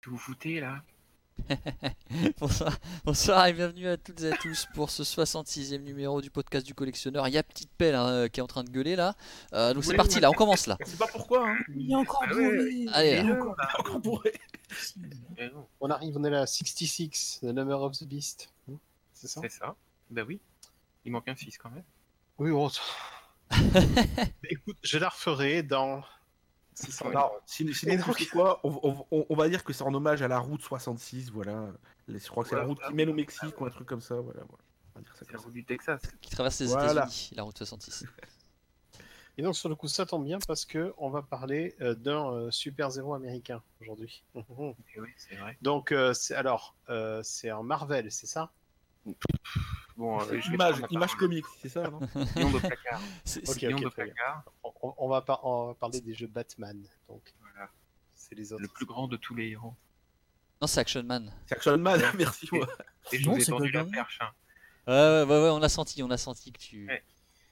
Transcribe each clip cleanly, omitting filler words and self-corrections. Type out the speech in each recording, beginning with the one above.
Que vous foutez là? Bonsoir, bonsoir et bienvenue à toutes et à tous pour ce 66e numéro du podcast du collectionneur. Il y a Petite Pelle qui est en train de gueuler là. Donc c'est Oui, parti ouais. là, on commence là. On sait pas pourquoi, hein. Il est encore Ah ouais, bourré. Allez, Il est là. encore Encore bourré. mais non, On arrive, on est là, 66, The Number of the Beast. C'est ça? c'est ça. Bah oui. Il manque un 6 quand même. Oui, bon. Écoute, je la referai dans 600 Ouais. Non, sinon, Et tu donc- sais quoi, on va dire que c'est en hommage à la route 66, voilà. Je crois que c'est la route qui mène au Mexique ou un truc comme ça, voilà. On va dire ça C'est comme la ça. route du Texas. Qui traverse les Voilà. États-Unis, la route 66. Et donc, sur le coup, ça tombe bien parce que on va parler d'un super-héros américain aujourd'hui. Et oui, c'est vrai. Donc, c'est un Marvel, c'est ça? Bon, je vais Image prendre la parole. comics, c'est ça, non? Lion de placard. C'est- Ok, Lion de très bien. placard. On va parler des jeux Batman. Donc, Voilà. c'est les autres. Le plus grand de tous les héros. Non, c'est Action Man. C'est Action Man, merci. Et- Ouais. Et je Non, vous ai c'est tendu la Golden. perche. Hein. Ouais, on a senti que tu. Ouais.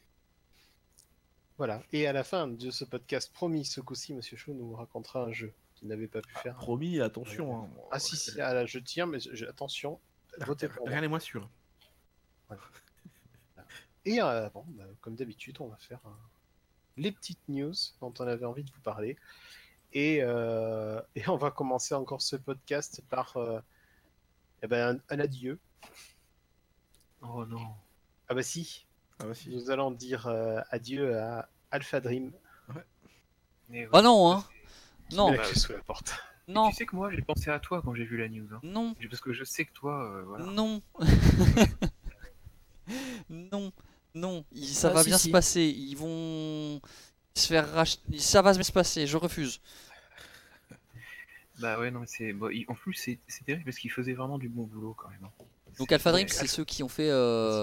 Voilà. Et à la fin de ce podcast, promis, ce coup-ci, Monsieur Chou nous racontera un jeu qu'il n'avait pas pu faire. Promis, attention. Hein. Ah si, ah, là, je tiens, mais attention, votez pour moi. Rien n'est moins sûr. Et comme d'habitude, on va faire les petites news dont on avait envie de vous parler. Et on va commencer encore ce podcast par un adieu. Oh non. Ah bah si, Ah bah si. nous allons dire adieu à Alpha Dream. Mais ouais. Oh non, hein. Non, Met la bah, clé sous la porte. non, Tu sais que moi, j'ai pensé à toi quand j'ai vu la news. Hein. non, Parce que je sais que toi, voilà. non. Non, non. Ça Ah, va si, bien si. se passer. Ils vont se faire racheter. Ça va bien se passer, je refuse. Bah ouais, non, mais c'est. Bon, en plus, c'est terrible parce qu'il faisait vraiment du bon boulot quand même. Hein. Donc Alpha Dream, Ouais, c'est ceux qui ont fait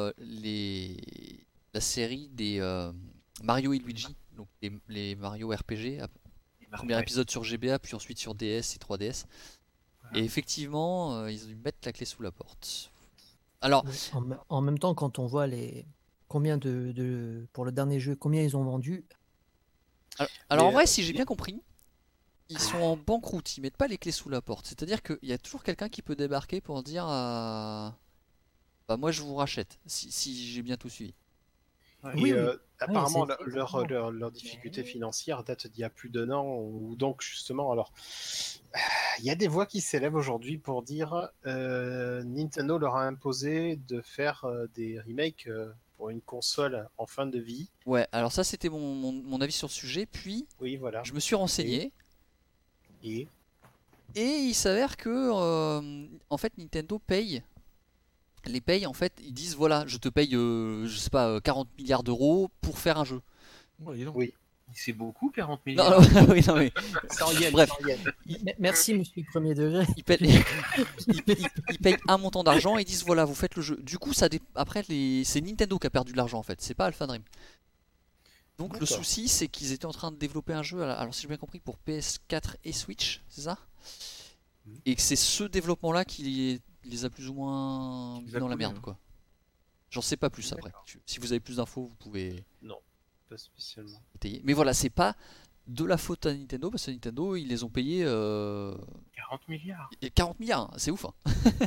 la série des Mario et Luigi, donc les Mario RPG. Premier ouais. épisode sur GBA, puis ensuite sur DS et 3DS. Voilà. Et effectivement, ils ont dû mettre la clé sous la porte. Alors, En même temps, quand on voit combien pour le dernier jeu, combien ils ont vendu, alors en Mais, vrai, si j'ai bien compris, ils sont en banqueroute, ils mettent pas les clés sous la porte. C'est-à-dire qu'il y a toujours quelqu'un qui peut débarquer pour dire bah moi je vous rachète, si j'ai bien tout suivi. Ouais. Et Oui, oui. apparemment, c'est leur difficulté financière date d'il y a plus d'un an, ou donc justement, alors, il y a des voix qui s'élèvent aujourd'hui pour dire Nintendo leur a imposé de faire des remakes pour une console en fin de vie. Ouais, alors ça c'était mon avis sur le sujet, puis Oui, voilà. je me suis renseigné, Et et il s'avère que en fait Nintendo les paye en fait, ils disent voilà, je te paye, je sais pas, 40 milliards d'euros pour faire un jeu. Bon, dis donc. Oui. C'est beaucoup, 40 Non, milliards. oui, non mais sans yen, Bref. sans yen. Merci, monsieur le premier degré. ils payent, ils payent un montant d'argent et ils disent voilà, vous faites le jeu. Du coup, après, c'est Nintendo qui a perdu de l'argent en fait, c'est pas Alpha Dream. Donc le D'accord. souci, c'est qu'ils étaient en train de développer un jeu, alors si j'ai bien compris, pour PS4 et Switch, c'est ça? Mhm. Et que c'est ce développement-là qui les a plus ou moins mis Les a dans la coulés, merde, hein. quoi. J'en sais pas plus après. Si vous avez plus d'infos, vous pouvez Non, pas spécialement. étayer. Mais voilà, c'est pas de la faute à Nintendo, parce que Nintendo, ils les ont payés 40 milliards. 40 milliards, hein, c'est ouf. Hein.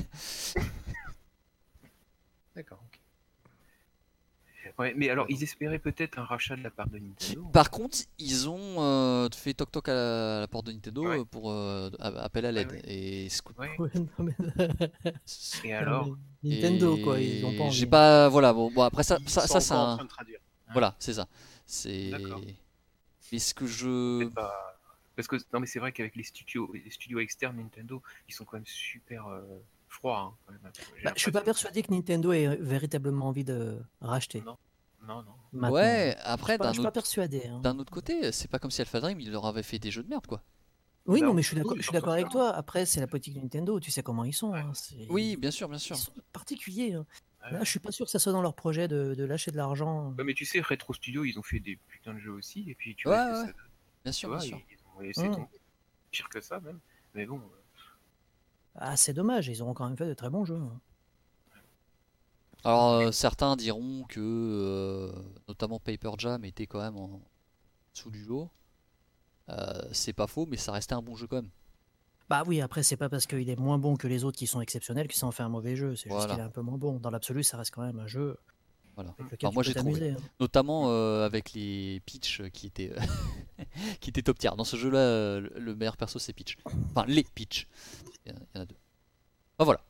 D'accord, ok. Ouais, mais alors, ils espéraient peut-être un rachat de la part de Nintendo. Par contre, ils ont fait toc-toc à la porte de Nintendo Ouais. pour appel à l'aide. Ouais. Et Ouais. Ouais, non, mais- Et alors, Nintendo, quoi, ils ont pas envie. j'ai pas, voilà, bon après ça, Ils ça sont c'est encore en un, train de traduire. voilà, c'est ça. C'est, D'accord. mais ce que je, peut-être pas. Parce que non, mais c'est vrai qu'avec les studios externes Nintendo, ils sont quand même super froids. Hein, quand même. J'ai Bah, je suis pas l'impression. persuadé que Nintendo ait véritablement envie de racheter. Non. Non, non. Maintenant. ouais, Je après suis pas, je d'un suis pas autre, persuadé. Hein. d'un autre côté, c'est pas comme si Alpha Dream il leur avait fait des jeux de merde, quoi. Oui, Bah, non, mais je suis d'accord, oui, je suis dans d'accord ce avec sens. toi. Après, c'est la politique de Nintendo. Tu sais comment ils sont. Ouais. Hein. Oui, bien sûr, bien sûr. Ils sont particuliers. Hein. Ouais. Là, je suis pas sûr que ça soit dans leur projet de lâcher de l'argent. Ouais, mais tu sais, Retro Studio, ils ont fait des putains de jeux aussi, et puis tu Ouais, vois ce que ouais, ça donne. bien Tu sûr, vois, bien sûr. ils ont laissé tomber. Pire que ça, même. Mais bon. Ah, c'est dommage. Ils auront quand même fait de très bons jeux. Hein. Alors certains diront que notamment Paper Jam était quand même en dessous du lot. C'est pas faux, mais ça restait un bon jeu quand même. Bah oui, après, c'est pas parce qu'il est moins bon que les autres qui sont exceptionnels que ça en fait un mauvais jeu. C'est juste Voilà. qu'il est un peu moins bon. Dans l'absolu, ça reste quand même un jeu Voilà. avec lequel Enfin, tu moi peux j'ai trouvé. t'amuser, hein. Notamment avec les Peach qui étaient qui étaient top tier. Dans ce jeu-là, le meilleur perso c'est Peach. Enfin, les Peach. Il y en a deux. Enfin, voilà.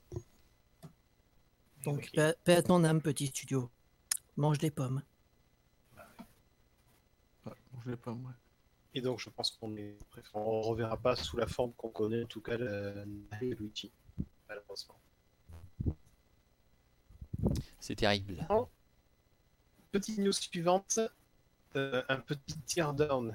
Donc, Ok. paix à ton âme, petit studio. Mange des pommes. Ouais, je l'ai pas, moi. Et donc, je pense on reverra pas sous la forme qu'on connaît, en tout cas, le Luigi, malheureusement. C'est terrible. Petite news suivante, un petit teardown.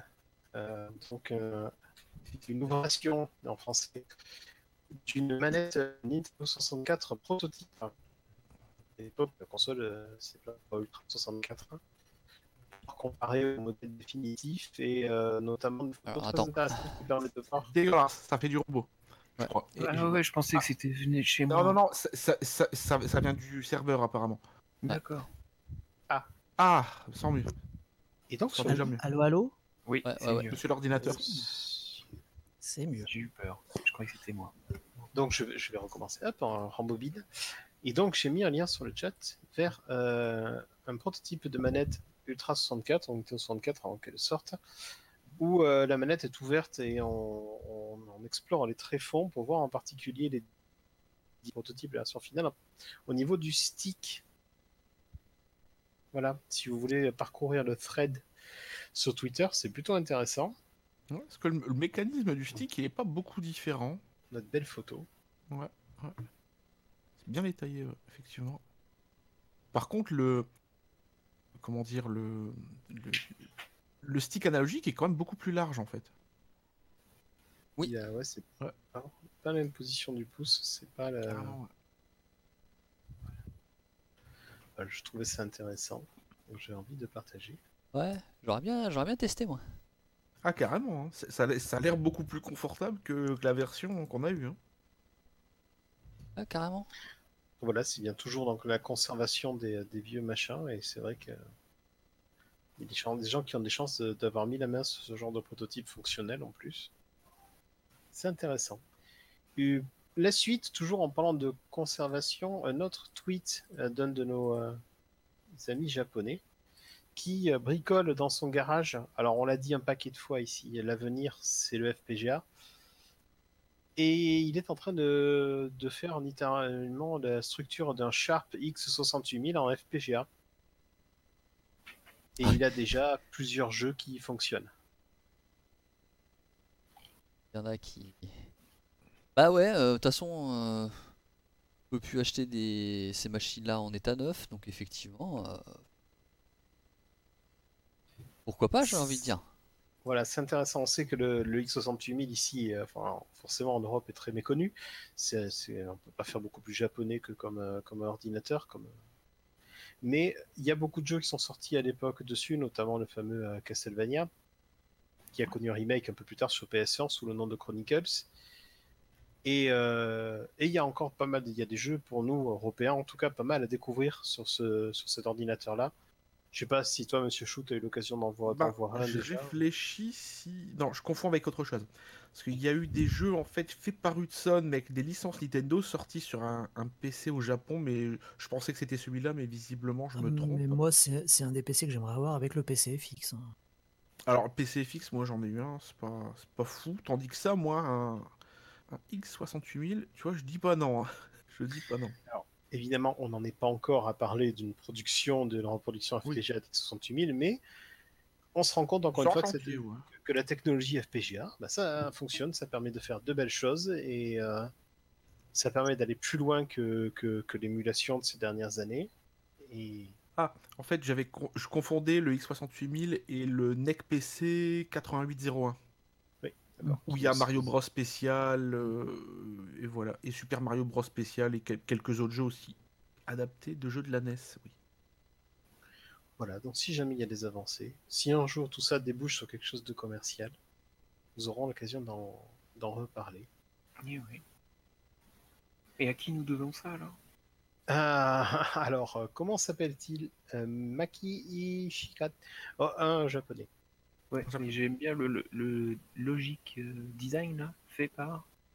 C'est une innovation en français d'une manette Nintendo 64 prototype. À l'époque, la console, c'est pas Ultra 64. Comparé au modèle définitif et notamment une photo Alors, très attends. intéressante qui permet de voir. Dégueulasse, ça fait du robot. Je Ouais. crois. Ouais, je pensais que c'était venu de chez moi. Non, ça vient du serveur apparemment. D'accord. Ah, sans mieux. Et donc, Ça sur va déjà mieux. Allô, allô? Oui, Ouais, c'est ouais, ouais. mieux. Monsieur l'ordinateur. C'est mieux. J'ai eu peur. Je croyais que c'était moi. Donc, je vais recommencer. Hop, en rembobine. Et donc, j'ai mis un lien sur le chat vers un prototype de manette Ultra 64, donc Nintendo 64 avant qu'elle sorte, où la manette est ouverte et on explore les tréfonds pour voir en particulier les prototypes de la version finale au niveau du stick. Voilà, si vous voulez parcourir le thread sur Twitter, c'est plutôt intéressant. Ouais, parce que le mécanisme du stick, il est pas beaucoup différent. Notre belle photo. Ouais. C'est bien détaillé, effectivement. Par contre, comment dire, le stick analogique est quand même beaucoup plus large en fait. Oui. Ouais, c'est Ouais. pas la même position du pouce, c'est pas la... Carrément, ouais. Voilà, je trouvais ça intéressant, donc j'ai envie de partager. Ouais, j'aurais bien testé moi. Ah, carrément, hein. Ça a l'air beaucoup plus confortable que la version qu'on a eue. Hein. Ouais, carrément. Voilà, c'est bien toujours donc la conservation des vieux machins, et c'est vrai que il y a des gens qui ont des chances d'avoir mis la main sur ce genre de prototype fonctionnel en plus. C'est intéressant. La suite, toujours en parlant de conservation, un autre tweet d'un de nos amis japonais qui bricole dans son garage. Alors, on l'a dit un paquet de fois ici, l'avenir, c'est le FPGA. Et il est en train de faire littéralement la structure d'un Sharp X68000 en FPGA. Et il a déjà plusieurs jeux qui fonctionnent. Il y en a qui. Bah ouais, de toute façon, on peut plus acheter ces machines-là en état neuf, donc effectivement, pourquoi pas, j'ai envie de dire. Voilà, c'est intéressant. On sait que le X68000 ici, enfin, forcément en Europe, est très méconnu. On ne peut pas faire beaucoup plus japonais que comme un ordinateur. Mais il y a beaucoup de jeux qui sont sortis à l'époque dessus, notamment le fameux Castlevania, qui a connu un remake un peu plus tard sur PS1 sous le nom de Chronicles. Et il y a encore pas mal, il y a des jeux pour nous, Européens, en tout cas pas mal à découvrir sur cet ordinateur-là. Je sais pas si toi, Monsieur Chou, tu as eu l'occasion d'en voir un Je déjà. réfléchis si... Non, je confonds avec autre chose. Parce qu'il y a eu des jeux en fait faits par Hudson, mais avec des licences Nintendo sortis sur un PC au Japon, mais je pensais que c'était celui-là, mais visiblement je me trompe. Mais moi, c'est un des PC que j'aimerais avoir avec le PC fixe, hein. Alors PC fixe, moi j'en ai eu un, c'est pas fou. Tandis que ça, moi, un X68000, tu vois, je dis pas non. Hein. Je dis pas non. Alors, évidemment, on n'en est pas encore à parler d'une production, de la reproduction FPGA Oui. X68000, mais on se rend compte encore une Sur fois chantier, ouais. que la technologie FPGA, bah, ça fonctionne, ça permet de faire de belles choses et ça permet d'aller plus loin que l'émulation de ces dernières années. Et Ah, en fait, je confondais le X68000 et le NEC PC 8801. oui, d'accord. Où il y a Mario Bros spécial, et voilà. Et Super Mario Bros spécial et quelques autres jeux aussi. Adaptés de jeux de la NES, oui. Voilà, donc si jamais il y a des avancées, si un jour tout ça débouche sur quelque chose de commercial, nous aurons l'occasion d'en reparler. Oui, oui. Et à qui nous devons ça alors? Alors, comment s'appelle-t-il Maki Ishikat. Oh, un japonais. Ouais, mais j'aime bien le Logic Design là, fait par.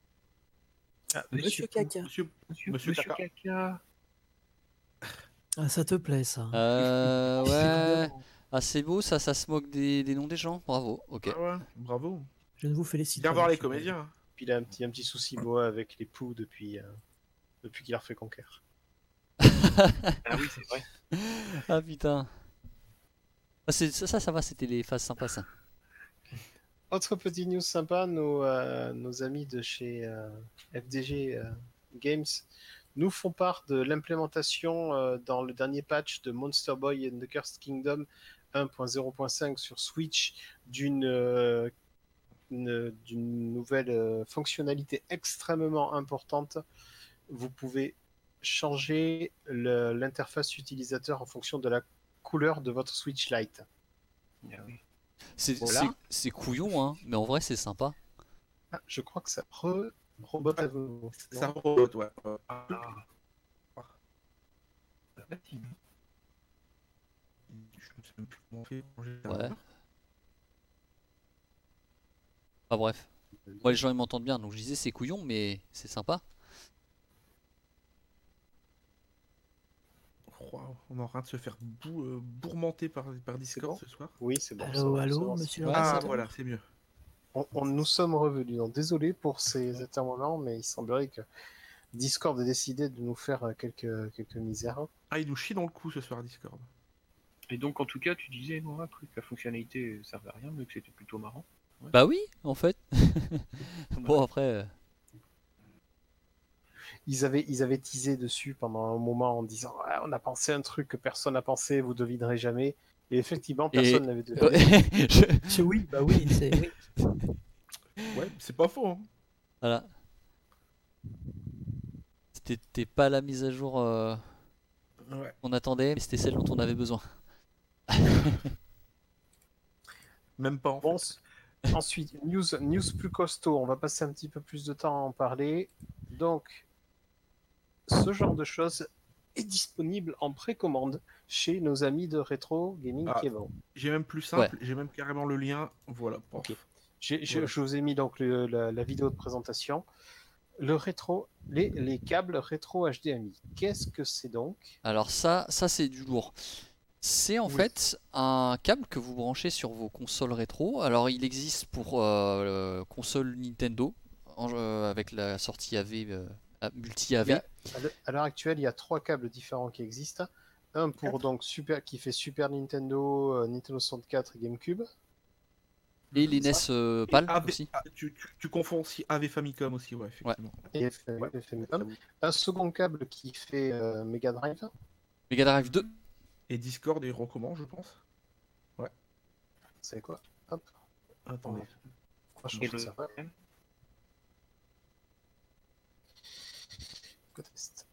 Ah, Monsieur Caca. Monsieur Caca. Caca. Ah, ça te plaît, ça. Ouais. Ah, c'est beau, ça se moque des noms des gens. Bravo, ok. Ah ouais, bravo. Je ne vous félicite Viens pas, voir les monsieur Caca. comédiens. Puis il a un petit souci boa avec les poux depuis qu'il a refait Conquer. Ah oui, c'est vrai. Ah putain. Ah, ça va, c'était les phases sympas, ça. Autre petite news sympa, nos amis de chez FDG Games nous font part de l'implémentation dans le dernier patch de Monster Boy and the Cursed Kingdom 1.0.5 sur Switch d'une nouvelle fonctionnalité extrêmement importante. Vous pouvez changer l'interface utilisateur en fonction de la couleur de votre Switch Lite. Ah oui. Voilà. C'est couillon, hein, mais en vrai, c'est sympa. Ah, je crois que ça rebote à nouveau. Ça Non rebote, ouais. Ah. Je ne sais même plus comment on fait pour changer la Ouais. couleur. Enfin bref. Moi, les gens, ils m'entendent bien, donc je disais, c'est couillon, mais c'est sympa. Wow, on est en train de se faire bourmenter par Discord bon ce soir. Oui, c'est bon. Allô, ça allô, va. monsieur. Ouais, Ah c'est bon. voilà, c'est mieux. Nous sommes revenus. Donc, désolé pour ces intervenants, mais il semblerait que Discord ait décidé de nous faire quelques misères. Ah, il nous chie dans le cou ce soir Discord. Et donc, en tout cas, tu disais, Nora, que la fonctionnalité servait à rien, mais que c'était plutôt marrant. Bah oui, en fait. Bon, après. Ils avaient teasé dessus pendant un moment en disant ah, on a pensé un truc que personne n'a pensé, vous devinerez jamais. Et effectivement, personne n'avait deviné. Oui, bah oui, c'est oui. Ouais, c'est pas faux. Hein. Voilà. C'était pas la mise à jour Ouais. qu'on attendait, mais c'était celle dont on avait besoin. Même pas en Bon, fait. ensuite, news plus costaud. On va passer un petit peu plus de temps à en parler. Donc, ce genre de choses est disponible en précommande chez nos amis de Retro Gaming Ah. Kevin. J'ai même plus simple, j'ai même carrément le lien. Voilà. Pof. Ok. Voilà. Je vous ai mis donc la vidéo de présentation. Les câbles rétro HDMI. Qu'est-ce que c'est donc? Alors ça c'est du lourd. C'est en Oui. fait un câble que vous branchez sur vos consoles rétro. Alors il existe pour console Nintendo avec la sortie AV multi-AV. À l'heure actuelle, il y a 3 câbles différents qui existent. Un pour donc qui fait Super Nintendo, Nintendo 64 et GameCube. Et les NES PAL AV aussi. tu confonds aussi AV Famicom aussi, ouais, effectivement. Et Ouais. Famicom. Un second câble qui fait Mega Drive. Mega Drive 2. Et Discord, il recommande, je pense. Vous savez quoi? Hop, Attendez. on va Et changer le ça. deuxième, Test.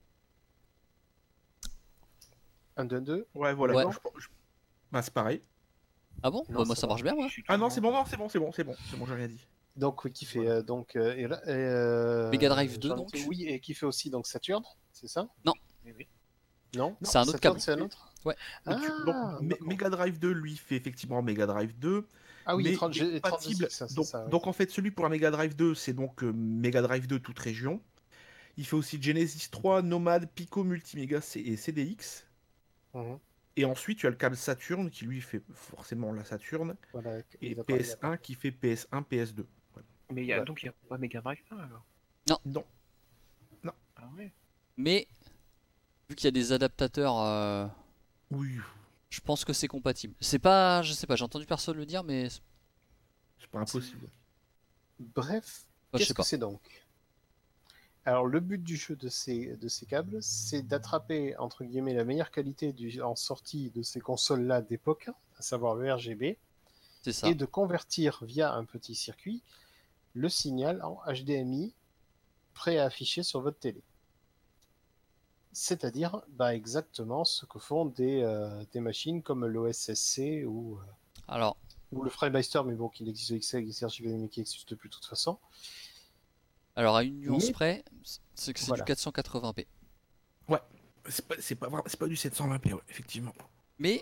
1, 2, 2. Ouais, voilà. Ouais. Bah, c'est pareil. Ah bon? Non, Bah, moi ça ça va. marche bien moi. je suis Ah non, carrément- c'est bon, j'ai rien dit. Donc, oui, qui fait Voilà. Mega Drive 2, j'en donc. étais- Oui, et qui fait aussi donc Saturn, c'est ça? Oui, oui. Non, C'est un autre Saturn, câble. c'est un autre? Ouais. Donc, Ah, d'accord. Mega Drive 2, lui, fait effectivement Mega Drive 2. Ah oui, mais 30, il est compatible. ça, c'est Donc, ça, ouais. donc en fait, celui pour la Mega Drive 2, c'est donc Mega Drive 2 toute région. Il fait aussi Genesis 3, Nomad, Pico, Multiméga et CDX. Mhm. Et ensuite, tu as le câble Saturn qui lui fait forcément la Saturn. Voilà, Et il a parlé PS1 qui fait PS1, PS2. Voilà. Mais il y a, Ouais. donc il n'y a pas Mega Drive 1 alors. Non. Ah ouais. Mais vu qu'il y a des adaptateurs, Oui, je pense que c'est compatible. C'est pas, je sais pas, j'ai entendu personne le dire, mais c'est pas impossible. Bref, je qu'est-ce sais que pas. c'est donc? Alors, le but du jeu de ces câbles, c'est d'attraper, entre guillemets, la meilleure qualité en sortie de ces consoles-là d'époque, à savoir le RGB, C'est ça. et de convertir via un petit circuit le signal en HDMI prêt à afficher sur votre télé. C'est-à-dire exactement ce que font des machines comme l'OSSC Alors, ou le FrameMeister, mais bon, qui existe XRGB, mais qui n'existe plus de toute façon. à une nuance Mais- près, c'est que c'est Voilà. du 480p. C'est pas du 720p, ouais, effectivement. Mais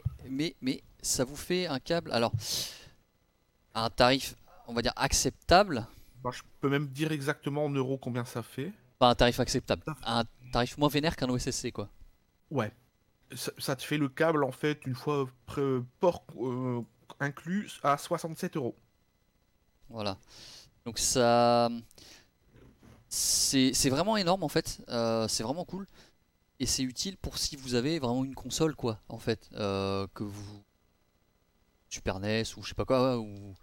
ça vous fait un câble, alors, à un tarif, on va dire acceptable, Bah, je peux même dire exactement en euros combien ça fait. Pas un tarif acceptable. Ça fait- Un tarif moins vénère qu'un OSSC, quoi. Ouais. Ça te fait le câble, en fait, une fois port inclus, à 67 euros. Voilà. Donc ça. C'est vraiment énorme en fait. C'est vraiment cool. Et c'est utile pour si vous avez vraiment une console, quoi, en fait. Que vous. Super NES ou je sais pas quoi. Ou.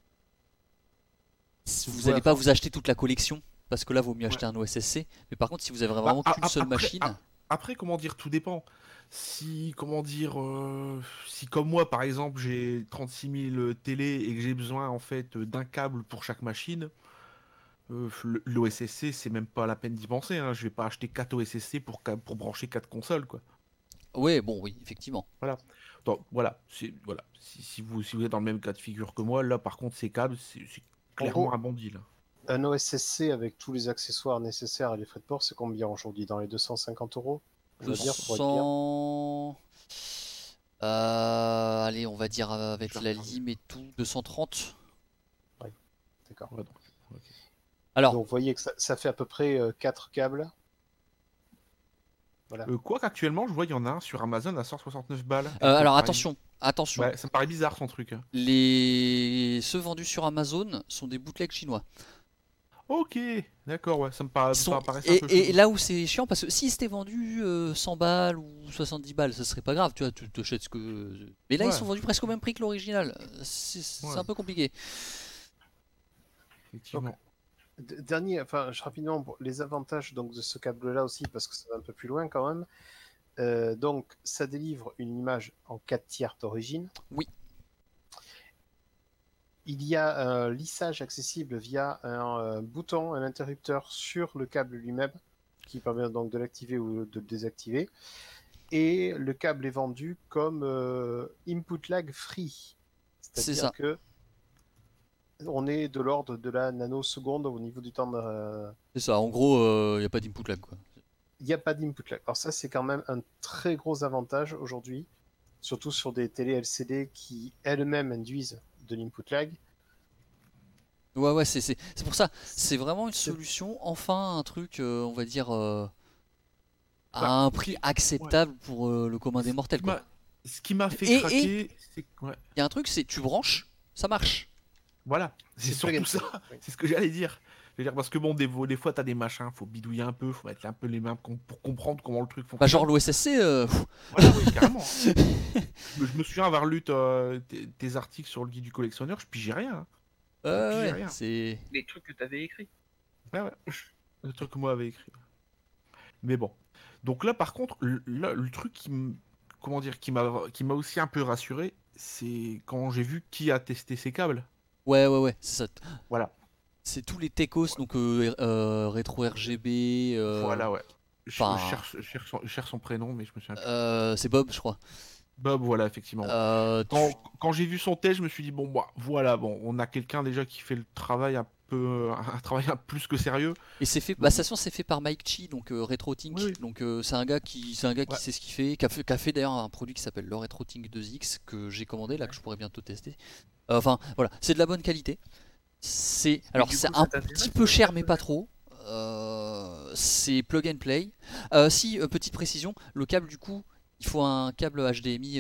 Vous Ouais, n'allez pas enfin, vous acheter toute la collection. Parce que là, vaut mieux ouais. acheter un OSSC. Mais par contre, si vous avez Bah, vraiment qu'une seule machine. après, comment dire, tout dépend. Si, comment dire, si comme moi, par exemple, j'ai 36 000 télé et que j'ai besoin, en fait, d'un câble pour chaque machine, l'OSSC, c'est même pas la peine d'y penser, hein. Je vais pas acheter 4 OSSC pour brancher 4 consoles, quoi. Ouais, bon, oui, effectivement. Voilà. Donc, voilà. Voilà. Si vous êtes dans le même cas de figure que moi, là, par contre, ces câbles, c'est En clairement gros, un bon deal. un OSSC avec tous les accessoires nécessaires et les frais de port, c'est combien aujourd'hui? Dans les 250 euros, je veux dire, pour être bien. 200. Allez, on va dire avec la lime et tout, 230. D'accord. Ouais, donc, ok. Alors, Donc vous voyez que ça fait à peu près 4 câbles. Voilà. Quoi qu'actuellement, je vois, il y en a un sur Amazon à 169 balles. alors attention, attention. Ouais, ça me paraît bizarre son truc. Ceux vendus sur Amazon sont des bootlegs chinois. Ok, d'accord, ouais, ça me paraissait un peu Et chelou. là où c'est chiant, parce que si c'était vendu 100 balles ou 70 balles, ça serait pas grave, tu vois, tu t'achètes ce que. Mais là, ils Ouais. sont vendus presque au même prix que l'original. C'est Ouais. un peu compliqué. Effectivement. Dernier, enfin, rapidement, les avantages donc, de ce câble-là aussi, parce que ça va un peu plus loin quand même. Donc, ça délivre une image en 4 tiers d'origine. Oui. Il y a un lissage accessible via un bouton, un interrupteur sur le câble lui-même, qui permet donc de l'activer ou de le désactiver. Et le câble est vendu comme input lag free. C'est C'est-à-dire ça. que on est de l'ordre de la nanoseconde au niveau du temps de. C'est ça. En gros, il n'y a pas d'input lag, quoi. Il n'y a pas d'input lag. Alors ça, c'est quand même un très gros avantage aujourd'hui, surtout sur des télé LCD qui elles-mêmes induisent de l'input lag. Ouais, c'est pour ça. C'est vraiment une solution. Enfin, un truc, on va dire, à un prix acceptable pour le commun des mortels, quoi. Ce qui m'a fait Et- craquer, c'est que. Ouais, Il y a un truc, c'est tu branches, ça marche. voilà, c'est plug and surtout play. ça. Oui. C'est ce que j'allais dire. Je veux dire, parce que bon, des fois, t'as des machins, faut bidouiller un peu, faut mettre un peu les mains pour comprendre comment le truc fonctionne. Bah, genre l'OSSC, Voilà, oui, carrément. Je me souviens avoir lu tes articles sur le guide du collectionneur, je pigeais rien. Hein. ouais, rien. c'est. Les trucs que t'avais écrits. Ouais, ouais. Le truc que moi avait écrit. Mais bon. Donc là, par contre, le truc comment dire, qui m'a aussi un peu rassuré, c'est quand j'ai vu qui a testé ces câbles. Ouais, c'est ça. Voilà. C'est tous les techos, donc rétro RGB. Voilà, ouais. enfin- Je cherche son prénom, mais je me souviens plus. C'est Bob, je crois. Bob, voilà, effectivement. Quand j'ai vu son test, je me suis dit, bon, bah, voilà, bon, on a quelqu'un déjà qui fait le travail un travail un plus que sérieux. Et c'est fait, bah, de toute façon, c'est fait par Mike Chi, donc RetroTink. Oui, oui. Donc c'est un gars qui Ouais. sait ce qu'il fait, qui a fait d'ailleurs un produit qui s'appelle le RetroTink 2X que j'ai commandé là, que je pourrais bientôt tester. Enfin, voilà, c'est de la bonne qualité. Alors du c'est coup, ça un t'intéresse, petit peu cher, mais pas trop. C'est plug and play. Si, petite précision, le câble du coup, il faut un câble HDMI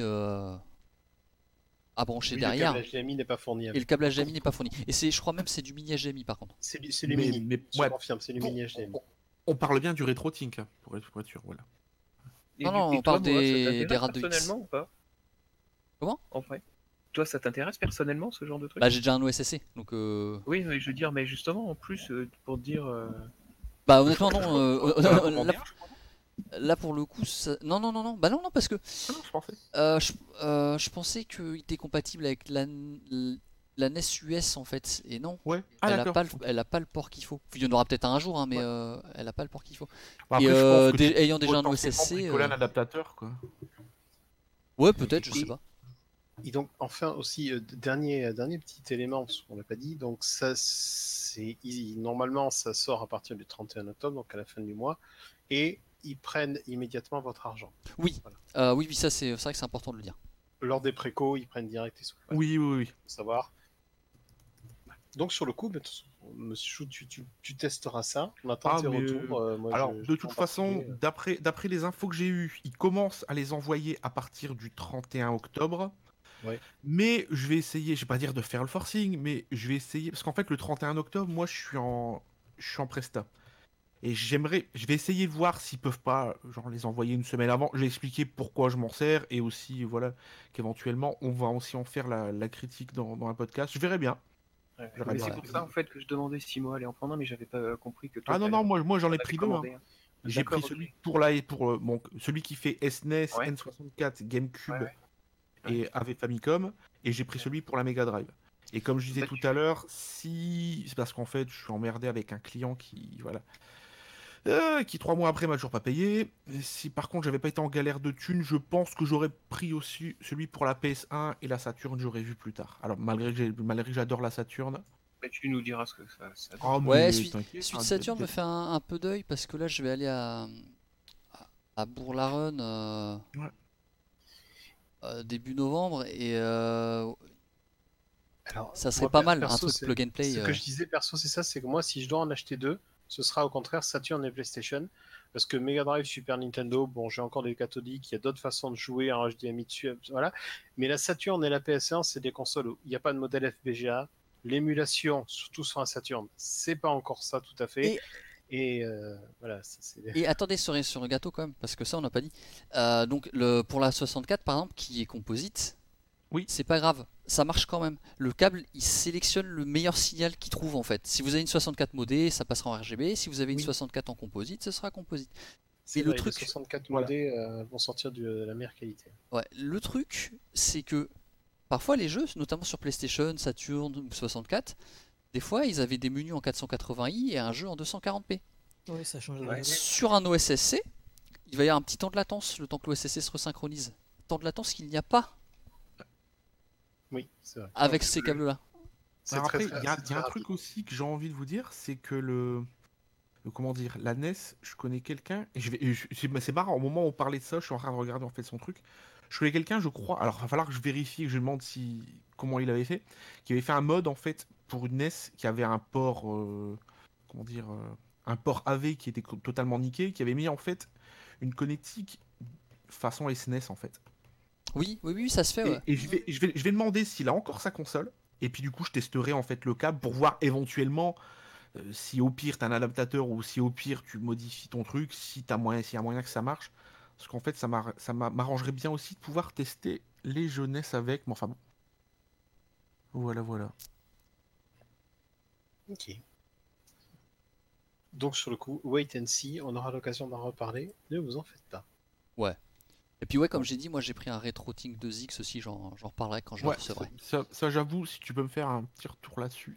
à brancher Oui, derrière. le câble HDMI n'est pas fourni Et le avec. câble HDMI n'est pas fourni. Et je crois même c'est du mini HDMI par contre. C'est du Mais- mini. mais- Je ouais. confirme, c'est du mini HDMI. On parle bien du RetroTink, hein, pour être sûr, voilà. Et Non, non, et on toi, parle Moa, ça des t'intéresse rades de X. personnellement ou pas? Comment? En vrai. Toi, ça t'intéresse personnellement ce genre de truc? Bah j'ai déjà un OSSC, donc Oui, mais je veux dire, mais justement, en plus, pour te dire. bah honnêtement non. Ça va vraiment bien, je crois. Là pour le coup, non, bah non, parce que Ah non, je pensais. je pensais qu'il était compatible avec la NES US en fait, et non. Ouais. Ah, d'accord. Elle a pas le port qu'il faut. Il y en aura peut-être un jour, hein, mais Ouais. elle a pas le port qu'il faut. Bah, Et après, je pense que ayant déjà un potentiellement OSSC, bricoler un adaptateur, quoi. ouais peut-être, je sais Et- pas. Et donc, enfin aussi, dernier petit élément, parce qu'on l'a pas dit, donc ça, normalement, ça sort à partir du 31 octobre, donc à la fin du mois, et ils prennent immédiatement votre argent. Oui, Voilà. oui, ça c'est vrai que c'est important de le dire. Lors des précos, ils prennent direct les sous. Voilà, Oui. faut savoir. Donc sur le coup, Monsieur Chou, tu testeras ça. On attend tes mais, retours. Moi, alors, je de toute en façon, particulier, d'après les infos que j'ai eues, ils commencent à les envoyer à partir du 31 octobre. Ouais. Mais je vais essayer, je vais pas dire de faire le forcing, mais je vais essayer. Parce qu'en fait, le 31 octobre, moi, je suis en Presta. Et je vais essayer de voir s'ils peuvent pas, genre, les envoyer une semaine avant. J'ai expliqué pourquoi je m'en sers et aussi, voilà, qu'éventuellement, on va aussi en faire la critique dans un podcast. Je verrai bien. Ouais. Je verrai Mais bien. c'est pour ça en fait que je demandais si moi allait en prendre un, mais j'avais pas compris que toi Ah non, t'allais non, moi j'en t'en ai avais pris deux, hein. commandé un. J'ai pris D'accord, celui ok. bon, celui qui fait SNES, Ouais, N64, ouais, GameCube ouais. et avec Famicom, et j'ai pris celui pour la Mega Drive. Et comme je disais Bah, tout à l'heure, si c'est parce qu'en fait je suis emmerdé avec un client qui voilà, qui 3 mois après m'a toujours pas payé. Et si par contre j'avais pas été en galère de thunes, je pense que j'aurais pris aussi celui pour la PS1 et la Saturn, j'aurais vu plus tard. Alors malgré que j'adore la Saturn, Bah, tu nous diras ce que ça donne. ah Ouais, mais t'inquiète, celui de hein, Saturn me fait un peu d'œil parce que là je vais aller à Bourg-la-Reune ouais. début novembre et Alors, ça serait moi, pas mal, un perso, truc plug and play. ce que je disais perso, c'est ça, c'est que moi, si je dois en acheter deux, ce sera au contraire Saturn et PlayStation. Parce que Mega Drive, Super Nintendo, bon, j'ai encore des cathodiques, il y a d'autres façons de jouer en HDMI dessus, voilà. Mais la Saturn et la PS1, c'est des consoles où il n'y a pas de modèle FPGA. L'émulation, surtout sur un Saturn, c'est pas encore ça tout à fait. Et, Et voilà, et attendez, cerise sur le gâteau quand même, parce que ça on n'a pas dit. Donc pour la 64 par exemple, qui est composite, Oui. c'est pas grave, ça marche quand même. Le câble, il sélectionne le meilleur signal qu'il trouve en fait. Si vous avez une 64 modée, ça passera en RGB. Si vous avez une Oui. 64 en composite, ce sera composite. c'est Et le vrai, les truc, 64 Voilà. modés vont sortir de la meilleure qualité. ouais, le truc, c'est que parfois les jeux, notamment sur PlayStation, Saturn ou 64, des fois ils avaient des menus en 480i et un jeu en 240p. Oui, ça change de Ouais. Sur un OSSC, il va y avoir un petit temps de latence, le temps que l'OSSC se resynchronise. Temps de latence qu'il n'y a pas Oui, c'est vrai. avec Non, ces câbles-là. c'est Alors très, après, très, il y a c'est très un rapide. truc aussi que j'ai envie de vous dire, c'est que comment dire, la NES, je connais quelqu'un, et c'est marrant, au moment où on parlait de ça, je suis en train de regarder en fait son truc. Je connais quelqu'un, je crois, alors il va falloir que je vérifie, que je demande comment il avait fait, qui avait fait un mode en fait pour une NES qui avait un port, comment dire, un port AV qui était totalement niqué, qui avait mis en fait une connectique façon SNES en fait. Oui, oui, oui, ça se fait, ouais. Et je vais demander s'il a encore sa console. Et puis du coup, je testerai en fait le câble pour voir éventuellement si au pire t'as un adaptateur ou si au pire tu modifies ton truc, si t'as moyen, s'il y a moyen que ça marche. Parce qu'en fait, m'arrangerait bien aussi de pouvoir tester les jeunesses avec. Mais enfin bon. Voilà, voilà. Ok. Donc sur le coup, wait and see, on aura l'occasion d'en reparler, ne vous en faites pas. Ouais. Et puis ouais, comme j'ai dit, moi j'ai pris un RetroTink 2X aussi, j'en reparlerai quand je le Ouais, recevrai. ça, j'avoue, si tu peux me faire un petit retour là-dessus,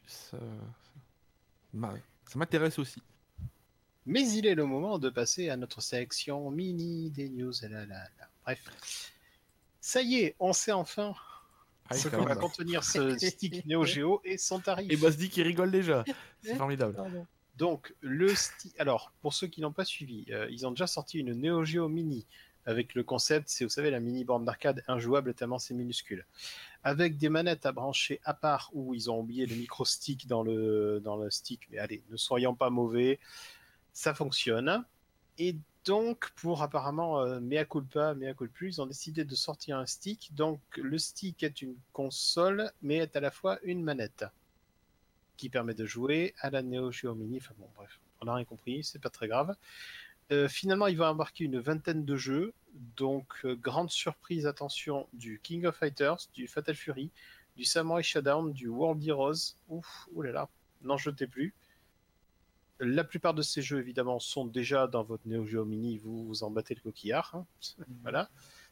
ça m'intéresse aussi. Mais il est le moment de passer à notre sélection mini des news. Bref. Ça y est, on sait enfin Ah, ce quand que va même. contenir ce stick Neo Geo et son tarif. Et Bosdi qui rigole déjà. C'est formidable. Pardon. Donc, le stick. Alors, pour ceux qui n'ont pas suivi, ils ont déjà sorti une Neo Geo Mini avec le concept, c'est, vous savez, la mini borne d'arcade injouable tellement c'est minuscule. Avec des manettes à brancher à part où ils ont oublié le micro stick dans le stick. Mais allez, ne soyons pas mauvais, ça fonctionne. Et donc, pour apparemment mea culpa, ils ont décidé de sortir un stick. Donc, le stick est une console, mais est à la fois une manette qui permet de jouer à la Neo Geo Mini. Enfin bon, bref, on n'a rien compris, c'est pas très grave. Finalement, il va embarquer une vingtaine de jeux. Donc, grande surprise, attention, du King of Fighters, du Fatal Fury, du Samurai Shodown, du World Heroes. Ouf, oulala, n'en jetez plus. La plupart de ces jeux, évidemment, sont déjà dans votre Neo Geo Mini, vous vous en battez le coquillard. Hein. Voilà.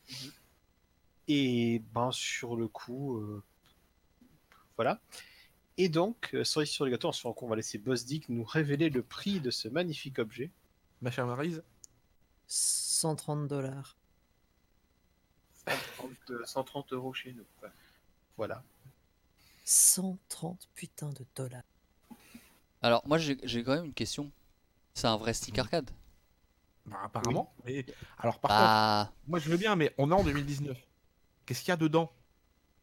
Et ben, sur le coup, voilà. Et donc, cerise sur le gâteau, on va laisser BossDick nous révéler le prix de ce magnifique objet. Ma chère Maryse. 130 $. 130 € chez nous. Ouais. Voilà. 130 putain de dollars. Alors moi j'ai quand même une question. C'est un vrai stick arcade? Bah, apparemment. Mais... Alors par contre, Bah moi je veux bien, mais on est en 2019. Qu'est-ce qu'il y a dedans?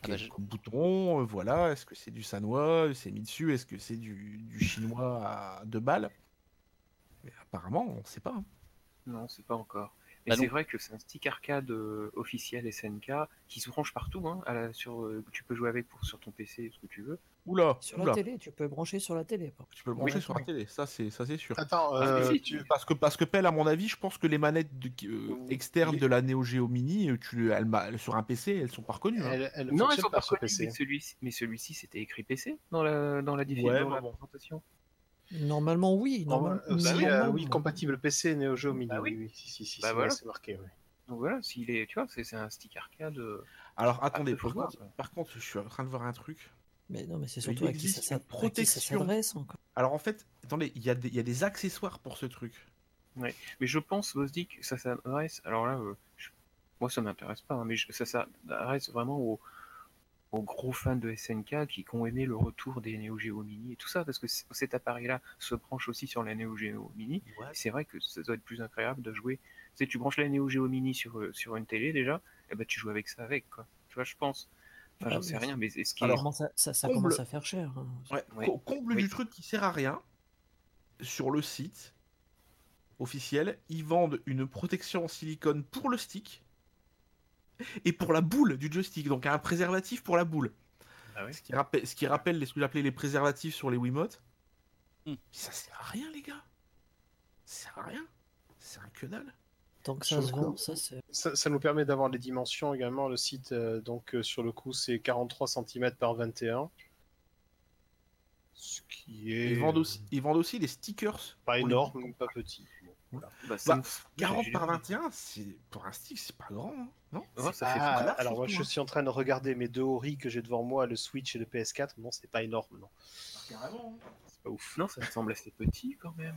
Ah bah, Quelques boutons, voilà. Est-ce que c'est du Sanwa, c'est Mitsu, est-ce que c'est du chinois à 2 balles? Mais apparemment, on sait pas, hein. Non, c'est pas encore. Mais Bah c'est non. vrai que c'est un stick arcade officiel SNK qui se branche partout, hein, tu peux jouer avec sur ton PC, ce que tu veux. Oula, Sur la oula. télé, tu peux brancher sur la télé. Tu peux le Oui. brancher sur la télé, ça c'est sûr. Attends, Ah, mais si, tu... Parce que Pell, à mon avis, je pense que les manettes externes les- de la Neo Geo Mini, sur un PC, elles sont pas reconnues, hein. elle Non, elles fonctionne sont pas pas sur connues, PC. mais celui-ci c'était écrit PC Ouais, dans mais la bon. présentation. Normalement, oui. Bah oui, Oui, compatible PC Neo Geo Mini. Bah oui. Oui, si, Bah c'est voilà. c'est marqué. Oui. Donc voilà, s'il est, tu vois, c'est un stick arcade. Alors attendez, Après, faut voir, quoi. par contre, je suis en train de voir un truc. Mais non, mais c'est Il surtout à qui existe ça, une à qui ça protection. s'adresse encore. Alors en fait, attendez, il y a des accessoires pour ce truc. Ouais. Mais je pense, Bosdick, que ça s'adresse. Alors là, moi ça m'intéresse pas, hein, mais ça s'adresse vraiment aux gros fans de SNK qui ont aimé le retour des Neo Geo Mini et tout ça, parce que cet appareil-là se branche aussi sur la Neo Geo Mini. Ouais. Et c'est vrai que ça doit être plus agréable de jouer. Tu sais, tu branches la Neo Geo Mini sur une télé déjà, et ben tu joues avec ça avec, quoi. Tu vois, je pense. Enfin, Ah, j'en sais mais rien, mais ce qui Alors, Comment ça comble- commence à faire cher, hein. Ouais, Oui. comble Oui. du truc qui sert à rien, sur le site officiel, ils vendent une protection en silicone pour le stick et pour la boule du joystick, donc un préservatif pour la boule. Ah ouais. Ce qui rappelle ce que j'appelais les préservatifs sur les Wiimote. Hmm. Ça sert à rien, les gars. Ça sert à rien. C'est un que dalle. Tant que Sur ça le se coup, vend, ça c'est. Ça nous permet d'avoir les dimensions également. Le site, sur le coup, c'est 43 cm par 21. Ce qui est Ils vendent aussi les stickers. pas pour les énorme, boutons. mais pas petit. Bon, voilà. Bah, ça Bah, me- 40 j'ai- par 21, c'est pour un stick, c'est pas grand, hein, non? Ouais, ça fait Ah, pas large, alors moi surtout, je hein. suis en train de regarder mes deux Ori que j'ai devant moi, le Switch et le PS4. Non, c'est pas énorme, non. Carrément. C'est pas ouf. Non, ça me semble assez petit quand même.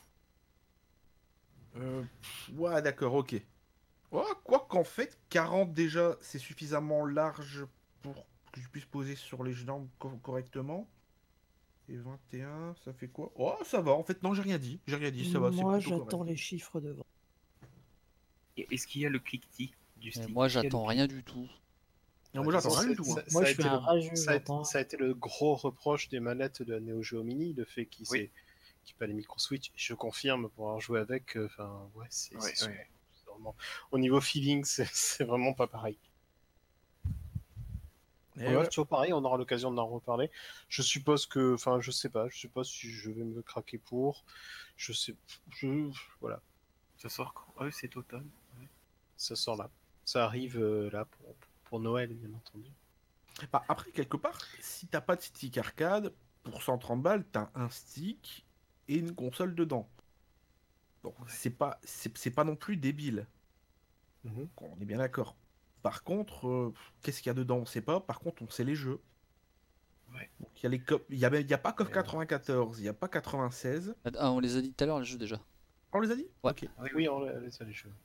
Ouais. Ouais, d'accord, ok. Ouais, quoi qu'en fait, 40 déjà, c'est suffisamment large pour que je puisse poser sur les jambes correctement. Et 21, ça fait quoi? Oh, ça va, en fait, non, j'ai rien dit. J'ai rien dit, ça va, c'est Moi, plutôt j'attends correct. les chiffres devant. Est-ce qu'il y a le cliquetis du Et stick? moi, Est-ce qu'il y a le j'attends rien du tout. Non, moi, j'attends rien du tout, hein. Moi, je suis un rageux, ça j'entends. a été le gros reproche des manettes de la Neo Geo Mini, le fait qu'il Oui. qu'il pas les micro Switch. Je confirme pour avoir joué avec. Enfin, ouais, c'est Ouais, c'est ouais. vraiment au niveau feeling, c'est vraiment pas pareil. Et Voilà, ouais. c'est toujours pareil, on aura l'occasion d'en reparler. Je suppose que, enfin, je sais pas si je vais me craquer pour. Voilà, Ça sort quand? Ah oui, c'est automne. Ouais. ça sort là. Ça arrive là pour Noël, bien entendu. Bah, après, quelque part, si t'as pas de stick arcade, pour 130 balles, t'as un stick et une console dedans. Donc, c'est pas non plus débile. Mhm. On est bien d'accord. Par contre, qu'est-ce qu'il y a dedans, on sait pas. Par contre, on sait les jeux. Ouais. Donc, il y a pas KOF 94, il y a pas 96. Ah, on les a dit tout à l'heure, les jeux déjà. On les a dit? Ouais. Ok. Oui, on laisse les jeux.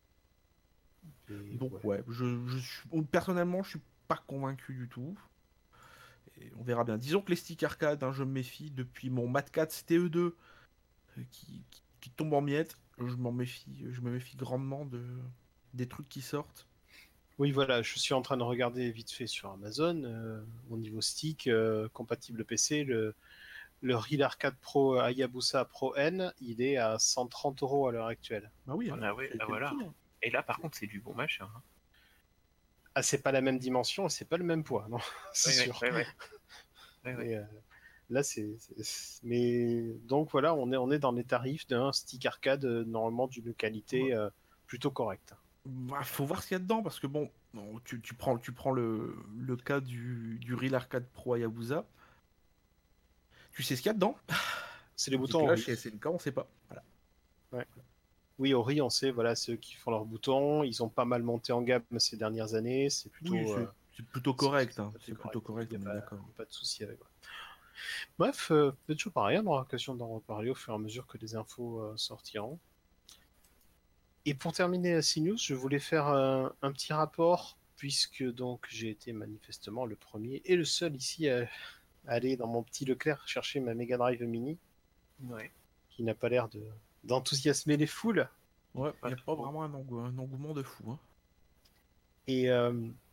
Et Donc ouais. personnellement, je suis pas convaincu du tout. Et on verra bien. Disons que les sticks arcade, hein, je me méfie depuis mon Mad Catz TE2 qui tombe en miettes. Je me méfie grandement des trucs qui sortent. Oui, voilà, je suis en train de regarder vite fait sur Amazon, au niveau stick, compatible PC, le Real Arcade Pro Hayabusa Pro N, il est à 130 € à l'heure actuelle. Bah oui, hein, Ah ouais, c'est ah le voilà. prix, hein. Et là, par contre, c'est du bon machin. Hein. Ah, c'est pas la même dimension, c'est pas le même poids, non, c'est Ouais, sûr. ouais, ouais. Ouais, ouais. Et, là, mais donc voilà, on est dans les tarifs d'un stick arcade normalement d'une qualité plutôt correcte. Bah, faut voir ce qu'il y a dedans parce que bon, tu prends le cas du Real Arcade Pro Hayabusa. Tu sais ce qu'il y a dedans. C'est les Tandis boutons que là, Ori. chez SNK, on sait pas. Voilà. Ouais. Oui, Ori, on sait, voilà, ceux qui font leurs boutons, ils ont pas mal monté en gamme ces dernières années, c'est plutôt, Oui, c'est plutôt correct. Hein. C'est plutôt correct, il on n'y est a d'accord. pas de souci avec. Ouais. Bref, c'est toujours pareil, on aura l'occasion d'en reparler au fur et à mesure que les infos sortiront. Et pour terminer CNews, je voulais faire un petit rapport, puisque donc j'ai été manifestement le premier et le seul ici à aller dans mon petit Leclerc chercher ma Mega Drive Mini, Ouais. qui n'a pas l'air d'enthousiasmer les foules. Ouais, il n'y a pas trop. vraiment un engouement de fou. Hein. Et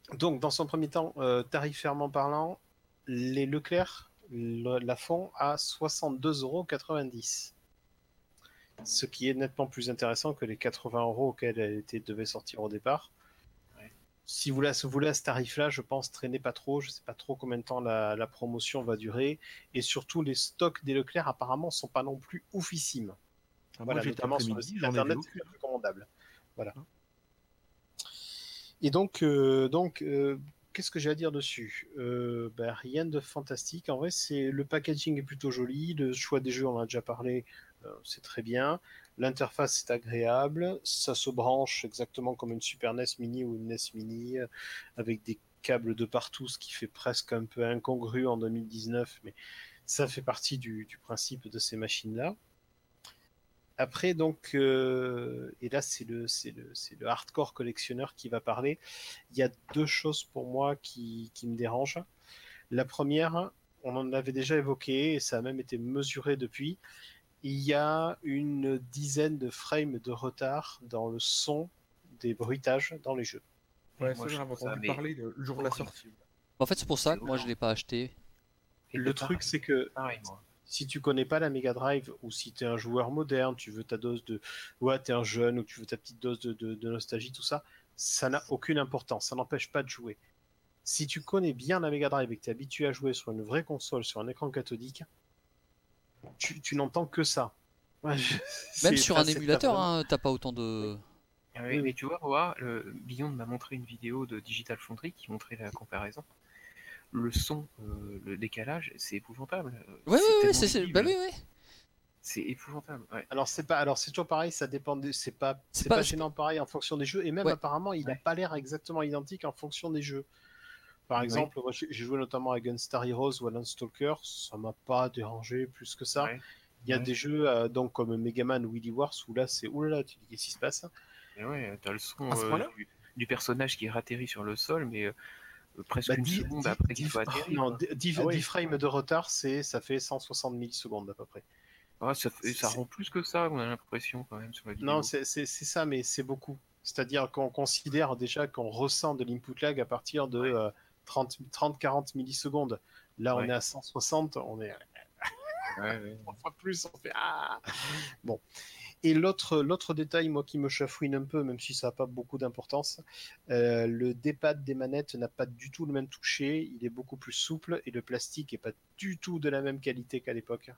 Donc, dans son premier temps, tarifairement parlant, les Leclerc la font à 62,90 €. Ce qui est nettement plus intéressant que les 80 € auxquels elle devait sortir au départ. Ouais. Si vous voulez à ce tarif-là, je pense, traînez pas trop. Je ne sais pas trop combien de temps la promotion va durer. Et surtout, les stocks des Leclerc, apparemment, sont pas non plus oufissimes. Moi, Voilà, j'étais notamment sur le après-midi, site j'en ai vu internet, c'est aucune. très commandable. Voilà. Hein. Et donc, qu'est-ce que j'ai à dire dessus? Rien de fantastique. En vrai, le packaging est plutôt joli. Le choix des jeux, on en a déjà parlé, c'est très bien. L'interface est agréable. Ça se branche exactement comme une Super NES Mini ou une NES Mini, avec des câbles de partout, ce qui fait presque un peu incongru en 2019, mais ça fait partie du principe de ces machines-là. Après, donc, et là, c'est le hardcore collectionneur qui va parler. Il y a deux choses pour moi qui me dérangent. La première, on en avait déjà évoqué, et ça a même été mesuré depuis. Il y a une dizaine de frames de retard dans le son des bruitages dans les jeux. Ouais, Moi, ça, je j'en ai trouve ça, entendu mais parler le jour de la sortie. horrible. En fait, c'est pour ça C'est que moi je horrible. l'ai pas acheté. Le truc, c'est que Pareil, moi. si tu connais pas la Mega Drive, ou si tu es un joueur moderne, tu veux ta dose de. Ouais, tu es un jeune, ou tu veux ta petite dose de nostalgie, tout ça, ça n'a aucune importance. Ça n'empêche pas de jouer. Si tu connais bien la Mega Drive et que tu es habitué à jouer sur une vraie console, sur un écran cathodique, tu n'entends que ça. Ouais, Même sur un c'est émulateur, vraiment. hein, t'as pas autant de. Ah Oui, mais oui. tu vois, Beyond m'a montré une vidéo de Digital Foundry qui montrait la comparaison. Le son, le décalage, c'est épouvantable. Ouais, C'est ouais, ouais, tellement bah visible. oui, oui. C'est épouvantable. Ouais. Alors c'est toujours pareil, ça dépend. C'est C'est pas, pas c'est pas- gênant pareil en fonction des jeux, et même Ouais. apparemment, il n'a Ouais. pas l'air exactement identique en fonction des jeux. Par Oui. exemple, moi, j'ai joué notamment à Gunstar Heroes ou à Landstalker, ça m'a pas dérangé plus que ça. Ouais. Il y a Ouais. des jeux donc comme Mega Man ou Willy Wars où là c'est oulala, tu dis qu'est-ce qui se passe? Mais ouais, t'as le son À ce point-là? du personnage qui ratterrit sur le sol, mais presque Bah, une seconde après qu'il soit atterri, non, quoi. 10 frames de retard, ça fait 160 millisecondes à peu près. Ah, ça C'est- rend plus que ça, on a l'impression, quand même, sur la Non, vidéo. c'est ça, mais c'est beaucoup. C'est-à-dire qu'on considère déjà qu'on ressent de l'input lag à partir de Ouais. 30-40 millisecondes. Là, on est Ouais. à 160, on est Ouais, ouais. 3 fois plus, on fait ah. Bon. Et l'autre détail, moi, qui me chafouine un peu, même si ça n'a pas beaucoup d'importance, le D-pad des manettes n'a pas du tout le même toucher, il est beaucoup plus souple, et le plastique n'est pas du tout de la même qualité qu'à l'époque,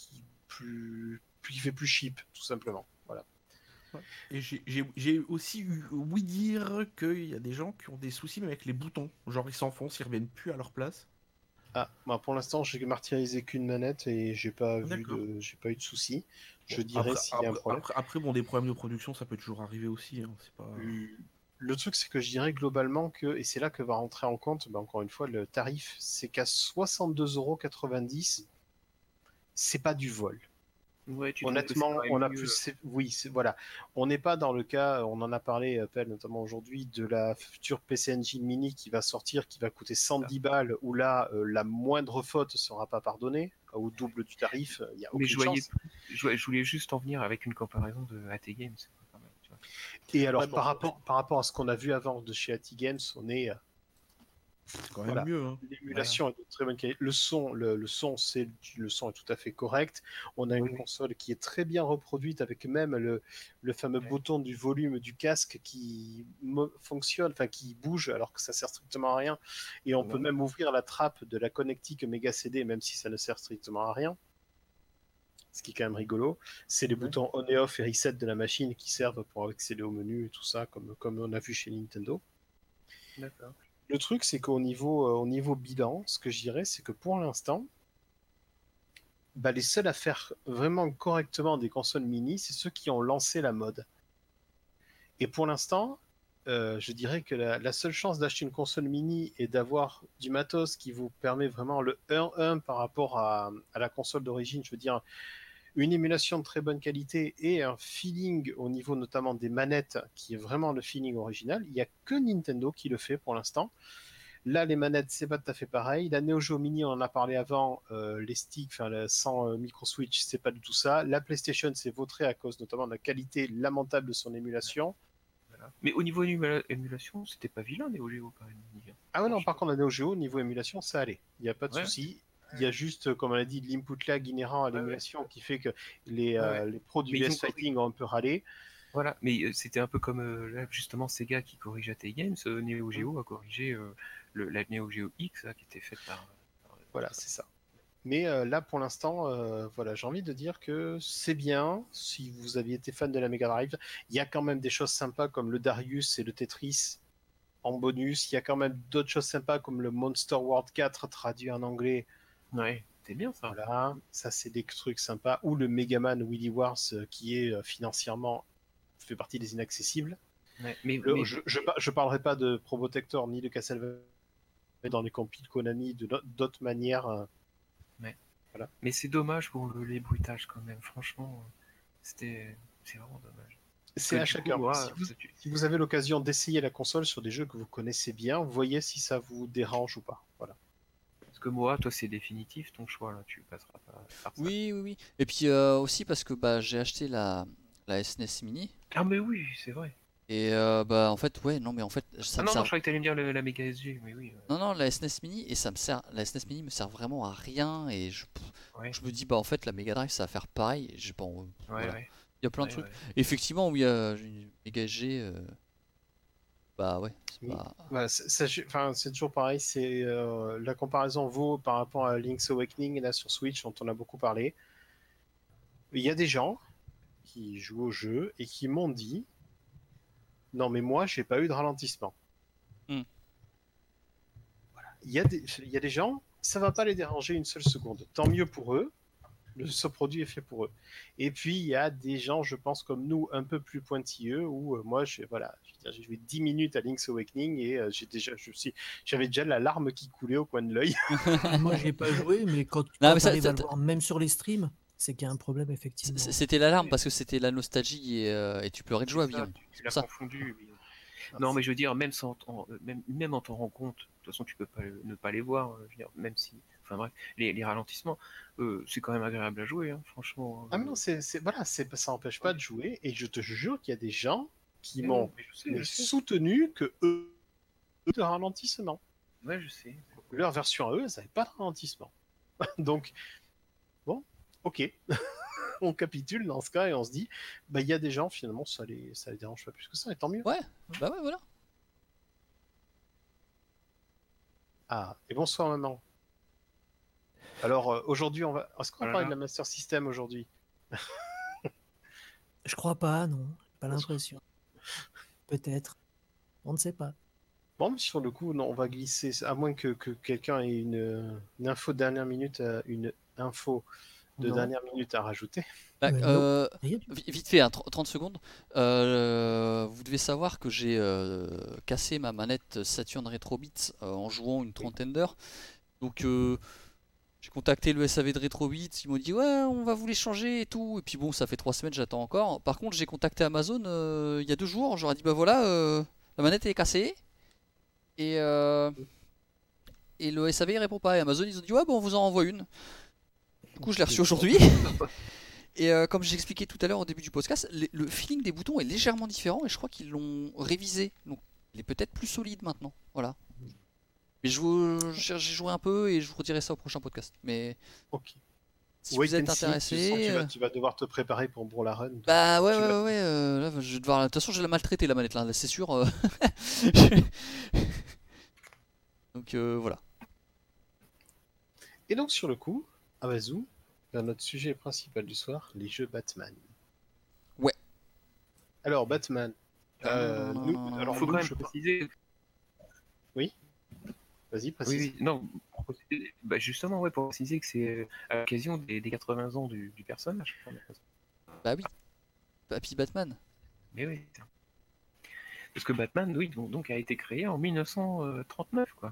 qui fait plus cheap, tout simplement. Voilà. Et j'ai aussi ouï dire qu'il y a des gens qui ont des soucis même avec les boutons. Genre ils s'enfoncent, ils reviennent plus à leur place. Ah, bah pour l'instant, j'ai martyrisé qu'une manette et D'accord. j'ai pas eu de soucis. Je Bon, dirais s'il y a un problème. bon, des problèmes de production, ça peut toujours arriver aussi. Hein, c'est pas. Le truc, c'est que je dirais globalement que, et c'est là que va rentrer en compte, bah, encore une fois, le tarif, c'est qu'à 62,90 €, c'est pas du vol. Ouais, tu trouves que c'est Honnêtement, quand même on a mieux. plus. Oui, voilà. On n'est pas dans le cas, on en a parlé, Appel, notamment aujourd'hui, de la future PC Engine Mini qui va sortir, qui va coûter 110 balles, où là, la moindre faute ne sera pas pardonnée, au double du tarif, il n'y a Mais aucune chance. je voulais juste en venir avec une comparaison de AT Games. Quand même, tu vois. Et Ouais, alors, bon, par rapport à ce qu'on a vu avant de chez AT Games, on est. c'est quand même Voilà. mieux. Hein. L'émulation est de très bonne qualité. Le son est tout à fait correct. On a une Oui. console qui est très bien reproduite avec même le fameux Ouais. bouton du volume du casque qui fonctionne, enfin qui bouge alors que ça sert strictement à rien. Et on peut Ouais. même ouvrir la trappe de la connectique Mega CD même si ça ne sert strictement à rien. Ce qui est quand même rigolo. C'est les Ouais. boutons on et off et reset de la machine qui servent pour accéder au menu et tout ça, comme on a vu chez Nintendo. D'accord. Le truc, c'est au niveau bilan, ce que je dirais, c'est que pour l'instant, bah, les seuls à faire vraiment correctement des consoles mini, c'est ceux qui ont lancé la mode. Et pour l'instant, je dirais que la seule chance d'acheter une console mini et d'avoir du matos qui vous permet vraiment le 1-1 par rapport à la console d'origine, je veux dire, une émulation de très bonne qualité et un feeling au niveau notamment des manettes qui est vraiment le feeling original, il n'y a que Nintendo qui le fait pour l'instant. Là, les manettes, c'est pas tout à fait pareil. La Neo Geo Mini, on en a parlé avant. Les sticks, sans micro switch, c'est pas du tout ça. La PlayStation s'est vautrée à cause notamment de la qualité lamentable de son émulation. voilà. Mais au niveau émulation, c'était pas vilain Neo Geo quand même. Ah ouais, non, par contre, la Neo Geo, niveau émulation, ça allait. Il n'y a pas de Ouais. souci. Il y a juste, comme on a dit, de l'input lag inhérent à l'émulation qui fait que les pros du Mais ils US ont corrigé. Fighting ont un peu râlé. Voilà, mais c'était un peu comme là, justement Sega qui corrige AT Games, Neo Geo a corrigé la Neo Geo X là, qui était faite par. Voilà, c'est ça. Mais là, pour l'instant, voilà, j'ai envie de dire que c'est bien. Si vous aviez été fan de la Mega Drive, il y a quand même des choses sympas comme le Darius et le Tetris en bonus. Il y a quand même d'autres choses sympas comme le Monster World 4 traduit en anglais. Ouais, c'était bien ça. Voilà, ça c'est des trucs sympas. Ou le Megaman Willy Wars qui est financièrement fait partie des inaccessibles. Ouais, Je parlerai pas de Probotector ni de Castlevania dans les compiles Konami d'autres manières. Voilà. Mais c'est dommage pour les bruitages quand même, franchement, c'est vraiment dommage. C'est à chacun. Moi, Si vous avez l'occasion d'essayer la console sur des jeux que vous connaissez bien, voyez si ça vous dérange ou pas. Voilà. Parce que moi, toi, c'est définitif ton choix là, tu passeras pas par ça. Oui. Et puis aussi parce que bah, j'ai acheté la SNES Mini. Ah mais oui, c'est vrai. Et bah en fait, ouais, non, mais en fait, ça Ah me non, sert. je croyais que t'allais me dire la Mega SG, mais oui. Non, la SNES Mini, et ça me sert. La SNES Mini me sert vraiment à rien. Et je Ouais, me dis, bah en fait, la Mega Drive, ça va faire pareil. Et j'ai pas. Voilà. ouais. Il y a plein de trucs. Effectivement, oui, j'ai une Mega SG. Bah ouais. Oui. Bah, c'est toujours pareil. C'est la comparaison vaut par rapport à Link's Awakening là sur Switch dont on a beaucoup parlé. Il y a des gens qui jouent au jeu et qui m'ont dit non mais moi j'ai pas eu de ralentissement. Voilà. Il y a des gens, ça va pas les déranger une seule seconde. Tant mieux pour eux. Ce produit est fait pour eux. Et puis il y a des gens, je pense comme nous, un peu plus pointilleux où moi j'ai joué 10 minutes à Link's Awakening et j'avais déjà la larme qui coulait au coin de l'œil. Moi, j'ai pas joué, mais quand tu mais arrives à le voir, même sur les streams, c'est qu'il y a un problème, effectivement. C'était l'alarme parce que c'était la nostalgie et tu pleurais de joie, Billon. Tu l'as confondu. Non, mais je veux dire, même en t'en rend compte, de toute façon, tu peux pas ne pas les voir, je veux dire, même si. Enfin bref, les ralentissements, c'est quand même agréable à jouer, hein, franchement. Ah mais non, voilà, ça n'empêche pas de jouer. Et je te jure qu'il y a des gens qui m'ont soutenu que eux de ralentissement. Ouais, je sais. Leur version à eux, ça n'avait pas de ralentissement. Donc, bon, ok. On capitule dans ce cas et on se dit, bah il y a des gens finalement ça les dérange pas plus que ça, et tant mieux. Ouais, bah ouais, voilà. Ah, et bonsoir maman. Alors aujourd'hui, est-ce qu'on va parler de la Master System aujourd'hui? Je crois pas, non. Pas l'impression. Peut-être. On ne sait pas. Bon, mais sur le coup, non, on va glisser, à moins que quelqu'un ait une info de dernière minute, dernière minute à rajouter. Bah, vite fait, 30 secondes. Vous devez savoir que j'ai cassé ma manette Saturn Retrobit en jouant une trentaine d'heures. Donc j'ai contacté le SAV de Retrobit, ils m'ont dit ouais on va vous les changer et tout. Et puis bon ça fait 3 semaines j'attends encore. Par contre j'ai contacté Amazon il y a 2 jours, j'aurais dit bah voilà la manette elle est cassée. Et le SAV il répond pas. Et Amazon ils ont dit ouais bon on vous en renvoie une. Du coup je l'ai reçu aujourd'hui. Et comme j'ai expliqué tout à l'heure au début du podcast, le feeling des boutons est légèrement différent et je crois qu'ils l'ont révisé. Donc il est peut-être plus solide maintenant. Voilà. Mais j'ai joué un peu et je vous redirai ça au prochain podcast. Mais ok. Si vous êtes intéressé, tu vas devoir te préparer pour la run. Bah ouais. Là, je vais devoir. De toute façon, je vais la maltraiter la manette là, c'est sûr. Donc voilà. Et donc sur le coup, Abazou, dans notre sujet principal du soir, les jeux Batman. Ouais. Alors Batman. Alors faut quand même préciser. Oui. Vas-y, précise. Oui, non. Bah justement, ouais, pour préciser que c'est à l'occasion des 80 ans du personnage. Bah oui. Papy Batman. Mais oui. Parce que Batman, oui, donc a été créé en 1939, quoi.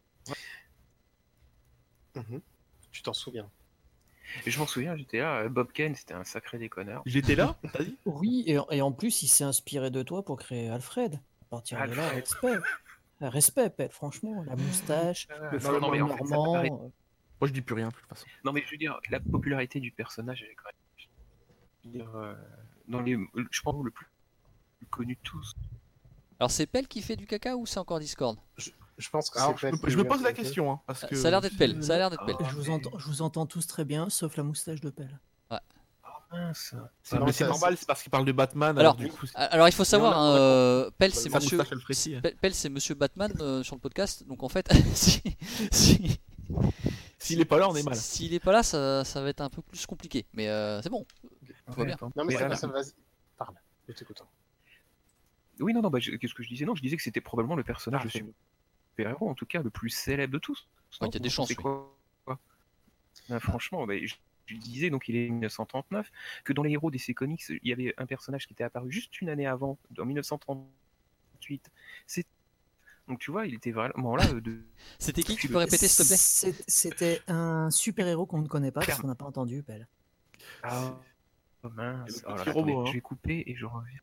Ouais. Tu t'en souviens? Et je m'en souviens, j'étais là. Bob Kane, c'était un sacré déconneur. J'étais là, t'as dit? Oui, et en plus, il s'est inspiré de toi pour créer Alfred. À partir de là, respect, Pet, franchement, la moustache, le front normand. Moi, je dis plus rien, de toute façon. Non, mais je veux dire, la popularité du personnage, elle est quand même. Je pense le plus connu de tous. Alors c'est Pell qui fait du caca ou c'est encore Discord? Je pense que Alors, c'est je me pose la question, hein, parce que... Ça a l'air d'être Pell, ça a l'air d'être Pell. Je vous entends tous très bien, sauf la moustache de Pell. Mince. Mais c'est normal, c'est parce qu'il parle de Batman. Alors, du coup, alors il faut savoir, Pell c'est Sa monsieur, moustache, elle frétille, hein. Pell c'est monsieur Batman sur le podcast, donc en fait, S'il est pas là, on est mal. S'il est pas là, ça va être un peu plus compliqué, mais c'est bon, tout va bien. Non, mais là, ça vas-y. Parle, je t'écoute. Oui, non, qu'est-ce que je disais? Non, je disais que c'était probablement le personnage de c'est super-héros, en tout cas, le plus célèbre de tous. Ouais, il y a des chances, C'est oui. quoi? Franchement, je disais, donc il est 1939, que dans les héros DC Comics, il y avait un personnage qui était apparu juste une année avant, en 1938. Donc tu vois, il était vraiment là C'était qui? Tu peux répéter s'il te plaît? C'était un super-héros qu'on ne connaît pas, parce qu'on n'a pas entendu, Pell. Ah, mince. Le petit Attendez, robot, hein. je vais couper et je reviens.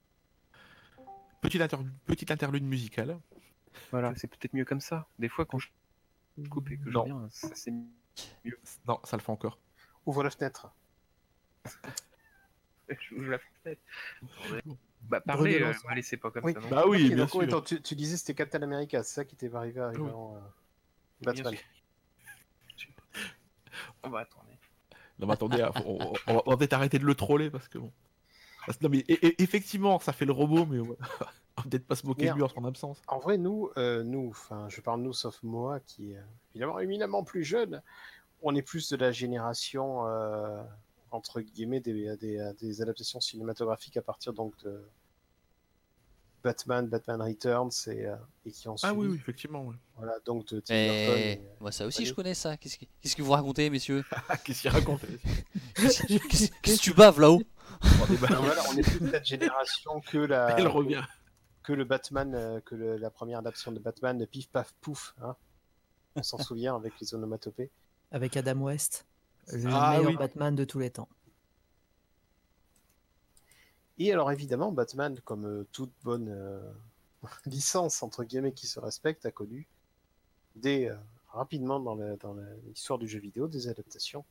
Petite interlude musicale. Voilà, c'est peut-être mieux comme ça. Des fois, quand je coupe et que je Non. reviens, ça c'est mieux. Non, ça le fait encore. Ouvre la fenêtre. Je la fenêtre. Parlez, allez, c'est pas comme Oui. ça. Non. Bah oui, Ok, bien donc, sûr. attends, tu disais c'était Captain America, c'est ça qui t'est arrivé avant Batman. On va attendre. Non, mais attendez, on va peut-être arrêter de le troller parce que bon. Non, mais effectivement, ça fait le robot, mais ouais. On va peut-être pas se moquer de lui en son absence. En vrai, nous, enfin, je parle nous, sauf moi, qui est évidemment éminemment plus jeune, on est plus de la génération, entre guillemets, des adaptations cinématographiques à partir donc de Batman Returns et qui ont suivi. Ah oui, effectivement. Ouais. Voilà, donc de Tim Burton. Moi ça aussi je connais ça. Qu'est-ce que vous racontez, messieurs? Qu'est-ce qu'il raconte? Qu'est-ce que tu baves là-haut? Voilà, on est plus de cette génération que Elle revient. que le Batman, la première adaptation de Batman, de Pif Paf Pouf. Hein. On s'en souvient avec les onomatopées. Avec Adam West, le meilleur Batman de tous les temps. Et alors évidemment, Batman, comme toute bonne licence entre guillemets qui se respecte, a connu rapidement dans l'histoire du jeu vidéo des adaptations.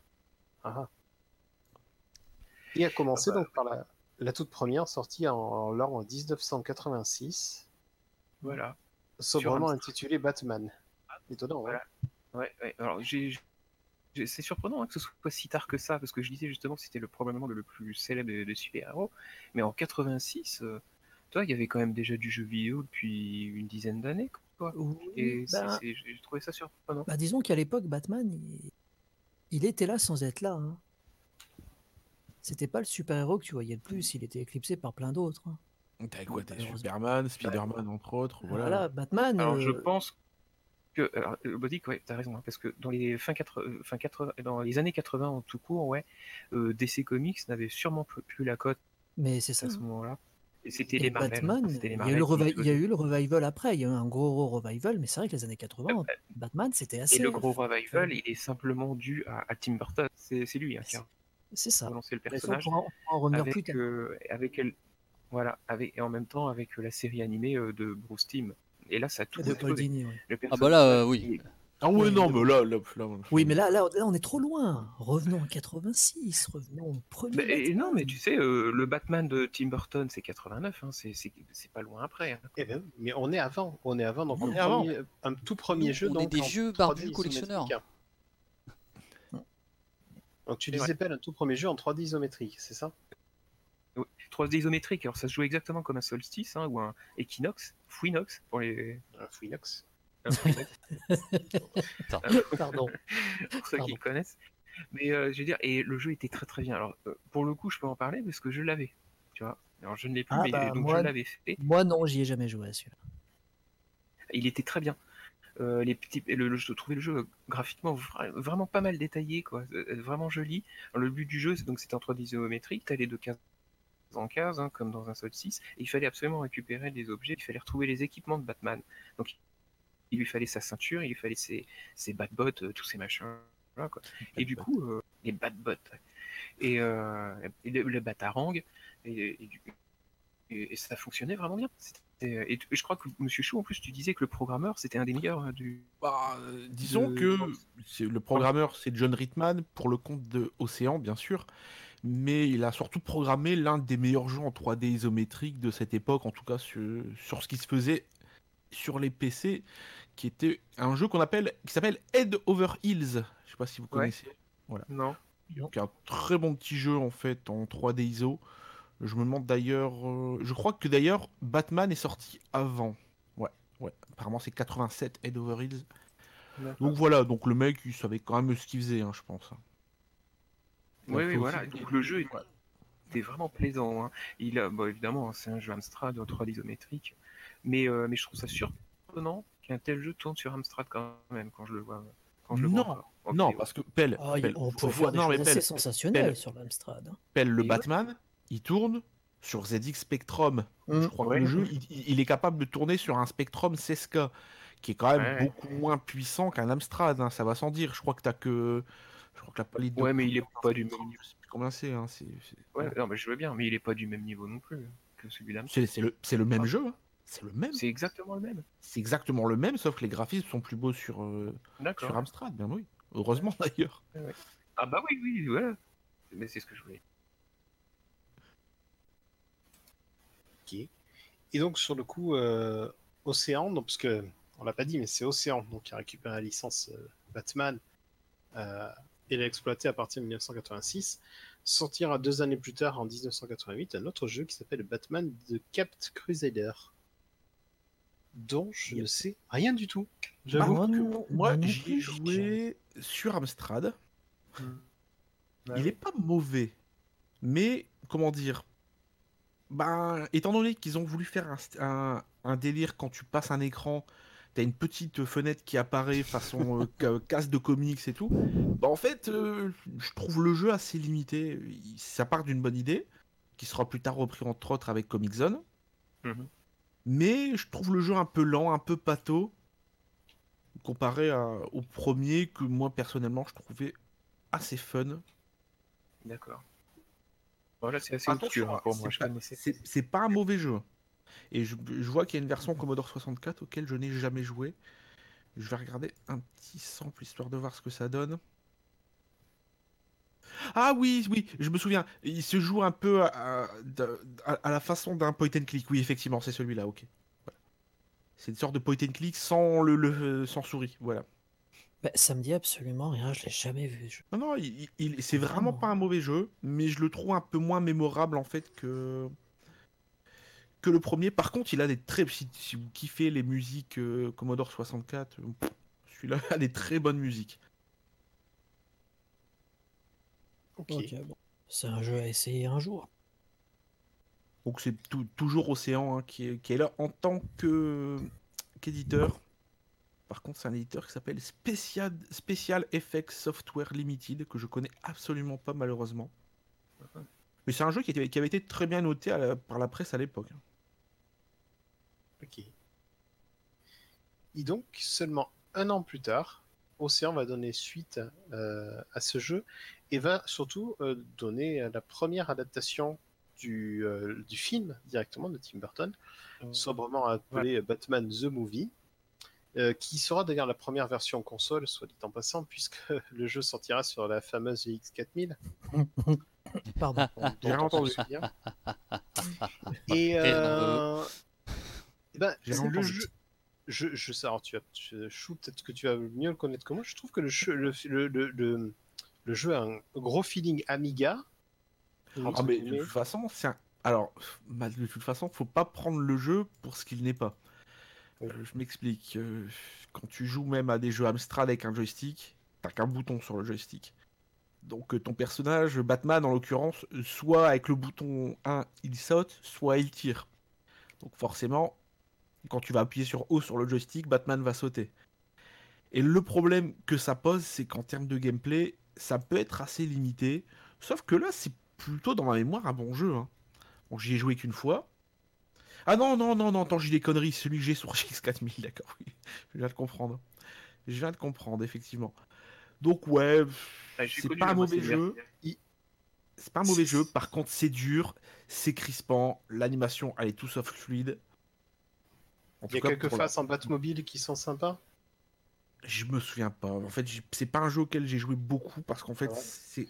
Et a commencé donc par la toute première sortie en l'an 1986. Voilà. Sobrement intitulée Batman. Étonnant, voilà. Ouais. Alors c'est surprenant que ce soit si tard que ça, parce que je disais justement que c'était probablement le plus célèbre des super-héros. Mais en 86, toi, il y avait quand même déjà du jeu vidéo depuis une dizaine d'années, quoi. Oui, et j'ai trouvé ça surprenant. Disons qu'à l'époque, Batman, il était là sans être là. Hein. C'était pas le super-héros que tu voyais le plus, il était éclipsé par plein d'autres. Hein. T'as quoi? T'as Superman, Spider-Man, entre autres. Voilà, Batman. Alors je pense que Bodic, ouais, t'as raison, hein, parce que dans les dans les années 80 en tout court, ouais, DC Comics n'avait sûrement plus la cote. Mais c'est ça. À ce moment-là. Et c'était les Marvel. Batman, il y a eu le revival après, il y a eu un gros revival, mais c'est vrai que les années 80, Batman c'était assez. Et le gros revival, il est simplement dû à Tim Burton. C'est lui qui a relancé le personnage. On en revenir plus tard. Et en même temps avec la série animée de Bruce Timm. Et là, ça a tout explosé. Ah bah là, oui. Ah ouais, non, mais là. Oui, mais là, on est trop loin. Revenons en 86, revenons au premier. Non, mais tu sais, le Batman de Tim Burton, c'est 89, hein, c'est pas loin après. Hein. Ben, mais on est avant, donc un tout premier Nous, jeu. On est des vieux barbus collectionneurs. Donc tu disais un tout premier jeu en 3D isométrique, c'est ça? Oui, 3D isométrique, alors ça se joue exactement comme un Solstice, hein, ou un Equinox, Fouinox pour les... Fouinox. Pardon. Pour ceux qui connaissent. Mais je veux dire, et le jeu était très très bien. Alors pour le coup, je peux en parler parce que je l'avais, tu vois. Alors je ne l'ai plus, mais donc je l'avais fait. Moi non, j'y ai jamais joué à celui-là. Il était très bien. Je trouvais le jeu graphiquement vraiment pas mal détaillé, quoi. Vraiment joli. Alors, le but du jeu, c'était en 3D isométrique. T'allais de case en case, hein, comme dans un Solstice, et il fallait absolument récupérer des objets. Il fallait retrouver les équipements de Batman. Donc il lui fallait sa ceinture, il lui fallait ses Batbots, tous ces machins. Là, quoi. Et du coup, les Batbots et le Batarang, et ça fonctionnait vraiment bien. Et je crois que Monsieur Chou, en plus, tu disais que le programmeur, c'était un des meilleurs du... disons que le programmeur, c'est John Ritman, pour le compte de Océan, bien sûr. mais il a surtout programmé l'un des meilleurs jeux en 3D isométrique de cette époque, en tout cas sur ce qui se faisait sur les PC, qui était un jeu qui s'appelle Head Over Heels. Je sais pas si vous Ouais. connaissez. Voilà. Non. Donc un très bon petit jeu en fait en 3D ISO. Je me demande d'ailleurs, je crois que d'ailleurs Batman est sorti avant. Ouais, ouais. Apparemment c'est 87 Head Over Heels. D'accord. Donc voilà, donc le mec il savait quand même ce qu'il faisait, hein, je pense. Il a Oui, fait oui, aussi voilà. des- Donc le jeu Ouais. était vraiment plaisant, hein. Bon, évidemment, c'est un jeu Amstrad en 3D isométrique, mais je trouve ça surprenant qu'un tel jeu tourne sur Amstrad quand même, quand je le vois Non, encore en non, vidéo. parce que Pell, Ah, Pell, on peut faire des non mais choses assez Pell, sensationnelles sur l'Amstrad. Hein. le Et ouais. Batman, il tourne sur ZX Spectrum. Je crois que Ouais. le jeu, il est capable de tourner sur un Spectrum 16K, qui est quand même Ouais. beaucoup moins puissant qu'un Amstrad, hein, ça va sans dire. Je crois que la palette de Ouais, mais il est couleurs d'un pas du Spectrum, même niveau. je sais plus combien c'est. Hein, Ouais, voilà. non, mais je veux bien, mais il est pas du même niveau non plus que celui d'Amstrad. C'est le même jeu, hein. C'est le même. C'est exactement le même. C'est exactement le même, sauf que les graphismes sont plus beaux sur D'accord. Amstrad, bien oui. Heureusement d'ailleurs. Ouais. Ah bah oui, oui, voilà. Mais c'est ce que je voulais. Ok. Et donc sur le coup, Océan, donc, parce que on l'a pas dit, mais c'est Océan donc qui a récupéré la licence Batman et l'a exploité à partir de 1986. Sortira 2 années plus tard, en 1988, un autre jeu qui s'appelle Batman The Caped Crusader, dont je ne sais rien du tout. J'avoue. Moi, non, Moi, non j'y ai plus, joué sur Amstrad. Ah Il oui. est pas mauvais, mais comment dire, ben, étant donné qu'ils ont voulu faire un délire quand tu passes un écran, t'as une petite fenêtre qui apparaît façon casse de comics et tout, bah en fait, je trouve le jeu assez limité. Ça part d'une bonne idée, qui sera plus tard repris entre autres avec Comic Zone, Mhm. mais je trouve le jeu un peu lent, un peu pâteau, comparé au premier que moi personnellement je trouvais assez fun. D'accord. Voilà, c'est assez Attention, obscur, hein, pour moi, je connaissais pas. c'est pas un mauvais jeu. Et je vois qu'il y a une version Commodore 64 auquel je n'ai jamais joué. Je vais regarder un petit sample histoire de voir ce que ça donne. Ah oui, oui, je me souviens. Il se joue un peu à la façon d'un point and click. Oui, effectivement, c'est celui-là, ok. Voilà. C'est une sorte de point and click sans sans souris, voilà. Bah, ça me dit absolument rien, je l'ai jamais vu. Non, non, c'est vraiment pas un mauvais jeu, mais je le trouve un peu moins mémorable en fait que le premier. Par contre, il a des très. Si vous kiffez les musiques Commodore 64, celui-là a des très bonnes musiques. Ok. Ok, bon. C'est un jeu à essayer un jour. Donc c'est toujours Océan hein, qui est là en tant qu'éditeur. Par contre, c'est un éditeur qui s'appelle Special Effects Software Limited, que je connais absolument pas malheureusement. Mais c'est un jeu qui avait été très bien noté par la presse à l'époque. Ok. Et donc, seulement 1 an plus tard, Océan va donner suite à ce jeu et va surtout donner la première adaptation du film directement de Tim Burton, sobrement appelé Batman The Movie, qui sera d'ailleurs la première version console, soit dit en passant, puisque le jeu sortira sur la fameuse VX4000, Pardon. J'ai rien dont on entendu. se souvient. Et Quel neveu. ben, J'ai rien le entendu. jeu, je sais, alors Chou, peut-être que tu vas mieux le connaître que moi. Je trouve que le jeu a un gros feeling Amiga. Ah entre mais de guillemets. toute façon, alors, de toute façon, faut pas prendre le jeu pour ce qu'il n'est pas. Oui. Je m'explique. Quand tu joues même à des jeux Amstrad avec un joystick, t'as qu'un bouton sur le joystick. Donc ton personnage, Batman en l'occurrence, soit avec le bouton 1, il saute, soit il tire. Donc forcément, quand tu vas appuyer sur O sur le joystick, Batman va sauter. Et le problème que ça pose, c'est qu'en termes de gameplay, ça peut être assez limité. Sauf que là, c'est plutôt dans ma mémoire un bon jeu. Hein. Bon, j'y ai joué qu'une fois. Ah non, non, non, non, attends, j'ai des conneries. Celui que j'ai sur GX4000, d'accord, oui. Je viens de comprendre. Je viens de comprendre, effectivement. Donc ouais, Ah, j'ai c'est connu pas la un mauvais Mercenaire. jeu. C'est pas un mauvais jeu, par contre c'est dur, c'est crispant, l'animation elle est tout sauf fluide. En Il y a tout cas, quelques faces en Batmobile qui sont sympas. je me souviens pas. En fait, c'est pas un jeu auquel j'ai joué beaucoup parce qu'en fait, Ouais.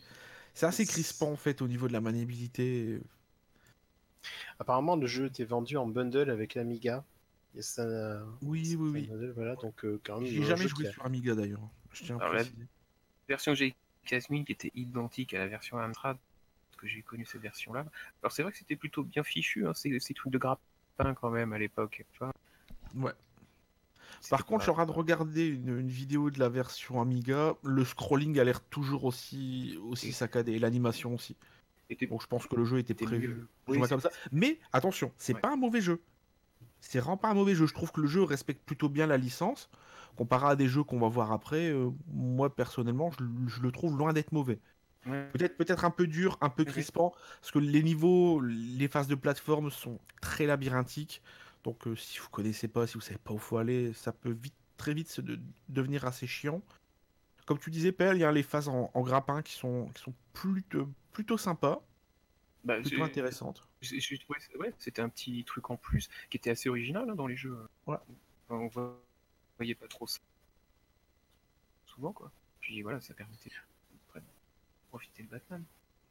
C'est assez crispant en fait au niveau de la maniabilité. Apparemment, le jeu était vendu en bundle avec l'Amiga. Et Oui, oui, c'est un oui. modèle, voilà, donc quand même J'ai un jamais jeu joué sur Amiga d'ailleurs. Je tiens à Alors, la préciser. version G4000 qui était identique à la version Amstrad, que j'ai connu cette version-là. Alors, c'est vrai que c'était plutôt bien fichu, hein, ces trucs de grappin quand même à l'époque. Tu vois, Ouais. c'était Par contre, je suis en train de regarder une vidéo de la version Amiga. Le scrolling a l'air toujours aussi saccadé. Et l'animation aussi. était, Donc je pense que le jeu était était prévu. mieux. Jouer Oui, comme ça. Mais attention, c'est ouais. pas un mauvais jeu. C'est vraiment pas un mauvais jeu. Je trouve que le jeu respecte plutôt bien la licence. Comparé à des jeux qu'on va voir après, moi personnellement, je le trouve loin d'être mauvais. Ouais. Peut-être un peu dur, un peu Oui. crispant, parce que les niveaux, les phases de plateforme sont très labyrinthiques. Donc si vous connaissez pas, si vous savez pas où faut aller, ça peut très vite devenir assez chiant. Comme tu disais, Pell, il y a les phases en grappin qui sont plutôt sympas, Bah, plutôt intéressantes. j'ai trouvé, ouais, c'était un petit truc en plus qui était assez original hein, dans les jeux. Ouais. Enfin, on voyait pas trop ça souvent, quoi. Puis voilà, ça permettait de profiter de Batman.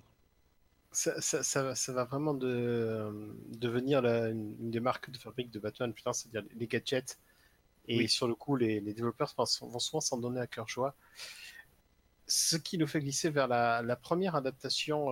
Ça va vraiment devenir une des marques de fabrique de Batman, putain, c'est-à-dire les gadgets. Et Oui. sur le coup, les développeurs vont souvent s'en donner à cœur joie. Ce qui nous fait glisser vers la première adaptation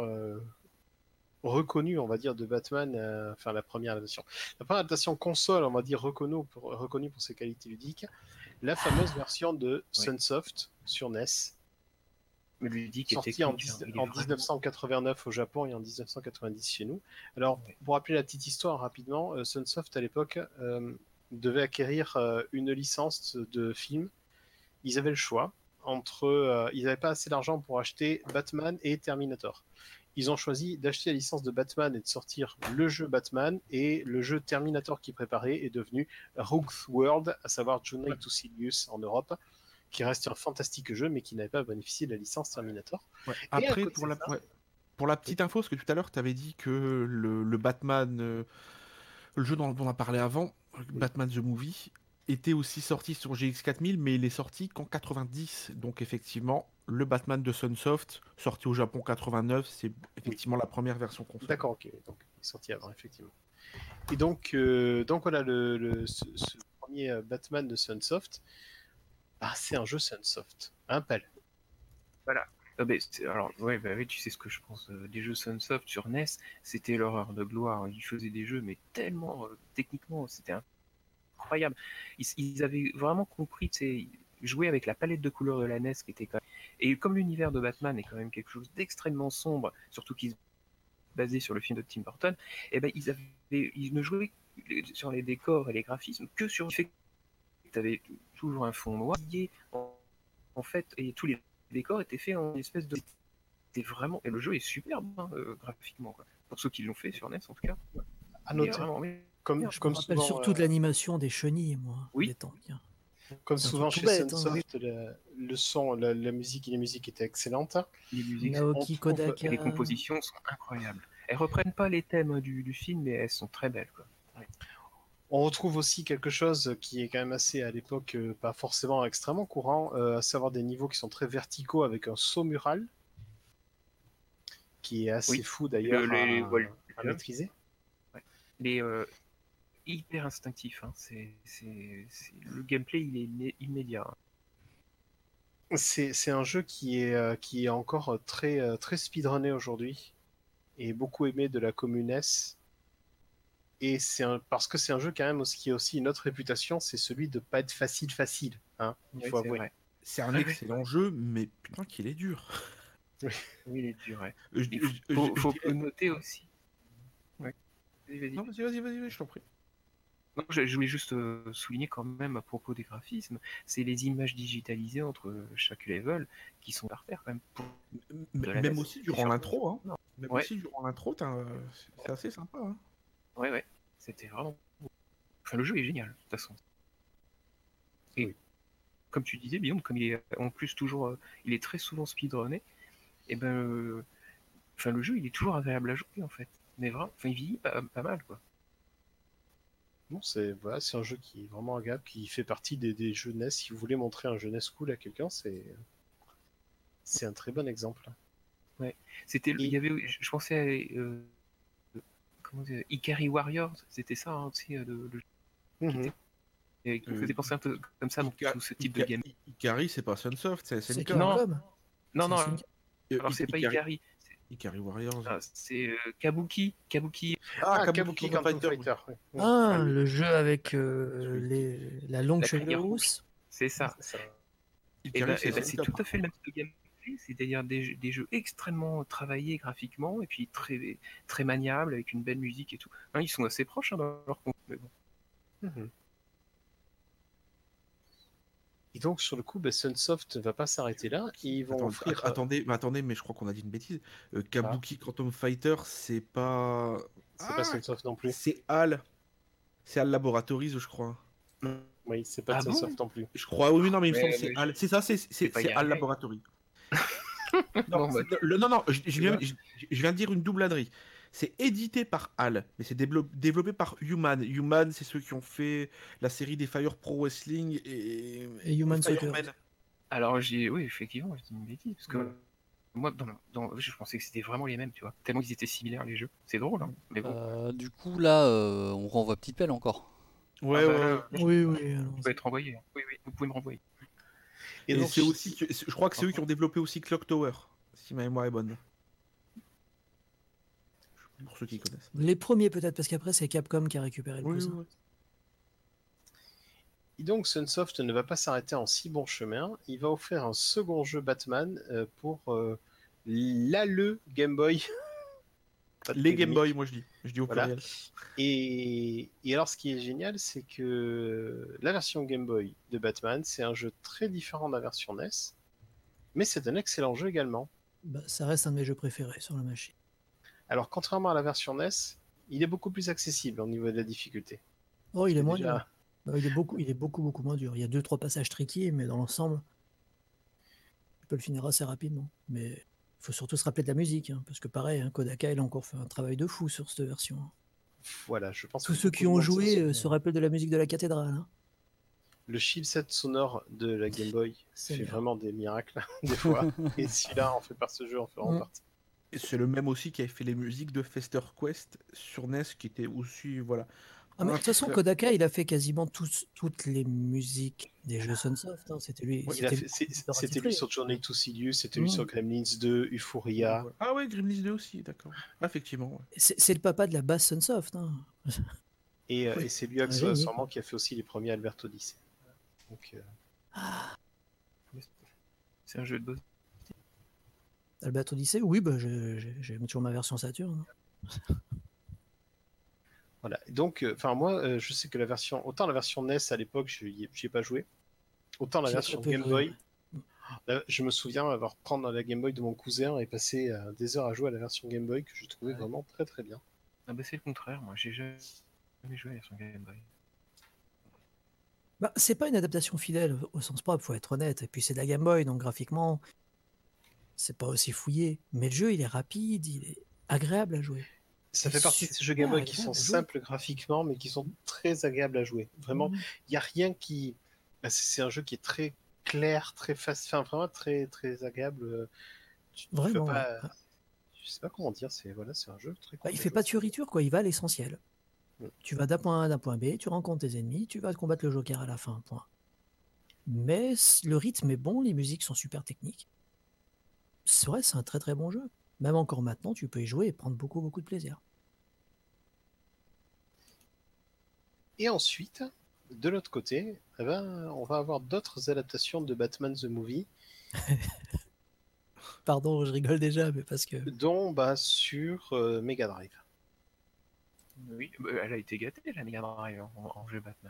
reconnue, on va dire, de Batman, enfin la première adaptation console, on va dire, reconnue pour ses qualités ludiques, la fameuse version de Oui. Sunsoft sur NES, Mais ludique et sorti en, technique, hein, il est en vraiment... 1989 au Japon et en 1990 chez nous. Alors, Ouais. pour rappeler la petite histoire rapidement, Sunsoft à l'époque devait acquérir une licence de film. Ils avaient le choix entre. Ils n'avaient pas assez d'argent pour acheter Batman et Terminator. Ils ont choisi d'acheter la licence de Batman et de sortir le jeu Batman, et le jeu Terminator qui préparait est devenu Rogue's World, à savoir Journey to Sirius en Europe, qui reste un fantastique jeu mais qui n'avait pas bénéficié de la licence Terminator. Ouais. Et à Après, côté de ça, pour la petite info, parce que tout à l'heure, tu avais dit que le Batman, le jeu dont on a parlé avant, oui. Batman The Movie, était aussi sorti sur GX4000, mais il est sorti qu'en 90. Donc effectivement, le Batman de Sunsoft, sorti au Japon 89, c'est effectivement la première version console. D'accord, ok, donc il est sorti avant, effectivement. Et donc voilà, ce premier Batman de Sunsoft, bah, c'est un jeu Sunsoft, un pal. Voilà. Alors, ouais, bah oui, tu sais ce que je pense. Des jeux Sunsoft sur NES, c'était leur heure de gloire. Ils faisaient des jeux, mais tellement techniquement, c'était incroyable. Ils avaient vraiment compris, tu sais, jouer avec la palette de couleurs de la NES qui était quand même... Et comme l'univers de Batman est quand même quelque chose d'extrêmement sombre, surtout qu'ils se basaient sur le film de Tim Burton, et ben ils ne jouaient sur les décors et les graphismes que sur le fait que tu avais toujours un fond noir en fait, et tous les décors étaient faits en espèce de... C'était vraiment... Et le jeu est superbe hein, graphiquement, quoi. Pour ceux qui l'ont fait sur NES en tout cas. À Il est noter, vraiment... comme, Je me comme rappelle souvent, surtout de l'animation des chenilles, moi, Oui. des Tankiens. comme C'est un souvent truc chez tout bête, hein. Sunsoft, le son, la musique et les musiques étaient excellentes. Les musiques Naoki et Kodaka. les compositions sont incroyables. Elles reprennent pas les thèmes du film, mais elles sont très belles, quoi. On retrouve aussi quelque chose qui est quand même assez, à l'époque, pas forcément extrêmement courant, à savoir des niveaux qui sont très verticaux avec un saut mural, qui est assez Oui. fou d'ailleurs wall à jump, maîtriser. ouais. Il est hyper instinctif. Hein. Le gameplay, il est immédiat. Hein. C'est un jeu qui est encore très speedrunné aujourd'hui et beaucoup aimé de la commune S. Et parce que c'est un jeu quand même qui a aussi une autre réputation, c'est celui de pas être facile, hein, il Oui, faut c'est avouer. vrai. C'est un excellent jeu, mais putain qu'il est dur. Oui, il est dur. Ouais. Je, Il je- faut dirais... noter aussi. Ouais. Vas-y. Non, vas-y, je t'en prie. Non, je voulais juste souligner quand même à propos des graphismes, c'est les images digitalisées entre chaque level qui sont par terre quand même. De la Même NES. aussi durant l'intro, hein. Même Ouais. aussi durant l'intro, c'est assez sympa. Hein. Ouais. C'était vraiment... Enfin, le jeu est génial, de toute façon. Et Oui. comme tu disais, Beyond, comme il est en plus toujours... il est très souvent speedrunné, et ben... Enfin, le jeu, il est toujours agréable à jouer, en fait. Mais vraiment, enfin, il vieillit pas mal, quoi. Bon, c'est un jeu qui est vraiment agréable, qui fait partie des jeux NES. Si vous voulez montrer un jeu NES cool à quelqu'un, c'est un très bon exemple. C'était, il Et- y avait, je pensais à comment dire, Ikari Warriors, c'était ça hein, aussi, le jeu qui Mhm. me faisait penser un peu comme ça, donc tout ce type de game. Ikari, c'est pas Sunsoft, c'est C'est SNK. Non. Capcom. Non, C'est non, SNK. alors c'est pas Ikari, Ikari Warriors. c'est Kabuki. Kabuki Quantum Fighter. oui. Oui. Ah, le jeu avec la longue La chevelure crinière rousse. C'est ça. C'est ça. Et Ikari, ben, c'est c'est SNK, tout à par fait le même style de gameplay, c'est-à-dire des jeux extrêmement travaillés graphiquement et puis très, très maniables avec une belle musique et tout. Hein, ils sont assez proches hein, dans leur contenu, mais bon. Mhm. Et donc, sur le coup, Sunsoft ne va pas s'arrêter là. Ils vont offrir. Attendez, mais je crois qu'on a dit une bêtise. Kabuki Quantum Fighter, c'est pas. C'est pas Sunsoft non plus. C'est HAL. C'est HAL Laboratories, je crois. Oui, c'est pas de Ah bon Sunsoft non plus. Je crois, oui, non, mais il me semble que c'est Mais HAL. C'est ça, vais pas y c'est HAL arriver. Laboratories. Non, Bon, bah, non, je Tu viens, vas. je viens de dire une doubladerie. C'est édité par HAL, mais c'est développé par Human. Human, c'est ceux qui ont fait la série des Fire Pro Wrestling Et Human Soccer. Fireman. alors oui, effectivement, j'ai dit une bêtise, parce que Voilà. moi, je pensais que c'était vraiment les mêmes, tu vois. Tellement ils étaient similaires les jeux. C'est drôle, hein, mais bon. Du coup, là, on renvoie petite pelle encore. Ouais, Ah bah ouais, là, ouais. Oui, oui, je allons-y. peux être envoyé. Hein. Oui, vous pouvez me renvoyer. Et Et donc, c'est aussi, je crois que c'est eux qui ont développé aussi Clock Tower, si ma mémoire est bonne. Pour ceux qui connaissent. Les premiers peut-être, parce qu'après c'est Capcom qui a récupéré le Oui, cousin. oui, oui. Et donc, Sunsoft ne va pas s'arrêter en si bon chemin. Il va offrir un second jeu Batman pour l'ALE Game Boy. Pas de Les Game polémique. Boy, moi je dis. Je dis au Voilà. pluriel. Et alors, ce qui est génial, c'est que la version Game Boy de Batman, c'est un jeu très différent de la version NES, mais c'est un excellent jeu également. Bah, ça reste un de mes jeux préférés sur la machine. Alors, contrairement à la version NES, il est beaucoup plus accessible au niveau de la difficulté. Oh, il est moins déjà- dur. Bah, il est beaucoup moins dur. Il y a 2-3 passages tricky, mais dans l'ensemble, tu peux le finir assez rapidement. Mais il faut surtout se rappeler de la musique, hein, parce que pareil, hein, Kodaka, il a encore fait un travail de fou sur cette version. Voilà, je pense Tous que ceux beaucoup qui de ont monde joué s'en souvient. se rappellent de la musique de la cathédrale. Hein. Le chipset sonore de la Game Boy C'est fait bien. vraiment des miracles, des fois. Et celui-là, en fait par ce jeu, en fait vraiment partie. Et c'est le même aussi qui avait fait les musiques de Fester Quest sur NES, qui était aussi, voilà. Ah, mais de toute façon, Kodaka, il a fait quasiment toutes les musiques des jeux Sunsoft. Hein. C'était lui. C'était lui sur Journey to Silius, c'était lui Mm. sur Gremlins 2, Euphoria. Ah ouais, Gremlins 2 aussi, d'accord. Effectivement. Ouais. C'est le papa de la basse Sunsoft. Hein. Et Oui. c'est lui, Un génie, sûrement, quoi. qui a fait aussi les premiers Albert Odyssey. Donc, C'est un jeu de boss. Albert Odyssey, oui, bah, j'ai toujours ma version Saturn. voilà. Donc, moi, je sais que autant la version NES à l'époque, j'y ai pas joué, autant la J'y ai version très peu Game joué, Boy, ouais. là, je me souviens avoir prendre la Game Boy de mon cousin et passer des heures à jouer à la version Game Boy que je trouvais vraiment très très bien. Ah bah c'est le contraire, moi j'ai jamais joué à la version Game Boy. Bah, c'est pas une adaptation fidèle au sens propre, faut être honnête. Et puis c'est de la Game Boy, donc graphiquement, c'est pas aussi fouillé. Mais le jeu, il est rapide, il est agréable à jouer. Ça fait partie de ces jeux super Game Boy qui sont agréable à jouer. simples graphiquement, mais qui sont très agréables à jouer. Vraiment, il n'y a rien qui. C'est un jeu qui est très clair, très facile, enfin vraiment très très agréable. Vraiment, fais ouais. pas... Je sais pas comment dire, c'est un jeu très. Bah, il fait pas de fioriture, quoi. Il va à l'essentiel. Mm. Tu vas d'un point A à d'un point B, tu rencontres tes ennemis, tu vas combattre le Joker à la fin. Point. Mais le rythme est bon, les musiques sont super techniques. C'est vrai, c'est un très très bon jeu. Même encore maintenant, tu peux y jouer et prendre beaucoup beaucoup de plaisir. Et ensuite, de l'autre côté, on va avoir d'autres adaptations de Batman the Movie, Pardon, je rigole déjà, mais parce que... dont sur Mega Drive. Oui, bah, elle a été gâtée la Mega Drive en jeu Batman.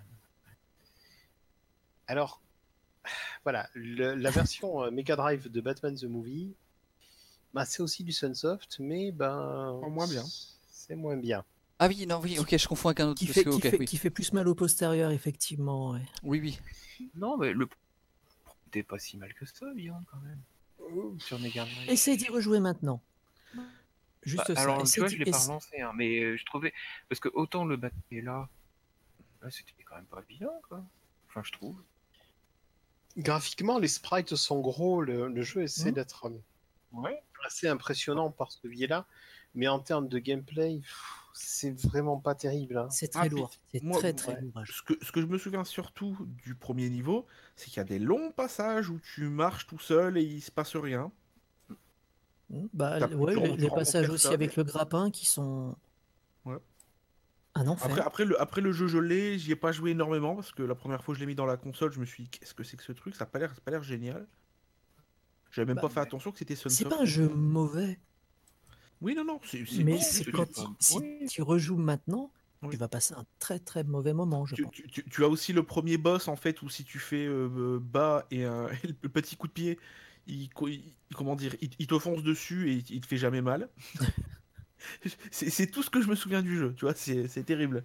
Alors, voilà, la version Mega Drive de Batman the Movie, c'est aussi du Sunsoft, mais moins bien. C'est moins bien. Ah oui, non, oui, ok, je confonds avec un autre. Qui fait plus mal au postérieur, effectivement. Ouais. Oui, oui. Non, mais le était pas si mal que ça, Beyond, quand même. Sur Mega Drive. Essaye d'y rejouer maintenant. Juste ça. Alors, tu vois, je l'ai pas relancé, hein, mais je trouvais... Parce que autant le Batman est là, c'était quand même pas bien, quoi. Enfin, je trouve. Graphiquement, les sprites sont gros, le jeu essaie d'être assez impressionnant par ce biais-là, mais en termes de gameplay, c'est vraiment pas terrible. Hein. C'est très lourd. C'est moi, très ouais. lourd. Ce que je me souviens surtout du premier niveau, c'est qu'il y a des longs passages où tu marches tout seul et il se passe rien. Bah, Tu ouais, rencontres les passages aussi personne. avec le grappin qui sont Ouais. un enfer. Après le jeu, j'y ai pas joué énormément parce que la première fois que je l'ai mis dans la console, je me suis dit, qu'est-ce que c'est que ce truc? Ça a pas l'air génial. J'avais même Bah, pas fait attention que c'était C'est Sunsoft. pas un jeu mauvais, Oui, non, c'est mais bon, c'est c'est quand juste- si Oui. tu rejoues maintenant, Oui. tu vas passer un très mauvais moment, je pense. Tu as aussi le premier boss en fait où si tu fais bas et le petit coup de pied, comment dire, il te fonce dessus et il te fait jamais mal. C'est tout ce que je me souviens du jeu, tu vois, c'est terrible.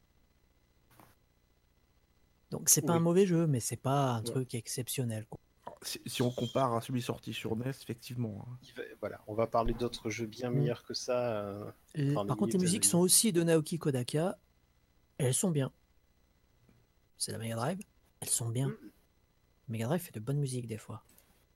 Donc c'est pas un Oui. mauvais jeu, mais c'est pas un Ouais. truc exceptionnel, quoi. Alors, si on compare à celui sorti sur NES, effectivement. Hein. Voilà, on va parler d'autres jeux bien Mm. meilleurs que ça. dans Par contre, les minutes à musiques venir. sont aussi de Naoki Kodaka. Et elles sont bien. C'est la Mega Drive. Elles sont bien. Mm. Mega Drive fait de bonnes musiques des fois.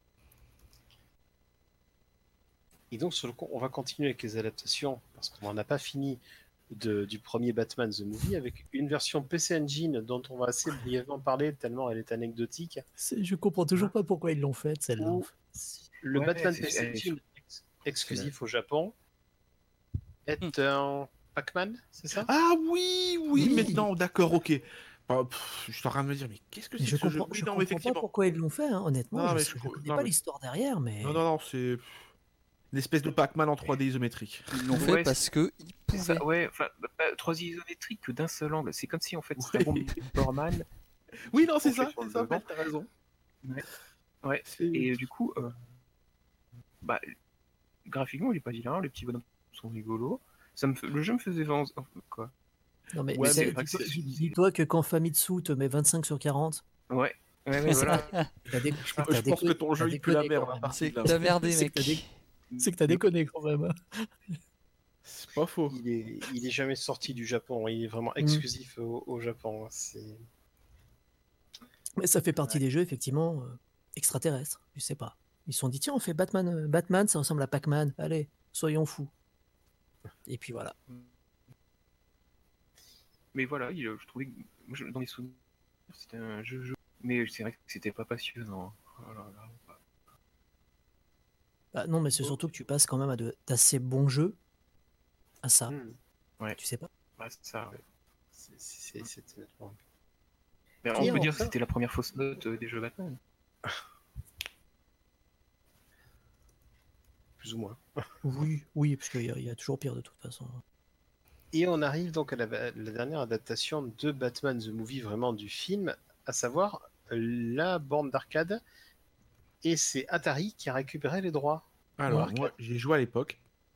Et donc, sur le coup, on va continuer avec les adaptations, parce qu'on n'en a pas fini du premier Batman The Movie, avec une version PC Engine dont on va assez brièvement parler, tellement elle est anecdotique. Je comprends toujours pas pourquoi ils l'ont faite, celle-là. Ou le Ouais, Batman c'est- PC elle est Engine exclusif au Japon est Hmm. un Pac-Man, c'est ça? Ah oui, Oui. maintenant, d'accord, ok. Bah, je suis en train de me dire, mais qu'est-ce que Mais c'est je que ce jeu? comprends, Oui, je non, comprends pas effectivement. pourquoi ils l'ont fait, hein, honnêtement. Non, mais Je connais non, pas mais- l'histoire derrière, mais. non, c'est une espèce de Pac-Man en 3D isométrique. Ils l'ont Ouais, fait parce que ils C'est ça, pouvaient. ouais, enfin, 3 isométriques que d'un seul angle. C'est comme si en fait c'était Ouais. un Bomberman. Oui, non, c'est penché ça, sur le c'est ça, devant. t'as raison. Ouais. C'est- Et du coup, bah, graphiquement, il est pas vilain, les petits bonhommes sont rigolos. Le jeu me faisait vendre. Quoi. Non, mais Ouais, mais- dis-toi que quand Famitsu te met 25 sur 40, Ouais, ouais, voilà. t'as dé- Je t'as pense que déconné- ton jeu, t'as il pue la déconné merde quand à même. partir C'est de là. que t'as merdé, C'est que t'as mec. C'est que t'as déconné quand même. C'est pas faux. Il est jamais sorti du Japon, il est vraiment exclusif au Japon. C'est... Mais ça fait partie des jeux, effectivement, extraterrestres. Je sais pas. Ils se sont dit, tiens, on fait Batman. Batman, ça ressemble à Pac-Man. Allez, soyons fous. Et puis voilà. Mais voilà, je trouvais que dans les souvenirs, c'était un jeu. Mais c'est vrai que c'était pas passionnant. Oh là là. Bah, non, mais c'est surtout que tu passes quand même à d'assez bons jeux à ça. Ouais. Tu sais pas. Bah, c'est ça, ouais. C'est tellement- Mais Et on peut en dire que fait- c'était la première fausse note des jeux Batman. plus ou moins. Oui, parce qu'il y a toujours pire de toute façon. Et on arrive donc à la dernière adaptation de Batman The Movie, vraiment du film, à savoir la borne d'arcade. Et c'est Atari qui a récupéré les droits. Alors, Arcade. moi, j'ai joué à l'époque.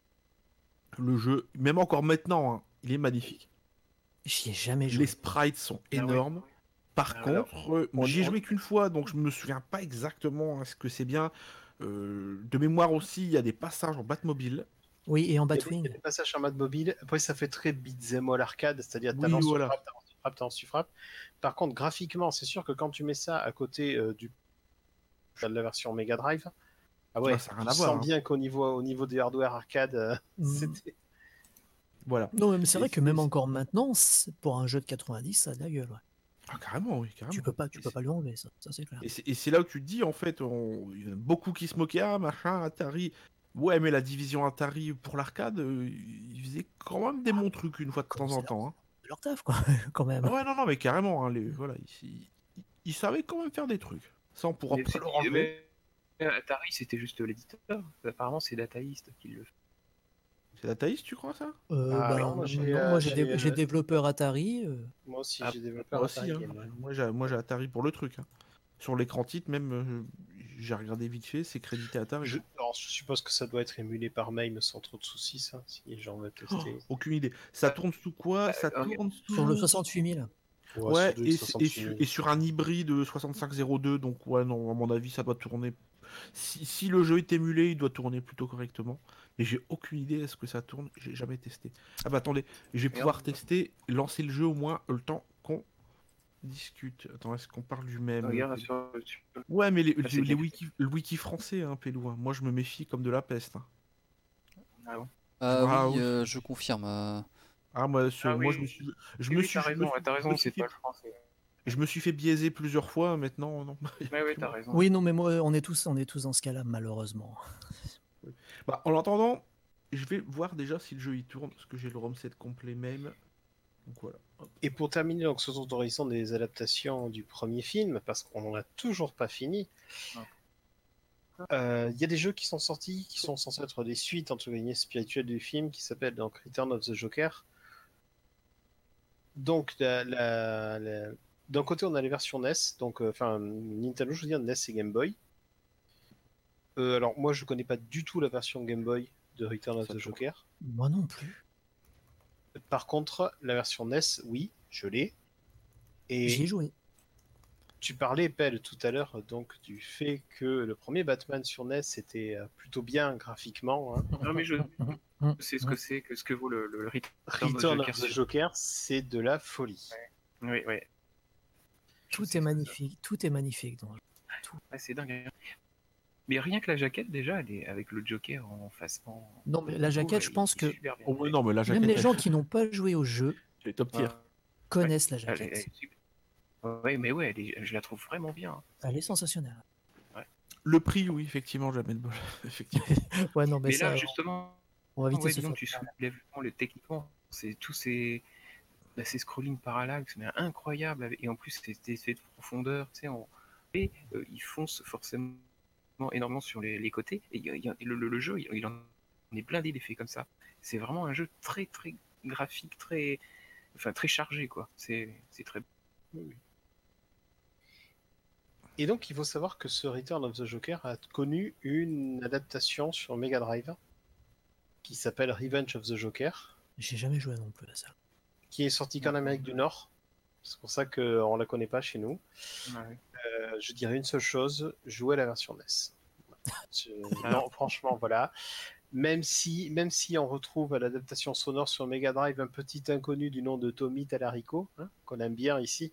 Le jeu, même encore maintenant, hein, il est magnifique. J'y ai jamais Les joué. sprites sont Ah ouais. énormes. Par Alors, contre, j'y ai joué qu'une fois, donc je me souviens pas exactement ce que c'est bien. De mémoire aussi, il y a des passages en Batmobile. Oui, et en Il y a Batwing. des passages en mode mobile. Après, ça fait très beat'em all arcade, c'est-à-dire Oui, t'avances, voilà. tu frappes, t'avances, tu frappes, t'avances, tu frappes. Par contre, graphiquement, c'est sûr que quand tu mets ça à côté de la version Mega Drive, ah ouais, Ah, ça a rien tu à voir, sens hein. bien qu'au niveau des hardware arcade, Mm. c'était... Voilà. Non, mais c'est Et vrai que même encore maintenant, pour un jeu de 90, ça a de la gueule. Ouais. Ah, carrément, oui, carrément. Tu peux pas lui enlever ça c'est clair. Et c'est là où tu te dis, en fait, il y en a beaucoup qui se moquaient, ah, machin, Atari. Ouais, mais la division Atari pour l'arcade, ils faisaient quand même des bons trucs une fois de temps en temps. Hein. C'est leur taf, quoi, quand même. Ah ouais, non, mais carrément, hein, voilà, ils savaient quand même faire des trucs. Ça, on pourra pas leur enlever. Atari, c'était juste l'éditeur. Apparemment, c'est Data East qui le fait. C'est la Thaïs, tu crois, ça? non, moi, j'ai, j'ai développeur Atari. Moi aussi, Ah, j'ai développé Moi un aussi, Atari hein. Game, ouais. Moi, j'ai Atari pour le truc. Hein. Sur l'écran titre, même, j'ai regardé vite fait, c'est crédité Atari. Alors, je suppose que ça doit être émulé par mail sans trop de soucis, ça, si les gens veulent tester. Aucune idée. Ça tourne sous quoi? Ça tourne sous... Sur le 68 000. Ouais, sur du et 68 000. sur un hybride 6502, donc ouais, non, à mon avis, ça doit tourner. Si le jeu est émulé, il doit tourner plutôt correctement. Mais j'ai aucune idée est-ce que ça tourne, j'ai jamais testé. Ah bah attendez, je vais pouvoir tester, lancer le jeu au moins le temps qu'on discute. Attends, est-ce qu'on parle du même? Regarde Ouais, mais c'est bien. le wiki français, hein, Pélou. Hein. Moi, je me méfie comme de la peste. Hein. Ah bon. Ah Oui, oui. je confirme. Ah, moi, Ah moi, oui, je oui, me oui, suis, t'as raison, ouais, t'as je me raison, suis c'est fait, pas le français. je me suis fait biaiser plusieurs fois. Maintenant, non, il y a Ouais, ouais, plus t'as moyen. raison. Oui, non, mais moi, on est tous dans ce cas-là, malheureusement. Oui. Bah, en attendant, je vais voir déjà si le jeu y tourne, parce que j'ai le ROM set complet même. Donc voilà. Hop. Et pour terminer donc, sur ton horizon des adaptations du premier film, parce qu'on n'en a toujours pas fini, Non. il y a des jeux qui sont sortis, qui sont censés être des suites entre guillemets spirituelles du film, qui s'appellent donc Return of the Joker. Donc d'un côté on a les versions NES, donc enfin Nintendo, je veux dire NES et Game Boy. Alors moi je connais pas du tout la version Game Boy de Return of Ça the tourne. Joker. Moi non plus. Par contre la version NES, oui, je l'ai. J'y ai Et joué. tu parlais, Pelle, tout à l'heure, donc du fait que le premier Batman sur NES était plutôt bien graphiquement, hein. Non, mais je sais ce que c'est, que ce que vaut le Return of Return of Joker the sur. Joker, c'est de la folie. Oui, oui. Je Tout sais est que ça- magnifique. Tout est magnifique dans le jeu. Tout. Ouais, c'est dingue, hein. Mais rien que la jaquette, déjà, elle est avec le Joker en face. Non, mais la je trouve, jaquette, je il pense est que super bien Oh, mais fait. non, mais la même jaquette, les gens qui n'ont pas joué au jeu elle est top tier. connaissent la Elle est jaquette. super. Ouais, mais ouais, je la trouve vraiment bien. Elle est sensationnelle. Le prix, oui, effectivement, jamais de bol. Effectivement. Ouais, non, mais Mais là, ça, justement, on va éviter ouais, de se disons faire. que tu soulèves techniquement, c'est tous ces scrolling parallaxes, mais incroyables, et en plus, ces effets de profondeur, tu sais, et ils foncent forcément énormément sur les côtés, et le jeu, il en est blindé d'effets comme ça. C'est vraiment un jeu très, très graphique, très chargé, quoi. C'est très. Oui. Et donc, il faut savoir que ce Return of the Joker a connu une adaptation sur Mega Drive qui s'appelle Revenge of the Joker, J'ai jamais joué non plus à ça. qui est sorti qu'en Amérique du Nord. C'est pour ça qu'on la connaît pas chez nous. Ouais. Je dirais une seule chose, jouez la version NES. Ah. Non, franchement, voilà. Même si on retrouve à l'adaptation sonore sur Mega Drive un petit inconnu du nom de Tommy Talarico, hein, qu'on aime bien ici,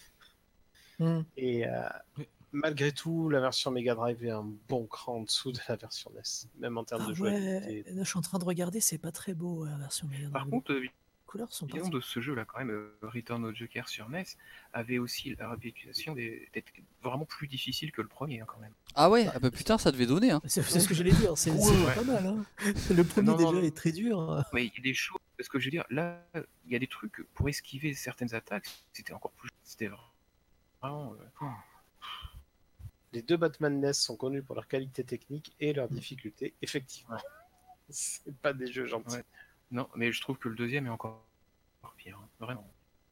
et Oui. malgré tout, la version Mega Drive est un bon cran en dessous de la version NES, même en termes Ah de ouais, jouabilité. là, je suis en train de regarder, c'est pas très beau la version Mega Par Drive. contre, Les couleurs sont disons parties. de ce jeu-là, quand même, Return of Joker sur NES avait aussi la réputation d'être vraiment plus difficile que le premier, hein, quand même. Ah ouais, Bah, ah bah putain, ça devait donner. Hein. C'est ce que j'allais dire, c'est pas mal. Hein. Le premier Non, déjà non, est très dur. mais il y a des choses, parce que je veux dire, là, il y a des trucs pour esquiver certaines attaques, c'était encore plus. C'était vraiment. Les deux Batman NES sont connus pour leur qualité technique et leur difficulté, effectivement. C'est pas des jeux gentils. Ouais. Non, mais je trouve que le deuxième est encore pire, hein, vraiment.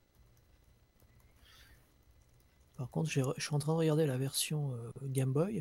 Par contre, je suis en train de regarder la version Game Boy.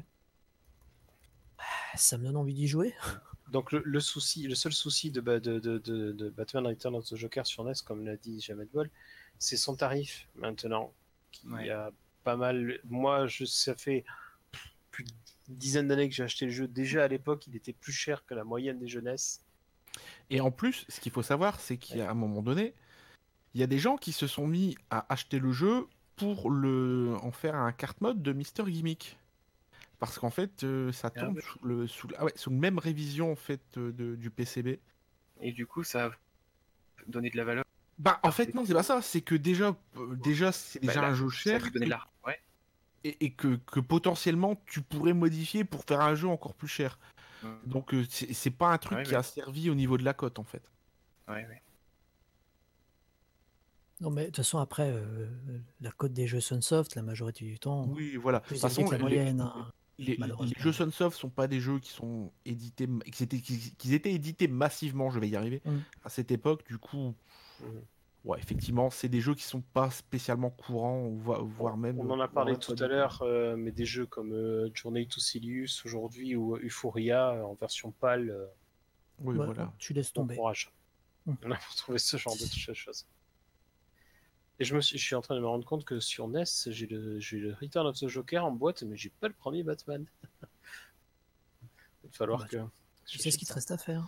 Ça me donne envie d'y jouer. Donc le seul souci de Batman Return of the Joker sur NES, comme l'a dit Jamel Ball, c'est son tarif maintenant, qui Ouais. a pas mal. Moi, ça fait plus d'une dizaine d'années que j'ai acheté le jeu. Déjà à l'époque, il était plus cher que la moyenne des jeunesses. Et en plus, ce qu'il faut savoir, c'est qu'à un moment donné, il y a des gens qui se sont mis à acheter le jeu pour en faire un carte mode de Mister Gimmick. Parce qu'en fait, ça tourne ouais. sous le même révision en fait, du PCB. Et du coup, ça a donné de la valeur. Bah, en fait, non, c'est pas ça. C'est que déjà c'est déjà Là, un jeu ça cher lui donnait de l'art. Ouais. et que potentiellement tu pourrais modifier pour faire un jeu encore plus cher. Donc, c'est pas un truc Ouais, qui ouais. a servi au niveau de la cote en fait. Ouais, ouais. Non, mais de toute façon, après, la cote des jeux Sunsoft, la majorité du temps, Oui, voilà. De plus toute élevée façon, que la moyenne. Hein, les malheureusement. jeux Sunsoft sont pas des jeux qui sont édités, qu'ils étaient édités massivement, je vais y arriver, à cette époque. Du coup, ouais, effectivement, c'est des jeux qui sont pas spécialement courants, voire même. On en a parlé tout pas à du l'heure, mais des jeux comme Journey to Silius aujourd'hui ou Euphoria en version PAL, Oui, Ouais, voilà. tu laisses bon tomber. courage. On a retrouvé ce genre de choses. Et je suis en train de me rendre compte que sur NES, j'ai le Return of the Joker en boîte, mais j'ai pas le premier Batman. Il va falloir Bah, que. Tu sais ce qu'il te reste à faire.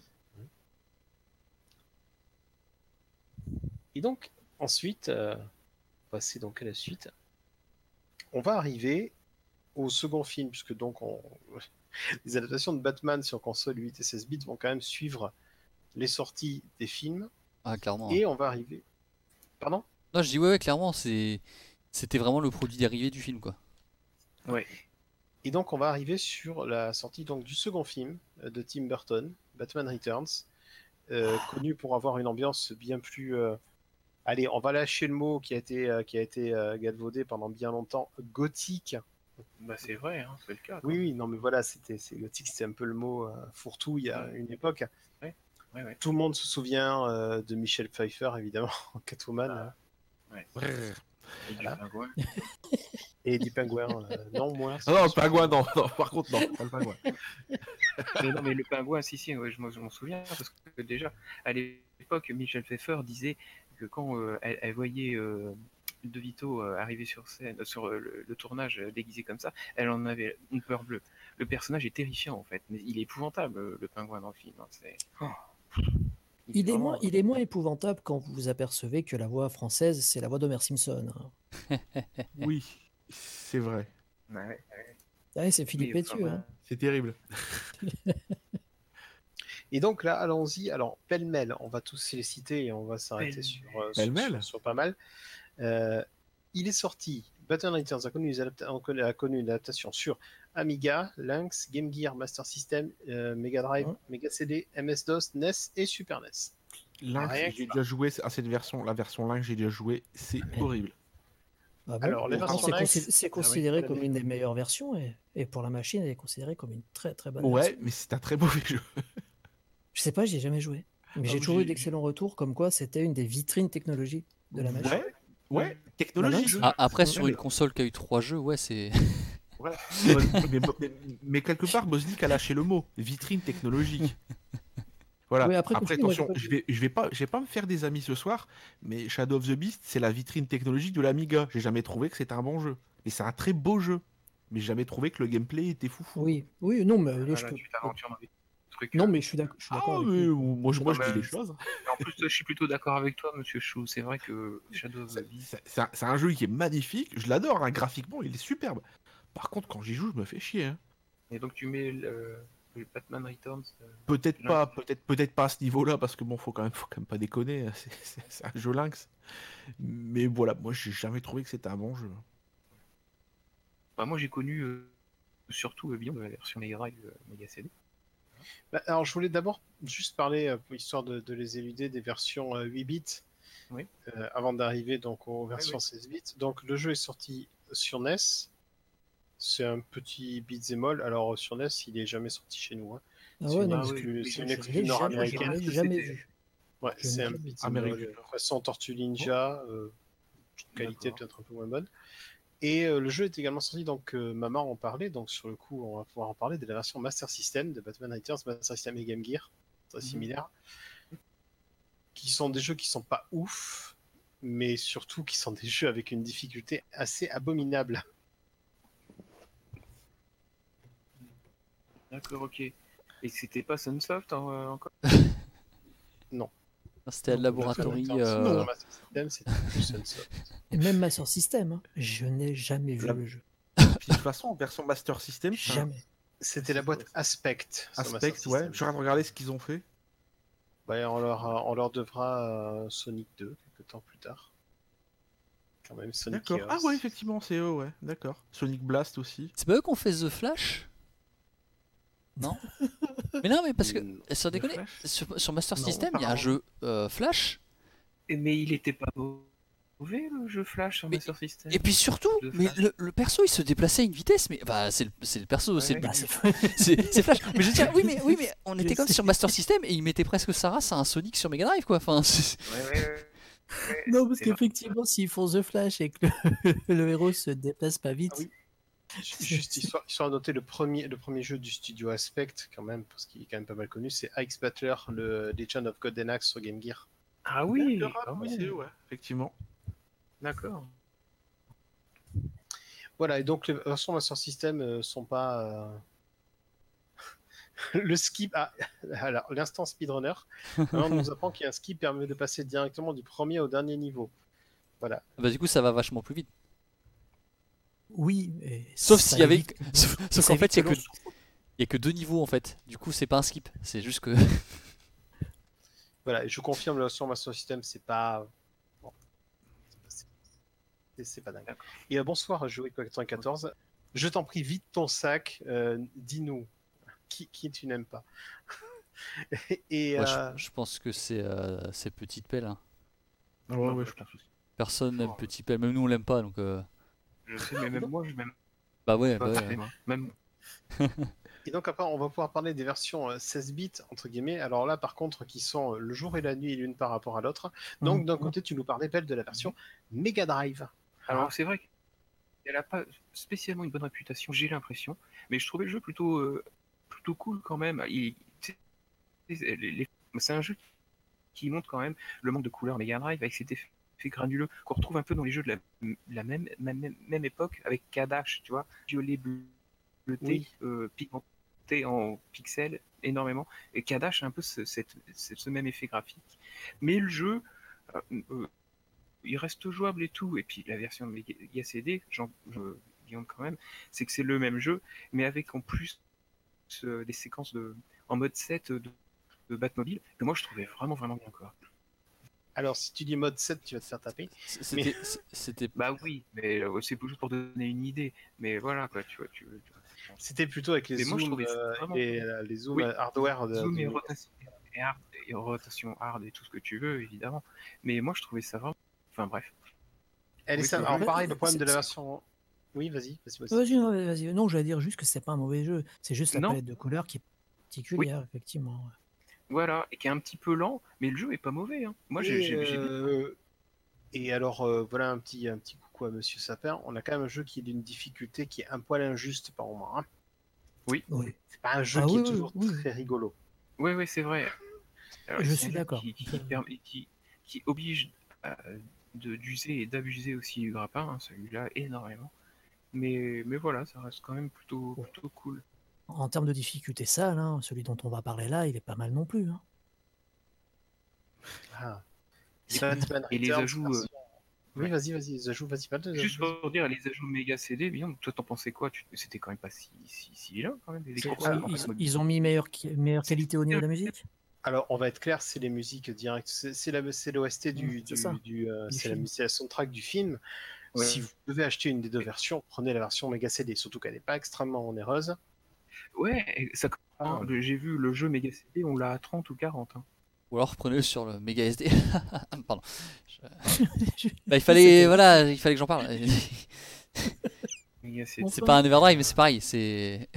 Et donc, ensuite, passer donc à la suite, on va arriver au second film, puisque donc les adaptations de Batman sur console 8 et 16 bits vont quand même suivre les sorties des films Ah, clairement. et on va arriver. Pardon? Non, je dis ouais, clairement, c'était vraiment le produit dérivé du film, quoi. Ouais. Et donc on va arriver sur la sortie donc du second film de Tim Burton, Batman Returns, connu pour avoir une ambiance bien plus. Allez, on va lâcher le mot qui a été galvaudé pendant bien longtemps, gothique. Bah c'est vrai, hein, c'est le cas. Oui, oui, non mais voilà, c'est gothique, c'est un peu le mot fourre-tout il y a une époque. Ouais. Tout le monde se souvient de Michelle Pfeiffer évidemment en Catwoman. Et du Voilà. pingouin. Et du pingouin. Non, moi. Non, le pingouin, non, par contre, non, pas le pingouin. Mais le pingouin, si, ouais, je m'en souviens, parce que déjà, à l'époque, Michel Pfeiffer disait que quand elle voyait De Vito arriver sur scène, sur le tournage déguisé comme ça, elle en avait une peur bleue. Le personnage est terrifiant en fait, mais il est épouvantable le pingouin dans le film. Hein. Il est moins épouvantable quand vous vous apercevez que la voix française, c'est la voix d'Homer Simpson. Hein. Oui, c'est vrai. Ouais. Ouais, c'est Philippe Oui, Pétieux. Hein. C'est terrible. Et donc là, allons-y. Alors, pêle-mêle, on va tous les citer et on va s'arrêter sur pas mal. Il est sorti, Batman Returns a connu une adaptation sur Amiga, Lynx, Game Gear, Master System, Mega Drive, Mega CD, MS-DOS, NES et Super NES. Lynx, j'ai déjà joué à cette version, la version Lynx, j'ai déjà joué, c'est horrible. Ah bon, Alors, la version Lynx, c'est considéré comme une des meilleures versions et pour la machine, elle est considérée comme une très très bonne version. Ouais, mais c'est un très mauvais jeu. Je sais pas, j'y ai jamais joué. Mais j'ai toujours eu d'excellents retours comme quoi c'était une des vitrines technologiques de la machine. Ouais, technologie. Après, sur une console qui a eu 3 jeux, ouais, c'est. Ouais. mais quelque part, Bosnik a lâché le mot vitrine technologique. Voilà. Oui, après, attention, je vais pas me faire des amis ce soir, mais Shadow of the Beast, c'est la vitrine technologique de l'Amiga. J'ai jamais trouvé que c'était un bon jeu. Et c'est un très beau jeu. Mais j'ai jamais trouvé que le gameplay était fou. Oui, non, mais Tu t'aventures dans des trucs. Non, mais je suis d'accord. Mais moi, je dis les choses. En plus, je suis plutôt d'accord avec toi, monsieur Chou. C'est vrai que Shadow of the Beast. C'est un jeu qui est magnifique. Je l'adore, hein. Graphiquement, il est superbe. Par contre, quand j'y joue, je me fais chier. Hein. Et donc, tu mets le Batman Returns. Peut-être pas à ce niveau-là, parce que bon, faut quand même pas déconner. C'est un jeu Lynx. Mais voilà, moi, j'ai jamais trouvé que c'était un bon jeu. Bah, moi, j'ai connu surtout bien de la version Mega Drive, Mega CD. Alors, je voulais d'abord juste parler, histoire de les éluder, des versions 8 bits, oui. Avant d'arriver donc aux versions 16 bits. Donc, le jeu est sorti sur NES. C'est un petit beat'em all. Alors, sur NES, il est jamais sorti chez nous. Hein. Ah ouais, c'est une exclue nord-américaine. Jamais vu. Ouais, c'est un beat'em all. Façon Tortue Ninja, qualité peut-être un peu moins bonne. Et le jeu est également sorti, donc maman en parlait, donc sur le coup on va pouvoir en parler de la version Master System de Batman Returns, Master System et Game Gear, très similaire, qui sont des jeux qui sont pas ouf, mais surtout qui sont des jeux avec une difficulté assez abominable. D'accord, ok. Et c'était pas Sunsoft encore? Non. C'était à Laboratory. Master System, c'était plus Sunsoft. Et même Master System, hein. Je n'ai jamais vu le jeu. Puis, de toute façon, en version Master System, jamais. C'était la boîte Aspect. Aspect, ouais. Je suis en train de regarder ce qu'ils ont fait. Ouais, on leur devra Sonic 2 quelques temps plus tard. Quand même, Sonic. D'accord. Ah ouais, effectivement, c'est eux, ouais. D'accord. Sonic Blast aussi. C'est pas eux qu'on fait The Flash? Non. Mais non, mais parce que, sans déconner, sur Master System, il y a un jeu Flash. Mais il était pas mauvais le jeu Flash sur Master System. Et puis surtout, mais le perso il se déplaçait à une vitesse, mais bah, c'est le perso, c'est Flash. Mais je veux dire, oui, mais on était comme sur Master System et il mettait presque sa race à un Sonic sur Mega Drive, quoi. Enfin, non, parce qu'effectivement, s'ils font The Flash et que le héros se déplace pas vite. Ah oui. Juste histoire de noter le premier jeu du studio Aspect, quand même, parce qu'il est quand même pas mal connu, c'est Ice Battler, le Legend of Golden Axe sur Game Gear. Ah oui, c'est eux, ouais, effectivement. D'accord. Voilà, et donc les versions Master System sont pas. Le skip. Ah, alors, l'instant speedrunner. On nous apprend qu'il y a un skip qui permet de passer directement du premier au dernier niveau. Voilà. Bah, du coup, ça va vachement plus vite. Oui, sauf s'il y avait. Sauf qu'en fait, il y a que 2 niveaux en fait. Du coup, c'est pas un skip. C'est juste que. Voilà, et je confirme, la version Master System, c'est pas... Bon, c'est pas dingue. D'accord. Et bonsoir, Joey94. Je t'en prie, vide ton sac, dis-nous, qui tu n'aimes pas? Et Ouais, je pense que c'est Petite Pelle. Hein. Ah ouais, je pense aussi. Personne n'aime Oh. Petit Pelle, même nous on l'aime pas. Donc, Je sais, mais même moi, je m'aime bah ouais, pas. bah ouais. Même Et donc après, on va pouvoir parler des versions 16 bits, entre guillemets. Alors là, par contre, qui sont le jour et la nuit l'une par rapport à l'autre. Donc d'un côté, tu nous parlais, Belle, de la version Mega Drive. Alors c'est vrai qu'elle a pas spécialement une bonne réputation, j'ai l'impression, mais je trouvais le jeu plutôt cool quand même. C'est un jeu qui montre quand même le manque de couleurs Mega Drive avec cet effet granuleux qu'on retrouve un peu dans les jeux de la même époque avec Kadash, tu vois, violet, bleuté, pigmenté en pixels énormément. Et Kadash a un peu ce même effet graphique. Mais le jeu, il reste jouable et tout. Et puis la version Mega CD, je dis quand même, c'est que c'est le même jeu, mais avec en plus des séquences en mode 7 de Batmobile, que moi je trouvais vraiment bien quoi. Alors, si tu dis mode 7, tu vas te faire taper. C'était Bah oui, mais c'est juste pour donner une idée. Mais voilà quoi, tu vois. C'était plutôt avec les Mais moi, je zooms trouvais ça vraiment et les zooms Oui, hardware. zoom et rotation hard et tout ce que tu veux, évidemment. Mais moi, je trouvais ça vraiment... Enfin bref. Alors pareil, le problème de la version... Oui, vas-y. Vas-y. Non, j'allais dire juste que c'est pas un mauvais jeu. C'est juste la Non. palette de couleurs qui est particulière, effectivement. Voilà, et qui est un petit peu lent, mais le jeu est pas mauvais. Hein. Moi, Et alors, voilà un petit coucou à Monsieur Sapin. On a quand même un jeu qui est d'une difficulté qui est un poil injuste par moment. Hein. Oui. C'est pas un jeu qui est toujours très rigolo. Oui, c'est vrai. Alors, je suis d'accord. Qui oblige d'user et d'abuser aussi du grappin, hein, celui-là, énormément. Mais voilà, ça reste quand même plutôt cool. En termes de difficulté sale, hein, celui dont on va parler là, il est pas mal non plus. Hein. Ah. Et les ajouts... Oui, vas-y, les ajouts, vas-y. Juste pour dire, les ajouts méga CD, bien, toi t'en pensais quoi? C'était quand même pas si vilain quand même. Ils ont mis meilleure qualité au niveau de la musique? Alors, on va être clair, c'est les musiques directes. C'est l'OST c'est la soundtrack du film. Ouais. Si vous devez acheter une des deux versions, prenez la version Mega CD, surtout qu'elle n'est pas extrêmement onéreuse. Ouais, j'ai vu le jeu Mega CD, on l'a à 30 ou 40. Hein. Ou alors prenez-le sur le Mega SD. Pardon. Bah, il fallait que j'en parle. C'est pas un Everdrive, mais c'est pareil. C'est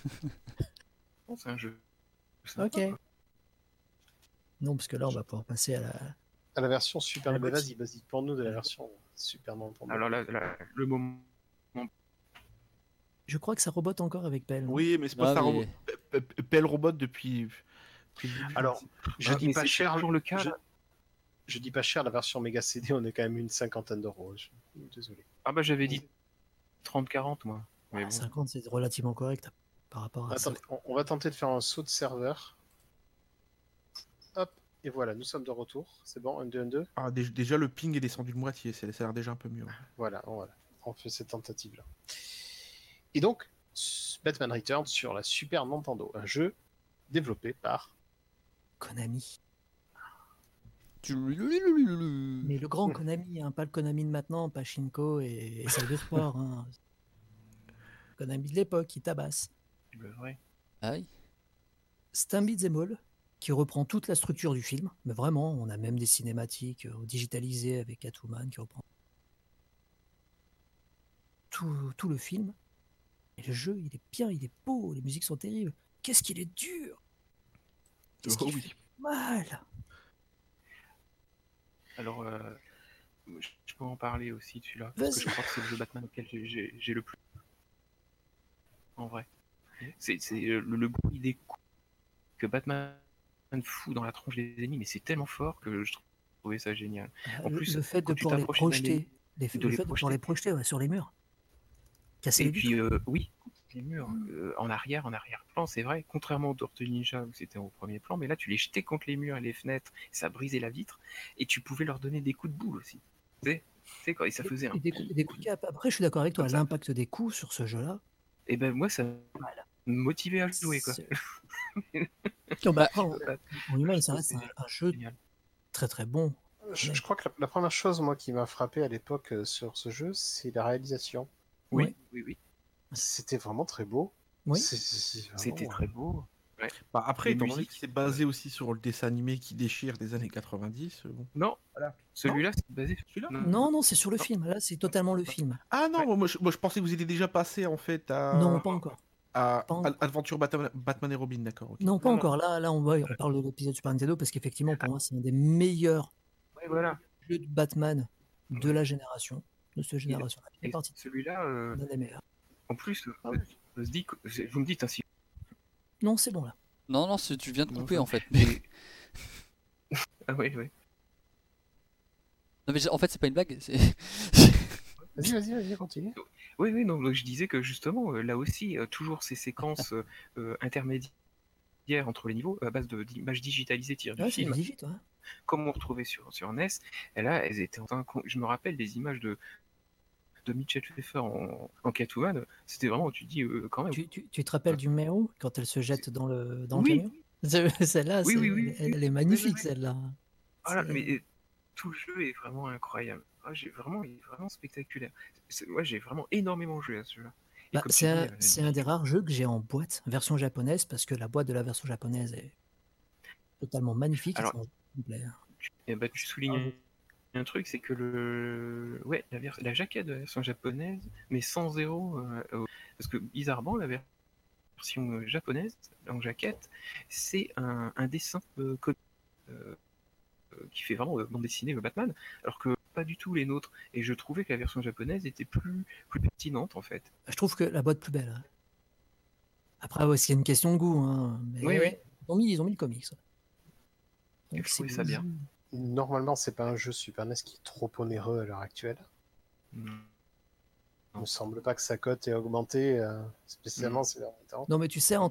un jeu. Ok. Non, parce que là, on va pouvoir passer à la version Super. Mais vas-y, pour-nous de la version Super Nintendo. Alors là, le moment. Je crois que ça robote encore avec Pelle. Oui, mais c'est pas ça. Pelle robot depuis le début. Alors, je dis pas cher. Le cas. Je dis pas cher, la version Mega CD, on est quand même une cinquantaine d'euros. Désolé. Ah bah j'avais dit 30-40 moi. Mais 50 c'est relativement correct par rapport à ça. On va tenter de faire un saut de serveur. Hop, et voilà, nous sommes de retour. C'est bon, 1-2-1-2. Ah, déjà le ping est descendu de moitié, ça a l'air déjà un peu mieux. Voilà, on fait cette tentative-là. Et donc, Batman Returns sur la Super Nintendo, un jeu développé par Konami. Mais le grand Konami, hein, pas le Konami de maintenant, pas Shinko et salle de sport. Hein. Konami de l'époque, qui tabasse. Le vrai. Ah oui. C'est un beat'em all qui reprend toute la structure du film, mais vraiment, on a même des cinématiques digitalisées avec Catwoman qui reprend tout le film. Et le jeu, il est bien, il est beau, les musiques sont terribles. Qu'est-ce qu'il est dur! Qu'est-ce qu'il fait mal! Alors, je peux en parler aussi de celui-là, parce que je crois que c'est le jeu Batman auquel j'ai le plus. En vrai. C'est le bruit des coups que Batman fout dans la tronche des ennemis, mais c'est tellement fort que je trouvais ça génial. En plus, le fait de pouvoir les projeter, les projeter sur les murs. Casser les vitres. Oui, les murs en arrière-plan, c'est vrai, contrairement au Tortue Ninja où c'était au premier plan, mais là tu les jetais contre les murs et les fenêtres, et ça brisait la vitre, et tu pouvais leur donner des coups de boule aussi. Tu sais quoi, et ça faisait des coups de cap. Après, je suis d'accord avec toi, l'impact des coups sur ce jeu-là. Et ben moi, ça me motivait à jouer, quoi. Non, bah, Batman, en lui-même, je ça trouve reste que un jeu génial. très très bon. Je crois que la première chose, moi, qui m'a frappé à l'époque sur ce jeu, c'est la réalisation. Oui, Ouais. oui. C'était vraiment très beau. Oui. C'était très beau. Ouais. Bah, après, Les étant donné que musiques, c'est basé aussi sur le dessin animé qui déchire des années 90, bon. Non, Voilà. celui-là, c'est basé sur Celui-là Non, c'est sur le Non. film. Là, c'est totalement le film. Ah non, Ouais. moi, je pensais que vous étiez déjà passé en fait Non, pas encore. à Pas en- Adventure Batman et Robin, d'accord. Ok. Non, pas Non. encore. Là, on parle de l'épisode Super Nintendo parce qu'effectivement, pour moi, c'est un des meilleurs Ouais, voilà. jeux de Batman de Ouais. la génération, de cette génération. Il est Et parti celui-là, d'un des meilleurs. en plus, Ah ouais. je dis, vous me dites ainsi. Non, c'est bon là. Non, tu viens de Non, couper ça- en fait. Et- Ah oui. Non, mais en fait, c'est pas une blague. Vas-y, continue. Oui, non, donc je disais que justement, là aussi, toujours ces séquences intermédiaires entre les niveaux, à base d'images digitalisées tirées du Ouais, c'est du film, digit, ouais. comme on retrouvait sur NES, et là, elles étaient je me rappelle des images de Michelle Pfeiffer en Catwoman, c'était vraiment, tu dis, quand même. Tu te rappelles du Méo quand elle se jette dans le Oui. camion? Celle-là, Oui. elle est magnifique, Oui. celle-là. Voilà, C'est- mais tout le jeu est vraiment incroyable. Ah, il est vraiment spectaculaire. Moi, j'ai vraiment énormément joué à ce jeu-là. Et Bah, comme tu c'est dis, un, la c'est un musique, des rares jeux que j'ai en boîte, version japonaise, parce que la boîte de la version japonaise est totalement magnifique. Alors, c'est un jeu complet. tu soulignes un truc, c'est que la jaquette de la version japonaise, mais sans zéro, parce que bizarrement, la version japonaise, en jaquette, c'est un dessin qui fait vraiment bande dessinée Batman, alors que pas du tout les nôtres. Et je trouvais que la version japonaise était plus pertinente en fait. Je trouve que la boîte plus belle. Hein. Après, ouais, c'est une question de goût, hein, mais Oui. ils ont mis le comics. Et Donc je c'est trouvais ça bien. Normalement, c'est pas un jeu Super NES qui est trop onéreux à l'heure actuelle. Il me semble pas que sa cote ait augmenté spécialement ces derniers temps. Non, mais tu sais,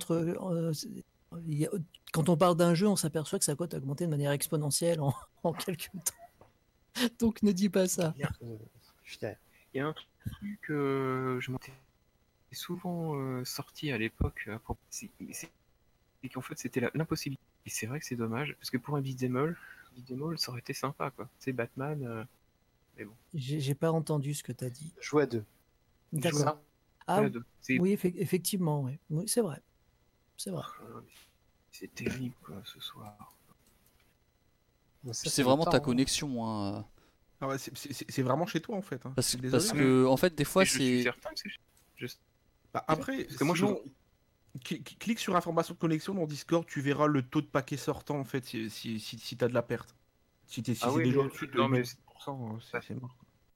quand on parle d'un jeu, on s'aperçoit que sa cote a augmenté de manière exponentielle en quelques temps. Donc ne dis pas ça. Putain. Il y a un truc que je m'étais souvent sorti à l'époque, c'est qu'en fait c'était l'impossibilité. Et c'est vrai que c'est dommage, parce que pour un beat'em all, ça aurait été sympa quoi. C'est Batman, mais bon. J'ai pas entendu ce que tu as dit. Jouer à deux. D'accord. Ça. Ah, C'est oui, effectivement, oui. Oui, c'est vrai. C'est vrai. c'est terrible quoi ce soir. C'est vraiment ta connexion. Hein. Ah ouais, c'est vraiment chez toi en fait. Hein. Parce Désolé, que en fait, des fois, Je suis c'est. certain que c'est juste. Bah, après, Parce que moi, sinon, clique sur information de connexion dans Discord, tu verras le taux de paquets sortant en fait si t'as de la perte. Si c'est oui, déjà au-dessus de non, mais 10%, c'est mort.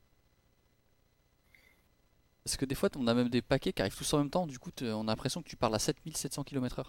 Parce que des fois, on a même des paquets qui arrivent tous en même temps, du coup, on a l'impression que tu parles à 7700 km/h.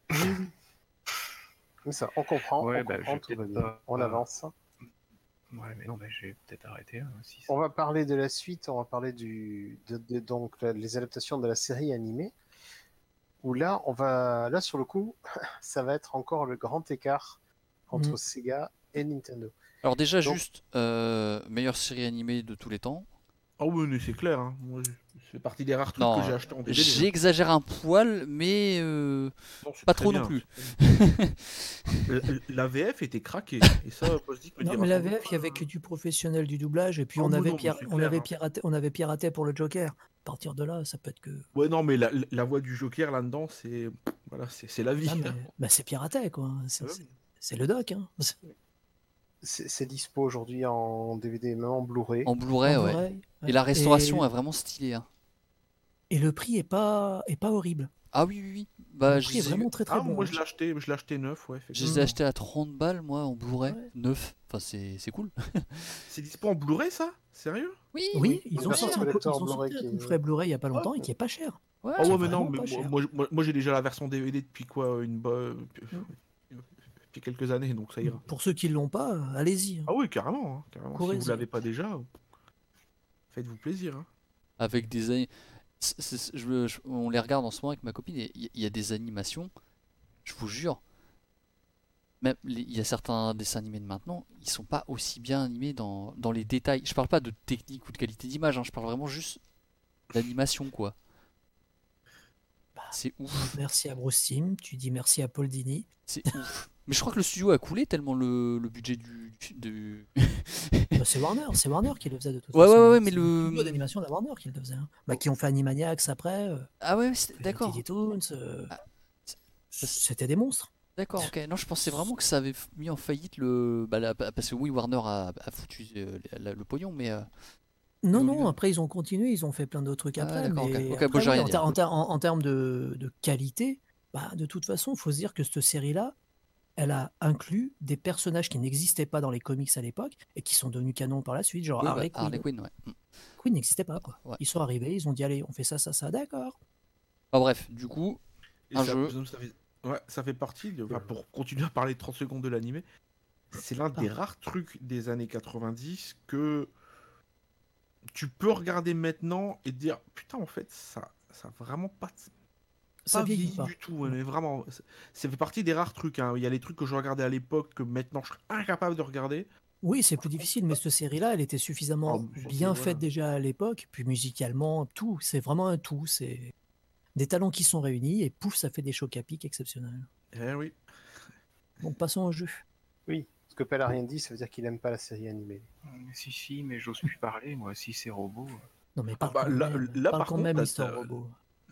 Mais ça, on comprend, Ouais, on comprend, tout va bien. pas- On avance. Ouais, mais non, je vais peut-être arrêter. Hein, si On va parler de la suite, on va parler donc les adaptations de la série animée. Où là, là sur le coup, ça va être encore le grand écart entre Sega et Nintendo. Alors déjà, Donc- juste, meilleure série animée de tous les temps. Ah oui, mais c'est clair. Hein. Moi, c'est partie des rares trucs Non, que j'ai acheté en DVD. j'exagère un poil, mais Non, c'est pas très trop bien, non plus. La VF était craquée. Et ça, Postdic me Non, dira mais la sans doute VF, il y avait que du professionnel du doublage, et puis Ah, on mais avait, non, mais c'est clair, on avait piraté pour le Joker. À partir de là, ça peut être que. Ouais, non, mais la voix du Joker là-dedans, c'est voilà, c'est la vie. Ah, mais, bah, c'est piraté, quoi. Ouais. C'est le doc. Hein. C'est dispo aujourd'hui en DVD, même en Blu-ray. En Blu-ray, En ouais. Blu-ray, Et la restauration Et- est vraiment stylée. Hein. Et le prix est pas horrible. Ah oui. Bah, Le prix est vraiment très très Ah, bon. moi hein. je l'ai acheté neuf, ouais. je effectivement. les ai achetés à 30 balles, moi, en Blu-ray, Ouais. neuf. Enfin, c'est cool. C'est dispo en Blu-ray ça? Sérieux? Oui, ils ont version sorti un collector Blu-ray Blu-ray qui est- coffret Blu-ray il y a pas longtemps et qui est pas cher. Ouais. Ah ouais, mais vraiment non, mais pas cher. moi j'ai déjà la version DVD depuis quoi, depuis quelques années, donc ça ira. Pour ceux qui l'ont pas, allez-y. hein. Ah oui, carrément, hein, carrément. Si Courez-y. vous l'avez pas déjà, faites-vous plaisir. Hein. Avec des on les regarde en ce moment avec ma copine et il y a des animations, je vous jure, même il y a certains dessins animés de maintenant, ils sont pas aussi bien animés dans les détails. Je parle pas de technique ou de qualité d'image, hein, je parle vraiment juste d'animation quoi. C'est ouf. Merci à Bruce Timm, tu dis merci à Paul Dini. C'est ouf. Mais je crois que le studio a coulé tellement le budget du. Bah, c'est Warner qui le faisait de toute Ouais, façon. ouais, mais C'est le studio d'animation de Warner qui le faisait. Qui ont fait Animaniacs après, Ah ouais, fait d'accord. Tiny Toons, Ah, c'était des monstres. D'accord, ok. Non, je pensais vraiment que ça avait mis en faillite parce que oui, Warner a foutu le pognon, mais. Non, Au non, lieu- après ils ont continué, ils ont fait plein d'autres trucs Ah, après, d'accord, ok. mais Ok, après, j'ai rien oui, à dire. en termes de qualité, de toute façon, il faut se dire que cette série-là, elle a inclus des personnages qui n'existaient pas dans les comics à l'époque et qui sont devenus canon par la suite, genre Oui, Harley Quinn. Harley Quinn, ouais. Quinn n'existait pas, quoi. Ouais. Ils sont arrivés, ils ont dit allez, on fait ça, d'accord. Enfin bref, du coup, Et un ça, jeu. ça fait partie, pour continuer à parler 30 secondes de l'animé, c'est l'un des rares trucs des années 90 que tu peux regarder maintenant et te dire putain, en fait, ça vraiment Ça vieillit vieilli pas. du tout, mais vraiment, ça fait partie des rares trucs. Hein. Il y a les trucs que je regardais à l'époque que maintenant je serais incapable de regarder. Oui, c'est plus difficile, mais cette série-là, elle était suffisamment bien faite déjà à l'époque, puis musicalement, tout. C'est vraiment un tout. C'est des talents qui sont réunis et pouf, ça fait des chocs à pic exceptionnels. Eh oui. Donc passons au jeu. Oui, parce que Pell a rien dit, ça veut dire qu'il aime pas la série animée. Si, mais j'ose plus parler, moi, si c'est robot. Non, mais Ah parle bah, quand même. là, Parle par quand contre, même, là, Mister Robot.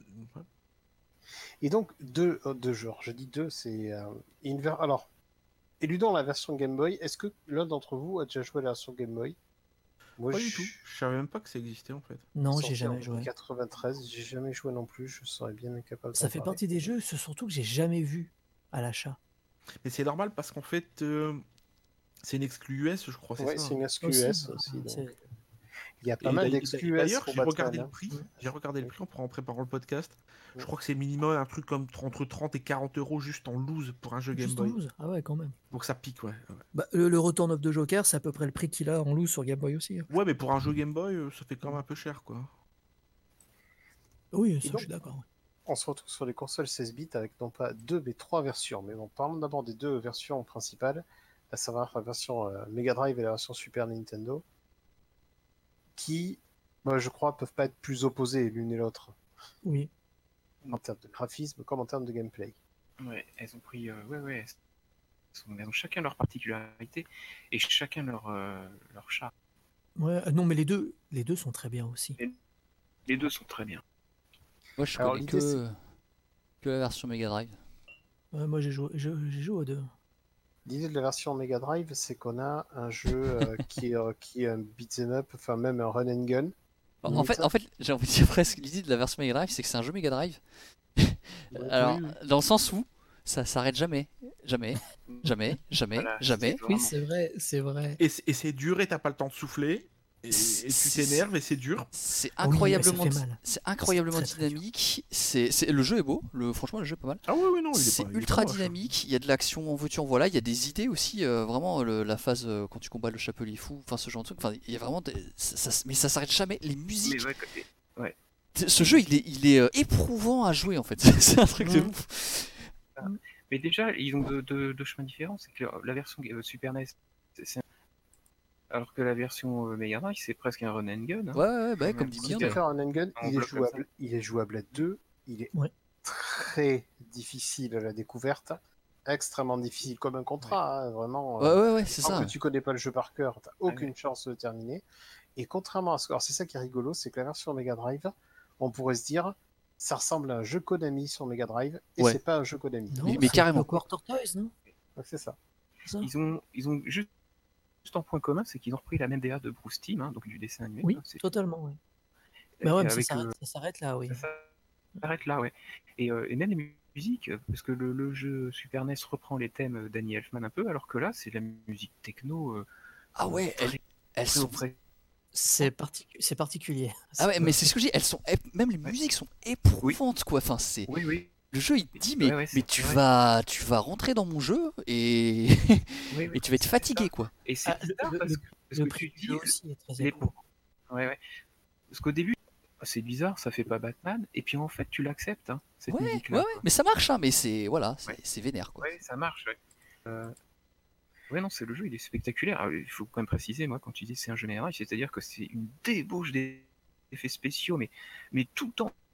Et donc, deux genres. Je dis deux, c'est Alors, éludons la version Game Boy. Est-ce que l'un d'entre vous a déjà joué à la version Game Boy? Moi, Pas du tout. Je savais même pas que ça existait en fait. Non, j'ai sorti jamais en joué. 93, j'ai jamais joué non plus. Je serais bien incapable. Ça fait partie des jeux, surtout que j'ai jamais vu à l'achat. Mais c'est normal parce qu'en fait, c'est une exclu US, je crois, c'est Ouais, ça. c'est une exclu US aussi. Donc. Il y a pas mal d'exclus US. D'ailleurs, j'ai regardé Batman, le prix. J'ai regardé le prix en préparant le podcast. Oui. Je crois que c'est minimum un truc comme entre 30 et 40 euros juste en loose pour un jeu Game Juste Boy. en loose. Ah ouais, quand même. Donc ça pique, ouais. Le Return of the Joker, c'est à peu près le prix qu'il a en loose sur Game Boy aussi. Ouais, mais pour un jeu Game Boy, ça fait quand même un peu cher, quoi. Oui, ça, donc, je suis d'accord. On se retrouve sur les consoles 16 bits avec non pas 2 mais 3 versions. Mais bon, parlons d'abord des deux versions principales, à savoir la version Mega Drive et la version Super Nintendo, qui, je crois, peuvent pas être plus opposées l'une et l'autre. Oui. En termes de graphisme comme en termes de gameplay. Ouais, elles ont pris. Elles ont chacun leur particularité et chacun leur charme. Ouais, non, mais les deux sont très bien aussi. Les deux sont très bien. Moi, je connais que la version Mega Drive. Ouais, moi, j'ai joué aux deux. L'idée de la version Mega Drive, c'est qu'on a un jeu qui est un beat'em up, enfin même un run and gun. En fait, j'ai envie de dire presque l'idée de la version Mega Drive, c'est que c'est un jeu Mega Drive. Alors, dans le sens où ça s'arrête jamais. Jamais. Voilà, Oui, c'est vrai. Et c'est dur et t'as pas le temps de souffler. Et tu t'énerves et c'est dur. C'est incroyablement, c'est incroyablement très, très dynamique. Le jeu est beau. Franchement, le jeu est pas mal. Ah ouais, non, c'est ultra dynamique. Il y a de l'action en voiture, voilà. Il y a des idées aussi. Vraiment, la phase quand tu combats le chapelier fou, enfin ce genre de truc. Enfin, il y a vraiment. Mais ça s'arrête jamais. Les musiques. Ouais. Ce jeu, il est éprouvant à jouer en fait. C'est un truc de ouf. Mais déjà, ils ont deux chemins différents. C'est que la version Super NES, alors que la version Mega Drive, c'est presque un run and gun. Hein. Ouais, comme dit Si bien. tu fais un run and gun, il est jouable à 2. Il est très difficile à la découverte. Extrêmement difficile, comme un contrat, hein, vraiment. Ouais, c'est ça. Tant que tu connais pas le jeu par cœur, t'as aucune chance de le terminer. Et contrairement à ce que. Alors, c'est ça qui est rigolo, c'est que la version Mega Drive, on pourrait se dire, ça ressemble à un jeu Konami sur Mega Drive, et c'est pas un jeu Konami. Non, mais carrément. Quarter Toys, non? C'est ça. Ils ont juste un point commun, c'est qu'ils ont repris la même DA de Bruce Timm, hein, donc du dessin animé. Oui, totalement, oui. Mais ouais, mais ça s'arrête là, oui. Ça s'arrête là, ouais. Et même les musiques, parce que le jeu Super NES reprend les thèmes d'Annie Elfman un peu, alors que là, c'est de la musique techno. Ah ouais, elles sont... C'est particulier. Ah ouais, mais c'est ce que je dis, même les musiques sont éprouvantes, quoi. Enfin, c'est... Oui. Le jeu, il te dit, mais tu vas rentrer dans mon jeu et et tu vas être fatigué, quoi. Et c'est bizarre parce que tu dis aussi est très éprouvant. Ouais. Parce qu'au début, c'est bizarre, ça fait pas Batman, et puis en fait, tu l'acceptes, hein, cette musique-là. Ouais, mais ça marche, hein, mais c'est vénère, quoi. Ouais, ça marche, ouais. Ouais, non, c'est le jeu, il est spectaculaire. Alors, il faut quand même préciser, moi, quand tu dis c'est un jeu général, c'est-à-dire que c'est une débauche d'effets spéciaux, mais tout le temps.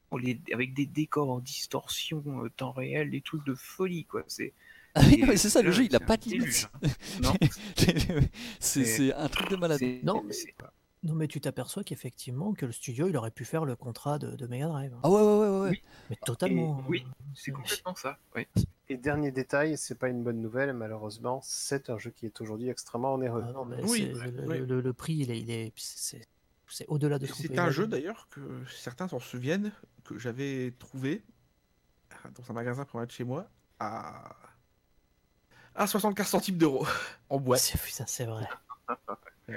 avec des décors en distorsion, temps réel, des trucs de folie, quoi. Ah oui, non, mais c'est ça, le jeu il a pas de déluge, limite. hein. Non, C'est un truc de malade. Non, mais tu t'aperçois qu'effectivement, que le studio, il aurait pu faire le contrat de Mega Drive. Ah ouais. Oui. Mais totalement. Oui, c'est complètement ça. Oui. Et dernier détail, c'est pas une bonne nouvelle, malheureusement, c'est un jeu qui est aujourd'hui extrêmement onéreux. Ah non, mais Oui, le prix, c'est au-delà de ce qu'on peut C'est un jeu imaginer. d'ailleurs que certains s'en souviennent, que j'avais trouvé dans un magasin près de chez moi à 75 centimes d'euros en boîte. Putain, c'est vrai. Ouais.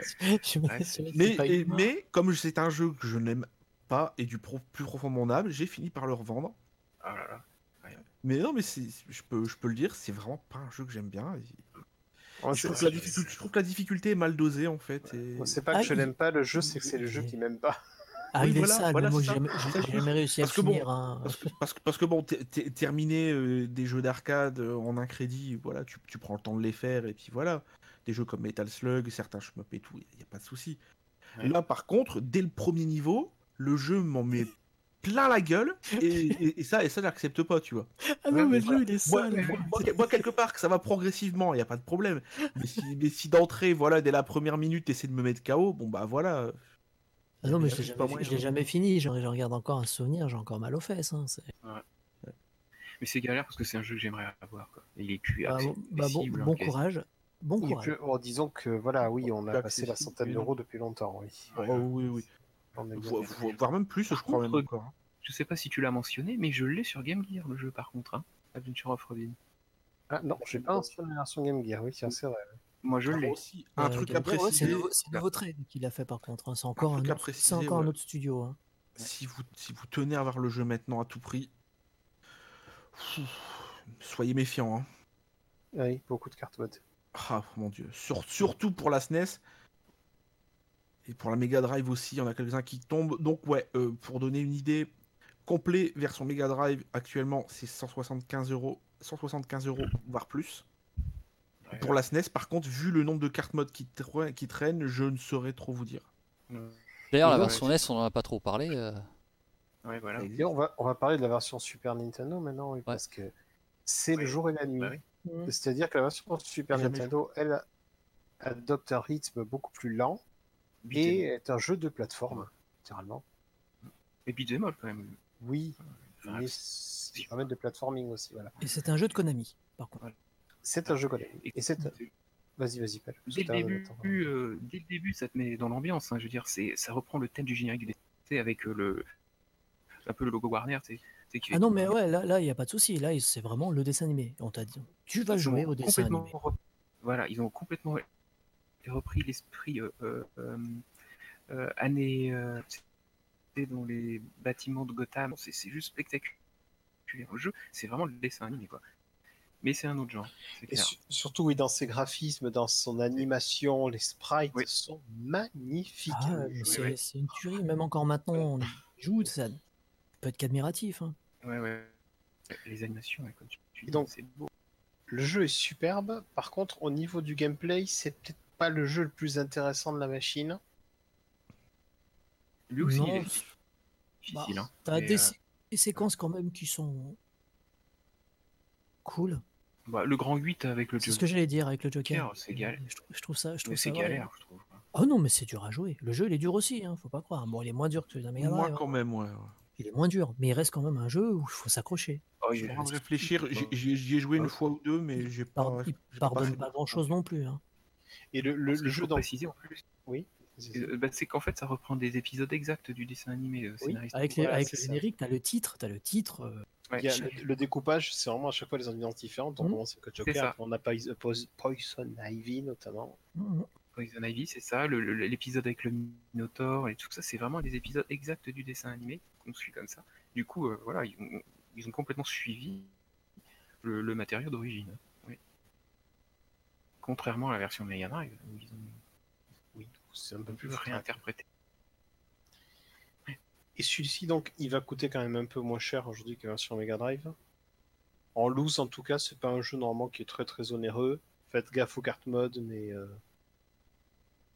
Mais comme c'est un jeu que je n'aime pas et plus profond de mon âme, j'ai fini par le revendre. Oh là là. Mais non, mais je peux le dire, c'est vraiment pas un jeu que j'aime bien. Je trouve que la difficulté est mal dosée en fait. C'est pas que je l'aime pas le jeu, c'est que c'est le jeu qui m'aime pas. Ah, Oui, il est voilà, sale, voilà, moi c'est ça. j'ai jamais réussi à Parce que bon, finir. Hein. Parce que bon, terminer des jeux d'arcade en un crédit, voilà, tu prends le temps de les faire et puis voilà. Des jeux comme Metal Slug, certains shmup et tout, il n'y a pas de souci. Ouais. Là, par contre, dès le premier niveau, le jeu m'en met plein la gueule et ça, j'accepte pas, tu vois. Ah non, mais le voilà. jeu, il est sale. Moi, quelque part, que ça va progressivement, il n'y a pas de problème. Mais si d'entrée, voilà, dès la première minute, t'essaies de me mettre KO, bon bah voilà. Ah non, mais je c'est pas moyen. l'ai jamais fini. J'en regarde encore un souvenir, j'ai encore mal aux fesses. Hein. Mais c'est galère parce que c'est un jeu que j'aimerais avoir, quoi. Il est plus Bah, accessible. bon courage. Bon Et courage. puis, disons que voilà, oui, on a Plus passé la accessible, centaine mais non. d'euros depuis longtemps, oui. Oh, oui. On est bien Voire même plus, Par je crois contre, même encore. Je sais pas si tu l'as mentionné, mais je l'ai sur Game Gear, le jeu, par contre. Hein. Adventure of Robin. Ah non, j'ai pas installé la version Game Gear, oui, tiens, c'est vrai. Moi, je l'ai. Aussi, un truc à préciser. C'est Novotrade qui l'a fait par contre. Hein. C'est encore un autre studio. Hein. Si vous tenez à avoir le jeu maintenant à tout prix, soyez méfiants. Hein. Oui, beaucoup de cartes mode. Ah mon dieu. Surtout pour la SNES. Et pour la Mega Drive aussi, il y en a quelques-uns qui tombent. Donc ouais, pour donner une idée, complet version Mega Drive actuellement c'est 175 euros, voire plus. Ouais, pour la SNES, par contre, vu le nombre de cartes mode qui traînent, je ne saurais trop vous dire. D'ailleurs, la version NES, on en a pas trop parlé. Ouais, voilà. Et on va parler de la version Super Nintendo maintenant, oui, parce que c'est le jour et la nuit. Bah oui. C'est-à-dire que la version Super Nintendo, elle adopte un rythme beaucoup plus lent et est un jeu de plateforme, littéralement. Et beat'em up quand même. Oui, mais c'est un de platforming aussi, voilà. Et c'est un jeu de Konami, par contre. C'est un jeu Konami. Et c'est... Vas-y, Pal. Dès le début, ça te met dans l'ambiance. Hein, je veux dire, ça reprend le thème du générique du DC avec un peu le logo Warner. Ah non, mais ouais, là, il n'y a pas de souci. Là, c'est vraiment le dessin animé. On t'a dit, tu vas jouer au dessin animé. Voilà, ils ont complètement repris l'esprit dans les bâtiments de Gotham. C'est juste spectaculaire. Le jeu, c'est vraiment le dessin animé, quoi. Mais c'est un autre genre. Et surtout, oui, dans ses graphismes, dans son animation, les sprites sont magnifiques. Ah, c'est une tuerie. Même encore maintenant, on joue, ça peut être qu'admiratif. Hein. Ouais. Les animations, comme tu dis, donc, c'est beau. Le jeu est superbe. Par contre, au niveau du gameplay, c'est peut-être pas le jeu le plus intéressant de la machine. Lui aussi, il est difficile. Hein. T'as des séquences quand même qui sont cool. Bah, le grand 8 avec le Joker. C'est ce que j'allais dire avec le Joker. C'est galère. Je trouve ça. C'est galère, je trouve. Oh non, mais c'est dur à jouer. Le jeu, il est dur aussi, hein, faut pas croire. Bon, il est moins dur que celui d'un Mega Drive. Moi, quand même, ouais. Il est moins dur, mais il reste quand même un jeu où il faut s'accrocher. Je suis en train de réfléchir. J'y ai joué une fois ou deux, mais j'ai pas. Il pardonne pas grand-chose non plus. Hein. Et le jeu précisé en plus. Oui. C'est qu'en fait, ça reprend des épisodes exacts du dessin animé. Avec le générique, t'as le titre. Il y a le découpage, c'est vraiment à chaque fois des ambiances différentes. Donc, on sait que Joker, on a Poison Ivy notamment. Poison Ivy, c'est ça. L'épisode avec le Minotaur et tout ça, c'est vraiment des épisodes exacts du dessin animé qu'on suit comme ça. Du coup, voilà, ils ont complètement suivi le matériau d'origine. Oui. Contrairement à la version Mega Drive, où ils ont c'est un peu plus réinterprété. Et celui-ci, donc, il va coûter quand même un peu moins cher aujourd'hui que la version Mega Drive. En loose, en tout cas, c'est pas un jeu normalement qui est très très onéreux. Faites gaffe aux cartes mode, mais...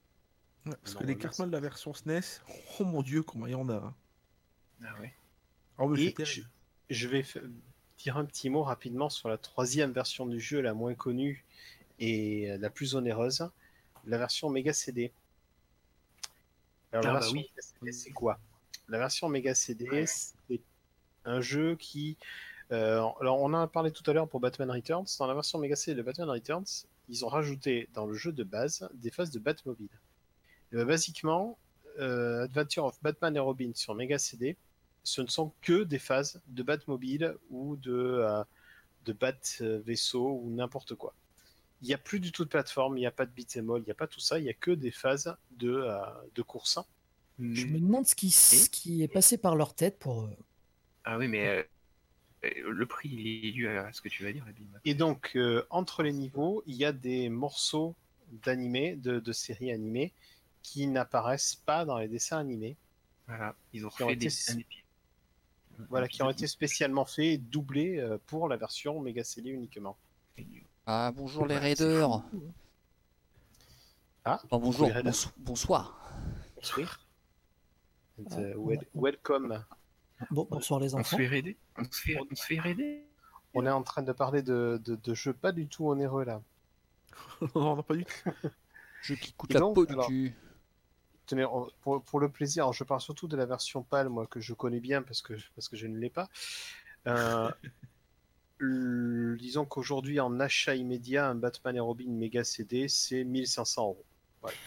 parce que les cartes mode de la version SNES, oh mon dieu, combien il y en a. Ah ouais. Oh, mais c'est Et terrible. je vais dire un petit mot rapidement sur la troisième version du jeu, la moins connue et la plus onéreuse, la version Mega CD. Alors la Ah bah version oui. Mega CD, c'est quoi? La version Mega CD, c'est un jeu qui... alors on en a parlé tout à l'heure pour Batman Returns. Dans la version Mega CD de Batman Returns, ils ont rajouté dans le jeu de base des phases de Batmobile. Basiquement, Adventure of Batman et Robin sur Mega CD, ce ne sont que des phases de Batmobile ou de Bat vaisseau ou n'importe quoi. Il n'y a plus du tout de plateforme, il n'y a pas de beat'em all, il n'y a pas tout ça, il n'y a que des phases de course. Je me demande ce qui est passé par leur tête pour. Ah oui, mais le prix, il est dû à ce que tu vas dire, Abim. Et donc, entre les niveaux, il y a des morceaux d'animés, de séries animées, qui n'apparaissent pas dans les dessins animés, Voilà, ils ont qui ont fait été, un épisode. voilà, qui ont été spécialement faits et doublés pour la version Mega CD uniquement. Ah, bonjour les Voilà, c'est raiders. fou. Ah, Oh, bonjour, les raiders. bonsoir. Bonsoir. Ah, Welcome. Bonsoir les On se enfants. fait raider. On se fait raider. On est en train de parler de jeux pas du tout onéreux là. Non, pas du tout. Je qui coûte Et la donc, peau du alors, cul. Tenez, pour le plaisir, alors je parle surtout de la version PAL, moi, que je connais bien parce que je ne l'ai pas. Disons qu'aujourd'hui, en achat immédiat, un Batman et Robin Mega CD, c'est 1500 €. Voilà.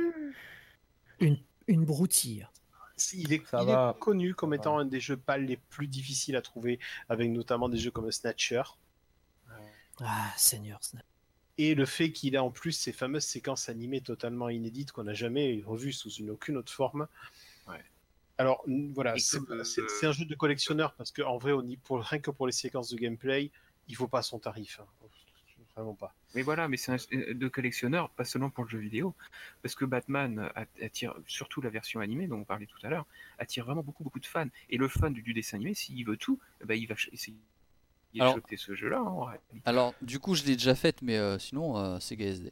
Une broutille. Il est Ça va. connu comme Ça étant va. un des jeux PAL les plus difficiles à trouver, avec notamment des jeux comme Snatcher. Ah, Seigneur Snap. Et le fait qu'il ait en plus ces fameuses séquences animées totalement inédites qu'on n'a jamais revues sous aucune autre forme. Ouais. Alors voilà, Et c'est comme, un jeu de collectionneur parce qu'en vrai, rien que pour les séquences de gameplay, il vaut pas son tarif. Hein. Vraiment pas. Mais voilà, mais c'est de collectionneur, pas seulement pour le jeu vidéo, parce que Batman attire, surtout la version animée dont on parlait tout à l'heure, attire vraiment beaucoup de fans. Et le fan du dessin animé, s'il veut tout, bah, il va essayer de Alors- choper ce jeu-là. En réalité. Alors, du coup, je l'ai déjà faite, mais sinon, c'est GSD.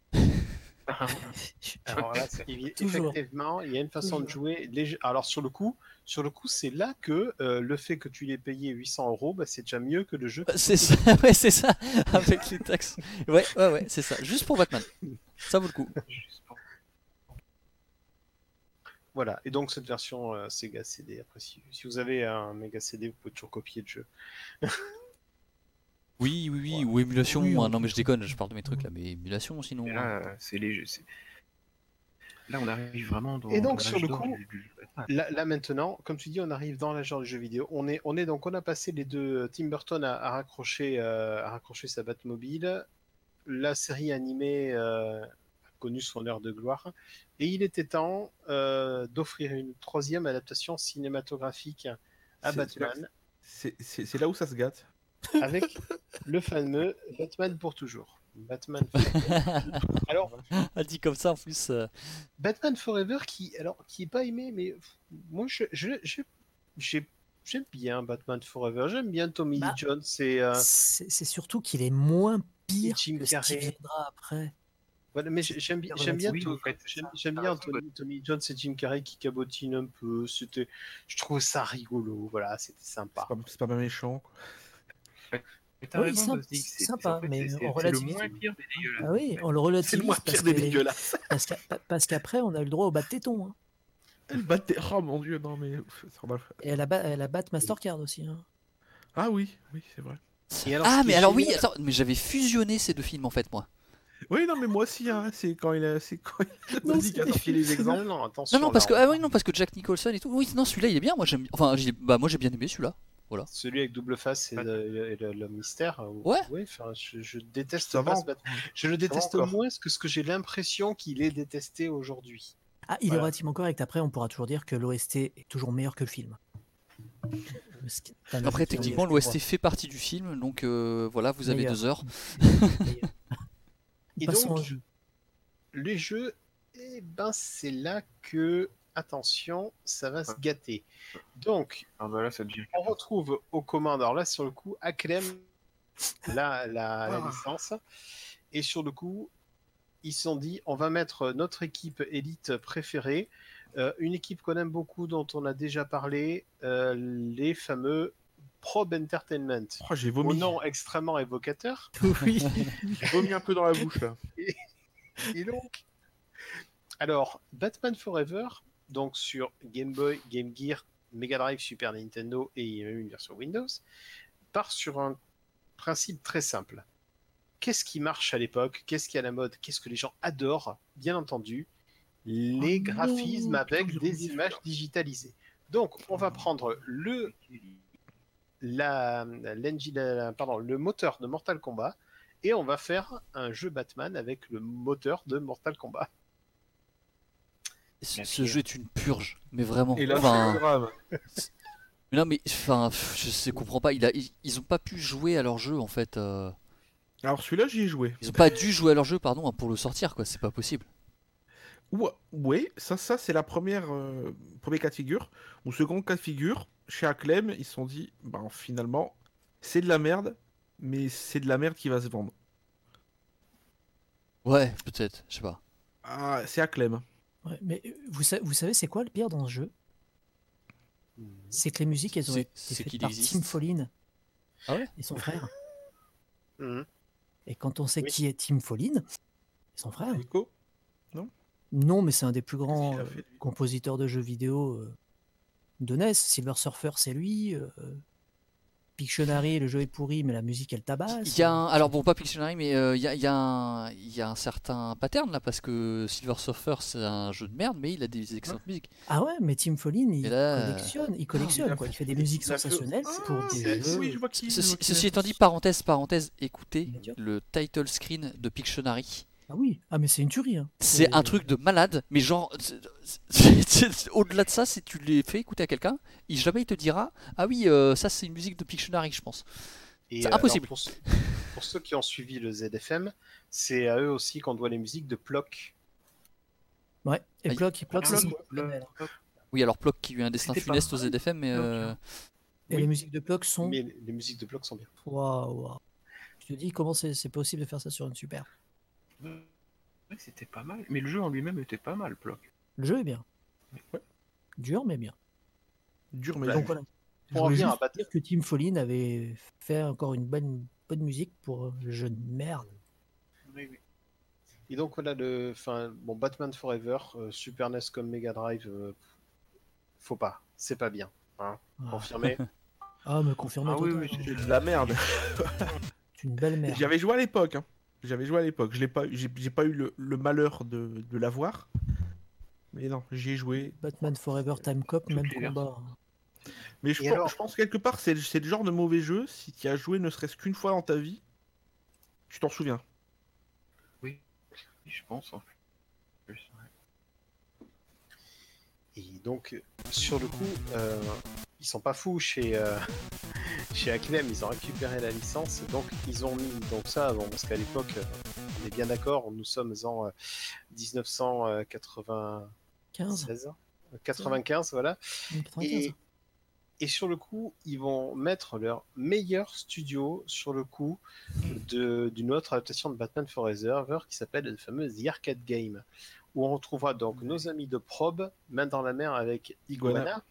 Alors là, Toujours. effectivement, il y a une façon de jouer. Alors sur le coup, c'est là que le fait que tu l'aies payé 800 €, bah, c'est déjà mieux que le jeu. C'est ça, ouais, c'est ça, avec les taxes. Ouais, c'est ça. Juste pour Batman. Ça vaut le coup. Juste pour- Voilà. Et donc cette version Sega CD. Après, si vous avez un Mega CD, vous pouvez toujours copier le jeu. Oui, ou émulation. Oui, Ah, on non, mais peut je déconne, je parle de mes trucs là, mais émulation sinon. Et là, c'est les jeux. Là, on arrive vraiment dans. Et donc, dans sur l'âge le d'or coup, du Batman. Là maintenant, comme tu dis, on arrive dans l'âge d'or du jeu vidéo. On a passé les deux. Tim Burton a raccroché sa Batmobile. La série animée a connu son heure de gloire. Et il était temps d'offrir une troisième adaptation cinématographique à C'est- Batman C'est là où ça se gâte. avec le fameux Batman pour toujours. Batman. Alors, Ah, dit comme ça en plus. Batman Forever qui est pas aimé, mais moi j'aime bien Batman Forever. J'aime bien Tommy Lee Bah, Jones C'est surtout qu'il est moins pire Jim que ce qui Carrey. viendra après. Voilà, mais j'aime bien Oui, en fait, j'aime bien Tommy Lee Jones et Jim Carrey qui cabotinent un peu. Je trouve ça rigolo. Voilà, c'était sympa. C'est pas méchant, quoi. Mais t'as Oui, raison, Bosdick, c'est sympa, en fait, mais c'est on le relativise. moins pire des dégueulasses. Ah oui, on le relativise. C'est le moins pire des dégueulasses. Parce qu'après, on a eu le droit au bas de téton. Hein. Elle battait. Oh mon dieu, non mais. Et elle a bat Mastercard aussi. Hein. Ah oui, c'est vrai. Et alors, Ah, ce qui mais est alors oui, génial- attends, mais j'avais fusionné ces deux films en fait, moi. Oui, non mais moi aussi, hein, c'est quand il a. Non, Vas-y, qui a sorti les exemples. Non, attention. Non, parce que, là, ah oui, non, parce que Jack Nicholson et tout. Oui, non, celui-là il est bien, moi j'aime. Enfin, moi j'ai bien aimé celui-là. Celui avec double face et le mystère. Ouais. Enfin, je déteste Ça pas va ce Batman. Je le déteste encore. moins que ce que j'ai l'impression qu'il est détesté aujourd'hui. Ah, il est Voilà. relativement correct. Après, on pourra toujours dire que l'OST est toujours meilleur que le film. Après, techniquement, l'OST fait partie du film, donc voilà, vous avez Meilleur. 2 heures. Et Passons donc, au jeu. les jeux, eh ben, c'est là que, attention, ça va se gâter. Donc, Ah bah là, ça devient. on retrouve aux commandes, alors là, sur le coup, Acclaim, la licence. Et sur le coup, ils se sont dit, on va mettre notre équipe élite préférée Une équipe qu'on aime beaucoup, dont on a déjà parlé, les fameux Probe Entertainment. Oh, j'ai Au vomi. nom extrêmement évocateur. Oui. J'ai vomi un peu dans la bouche là. Et donc, alors, Batman Forever, donc sur Game Boy, Game Gear, Mega Drive, Super Nintendo et il y a même une version Windows, part sur un principe très simple. Qu'est-ce qui marche à l'époque? Qu'est-ce qui est à la mode? Qu'est-ce que les gens adorent? Bien entendu, les Oh graphismes non, avec putain, j'ai des oublié images celui-là. digitalisées. Donc, on va prendre le moteur de Mortal Kombat et on va faire un jeu Batman avec le moteur de Mortal Kombat. Ce jeu est une purge, mais vraiment. Et là, c'est Enfin, le drame. non, mais enfin, je comprends pas. Ils ont pas pu jouer à leur jeu en fait. Alors celui-là, j'y ai joué. Ils ont pas dû jouer à leur jeu, pardon, hein, pour le sortir, quoi. C'est pas possible. Oui, ça c'est la premier cas de figure. Ou second cas de figure, chez Acclaim, ils se sont dit, ben finalement, c'est de la merde, mais c'est de la merde qui va se vendre. Ouais, peut-être, je sais pas. Ah, c'est Acclaim. Ouais, mais vous savez, c'est quoi le pire dans ce jeu? C'est que les musiques, elles ont été C'est faites qu'il par existe. Tim Follin Ah ouais? et son frère. Mhm. Et quand on sait Oui. qui est Tim Follin, c'est son frère. Nico. Non, mais c'est un des plus grands Qu'est-ce qu'il a fait, lui compositeurs de jeux vidéo de NES. Silver Surfer, c'est lui. Pictionary, le jeu est pourri, mais la musique, elle tabasse. Il y a alors bon, pas Pictionary, mais il y a un certain pattern là, parce que Silver Surfer c'est un jeu de merde, mais il a des excellentes musiques. Ah ouais, mais Tim Follin, il Et là, collectionne, il il collectionne a quoi. Il fait- fait des musiques il a fait- sensationnelles pour des jeux. Oui, je vois qui. Ceci étant dit, parenthèse, écoutez Bien sûr. le title screen de Pictionary. Ah oui, ah mais c'est une tuerie. Hein. C'est un truc de malade, mais genre, au-delà de ça, si tu les fais écouter à quelqu'un, jamais il te dira, ah oui, ça c'est une musique de Pictionary, je pense. Et C'est impossible. alors, pour ceux qui ont suivi le ZFM, c'est à eux aussi qu'on doit les musiques de Plock. Ouais. Et Ah, Plock, c'est Plock, son Plock, personnel. Oui, alors Plock qui a eu un destin C'était pas funeste aux mal, ZFM, mais Plock, hein. Et Oui. les musiques de Plock sont. Mais les musiques de Plock sont bien. Waouh. Je te dis comment c'est possible de faire ça sur une Super. Ouais, c'était pas mal. Mais le jeu en lui-même était pas mal, Plock. Le jeu est bien. Ouais. Dur mais bien. Dur, mais Bah, Donc juste. voilà. Je Pour voulais revenir juste à Bat- dire que Tim Follin avait fait encore une bonne musique pour le jeu de merde. Oui, oui. Et donc voilà bon, Batman Forever, Super NES comme Mega Drive, faut pas, c'est pas bien. Hein. Ah. Confirmé. Ah, me confirmer Ah oui, total. oui, hein. C'est de la merde. C'est une belle merde. J'avais joué à l'époque. Hein. J'avais joué à l'époque. Je l'ai pas, j'ai pas eu le malheur de l'avoir. Mais non, j'y ai joué. Batman Forever Time Cop, même les combat. Mais Et alors je pense quelque part, c'est le genre de mauvais jeu, si tu as joué ne serait-ce qu'une fois dans ta vie, tu t'en souviens. Oui, je pense en plus. Ouais. Et donc, sur le coup, ils sont pas fous chez Acclaim, ils ont récupéré la licence, donc ils ont mis donc ça, bon, parce qu'à l'époque, on est bien d'accord, nous sommes en 1996, 95, voilà. 95. Et sur le coup, ils vont mettre leur meilleur studio sur le coup d'une autre adaptation de Batman Forever qui s'appelle le fameux The Arcade Game, où on retrouvera donc nos amis de Probe, main dans la mer avec Iguana,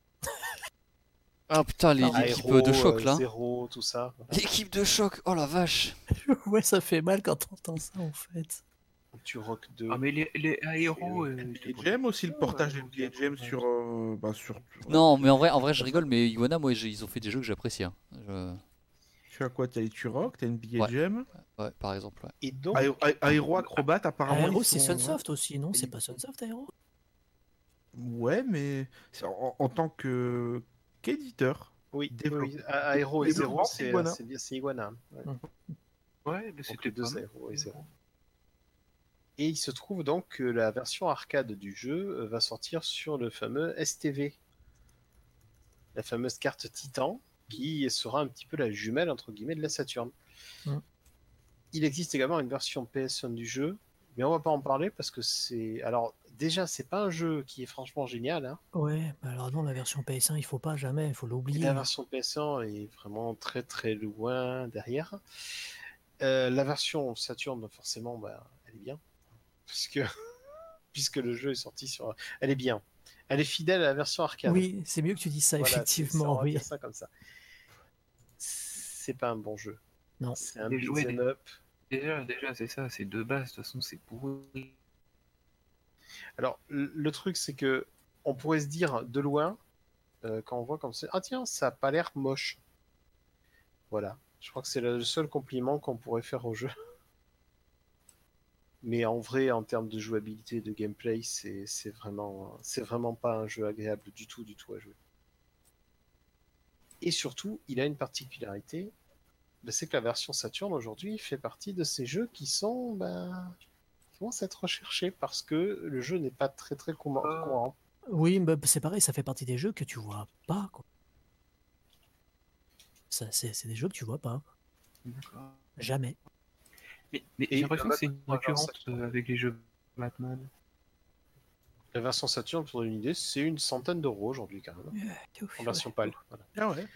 Ah putain, l'équipe de choc là. Zero, tout ça. Voilà. L'équipe de choc, oh la vache. Ouais, ça fait mal quand on entend ça en fait. Tu rock 2. Ah, mais les aéros. Et j'aime aussi le portage des James sur. Non, mais en vrai, je rigole, mais Iguana, moi, ils ont fait des jeux que j'apprécie. Hein. Tu as quoi? T'as les Turok, t'as NBA Ouais. Jam. Ouais, par exemple. Ouais. Et donc, Aero Acrobat, apparemment. Aero, ils c'est sont- Sunsoft aussi, non? C'est pas Sunsoft, Aero? Ouais, mais c'est en tant qu'éditeur. oui, développe- Aero et développement, Zero, c'est Iguana. c'est Iguana. Ouais. Ouais, mais Donc c'était les deux pas mal. Aero et Zero. Et il se trouve donc que la version arcade du jeu va sortir sur le fameux STV, la fameuse carte Titan, qui sera un petit peu la jumelle entre guillemets de la Saturn. Mm. Il existe également une version PS1 du jeu, mais on va pas en parler parce que c'est pas un jeu qui est franchement génial. Hein. Ouais, bah alors non, la version PS1, il faut pas jamais, il faut Et l'oublier. la version PS1 est vraiment très très loin derrière. La version Saturn, forcément, elle est bien. Parce que puisque le jeu est sorti sur. Elle est bien. Elle est fidèle à la version arcade. Oui, c'est mieux que tu dises ça, Voilà, effectivement, on va oui. dire ça comme ça. C'est pas un bon jeu. Non. C'est un Les jouets, beat'em up. Déjà, c'est ça, c'est de base, de toute façon, c'est pourri. Alors, le truc, c'est que on pourrait se dire de loin, quand on voit comme ça, ah tiens, ça a pas l'air moche. Voilà. Je crois que c'est le seul compliment qu'on pourrait faire au jeu. Mais en vrai, en termes de jouabilité, de gameplay, c'est vraiment pas un jeu agréable du tout à jouer. Et surtout, il a une particularité, c'est que la version Saturn aujourd'hui fait partie de ces jeux qui commencent à être recherchés parce que le jeu n'est pas très courant. Oui, bah, c'est pareil, ça fait partie des jeux que tu vois pas, quoi. C'est des jeux que tu vois pas. D'accord. Jamais. Mais Et j'ai l'impression que c'est une la récurrence version- avec les jeux Batman. La version Saturn, pour donner une idée, c'est une centaine d'euros aujourd'hui quand même, en version PAL. Voilà. Ah ouais.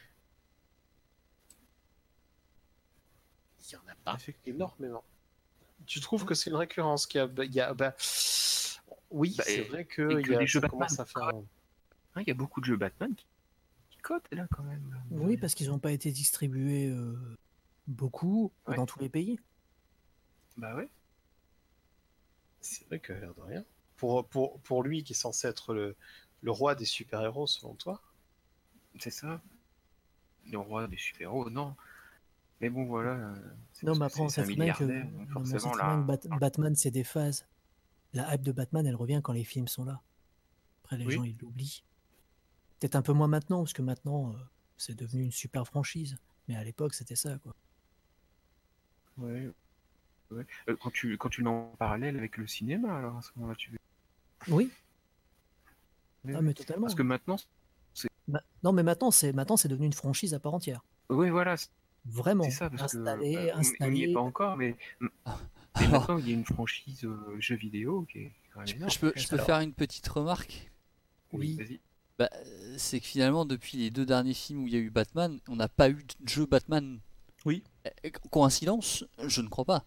Il y en a pas Effectivement. énormément. Tu trouves que c'est une récurrence qu'il y a, oui, Bah, c'est vrai et que, que les jeux ça Batman commence à faire. Il y a beaucoup de jeux Batman qui cotent là quand même. Oui, parce qu'ils n'ont pas été distribués beaucoup Ouais. dans tous les pays. Bah ouais. C'est vrai que l'air de rien. Pour lui qui est censé être le roi des super-héros selon toi. C'est ça. Le roi des super-héros, non. Mais bon, voilà. C'est Non, parce mais que après, on c'est un sait très bien que, milliardaire, donc non, mais on sait forcément très bien là. que Batman, c'est des phases. La hype de Batman, elle revient quand les films sont là. Après, les Oui. gens, ils l'oublient. Peut-être un peu moins maintenant, parce que maintenant, c'est devenu une super franchise. Mais à l'époque, c'était ça, quoi. Ouais. Ouais. Quand tu mets en parallèle avec le cinéma, alors à ce moment-là, tu veux. Oui, Ouais, ah, mais totalement. parce que maintenant, Non, mais maintenant, c'est devenu une franchise à part entière. oui, voilà, Vraiment. c'est ça, parce que on n'y est Installé. pas encore, mais Alors, maintenant il y a une franchise jeux vidéo qui est quand même énorme. je peux Alors- faire une petite remarque. Oui, Oui. vas-y. Bah, c'est que finalement, depuis les 2 derniers films où il y a eu Batman, on n'a pas eu de jeu Batman. Oui. Coïncidence? Je ne crois pas.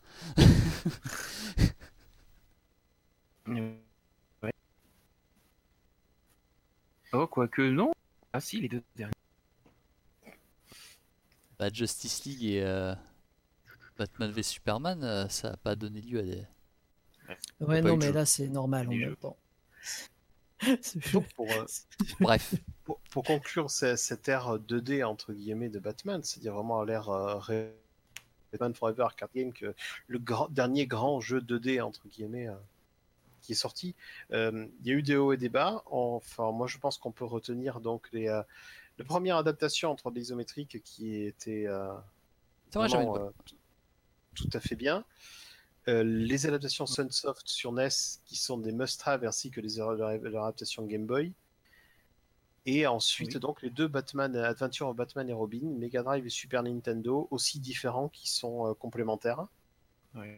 Ouais. Oh, quoique non. Ah si, les deux derniers. Bah, Justice League et Batman v Superman, ça n'a pas donné lieu à des. Ouais, pas eu non, de mais jeu. là, c'est normal en Des même jeux. temps. Donc Bref. pour conclure cette ère 2D entre guillemets de Batman, c'est-à-dire vraiment à l'ère Batman Forever Arcade Game, que dernier grand jeu 2D entre guillemets qui est sorti. Il y a eu des hauts et des bas. Enfin, moi je pense qu'on peut retenir donc la première adaptation en 3D isométrique qui était C'est vrai, j'avais une vraiment tout à fait bien. Les adaptations Sunsoft sur NES qui sont des must-have ainsi que leur adaptation Game Boy. Et ensuite, Oui. donc, les deux Batman, Adventure of Batman et Robin, Mega Drive et Super Nintendo, aussi différents qui sont complémentaires. Ouais.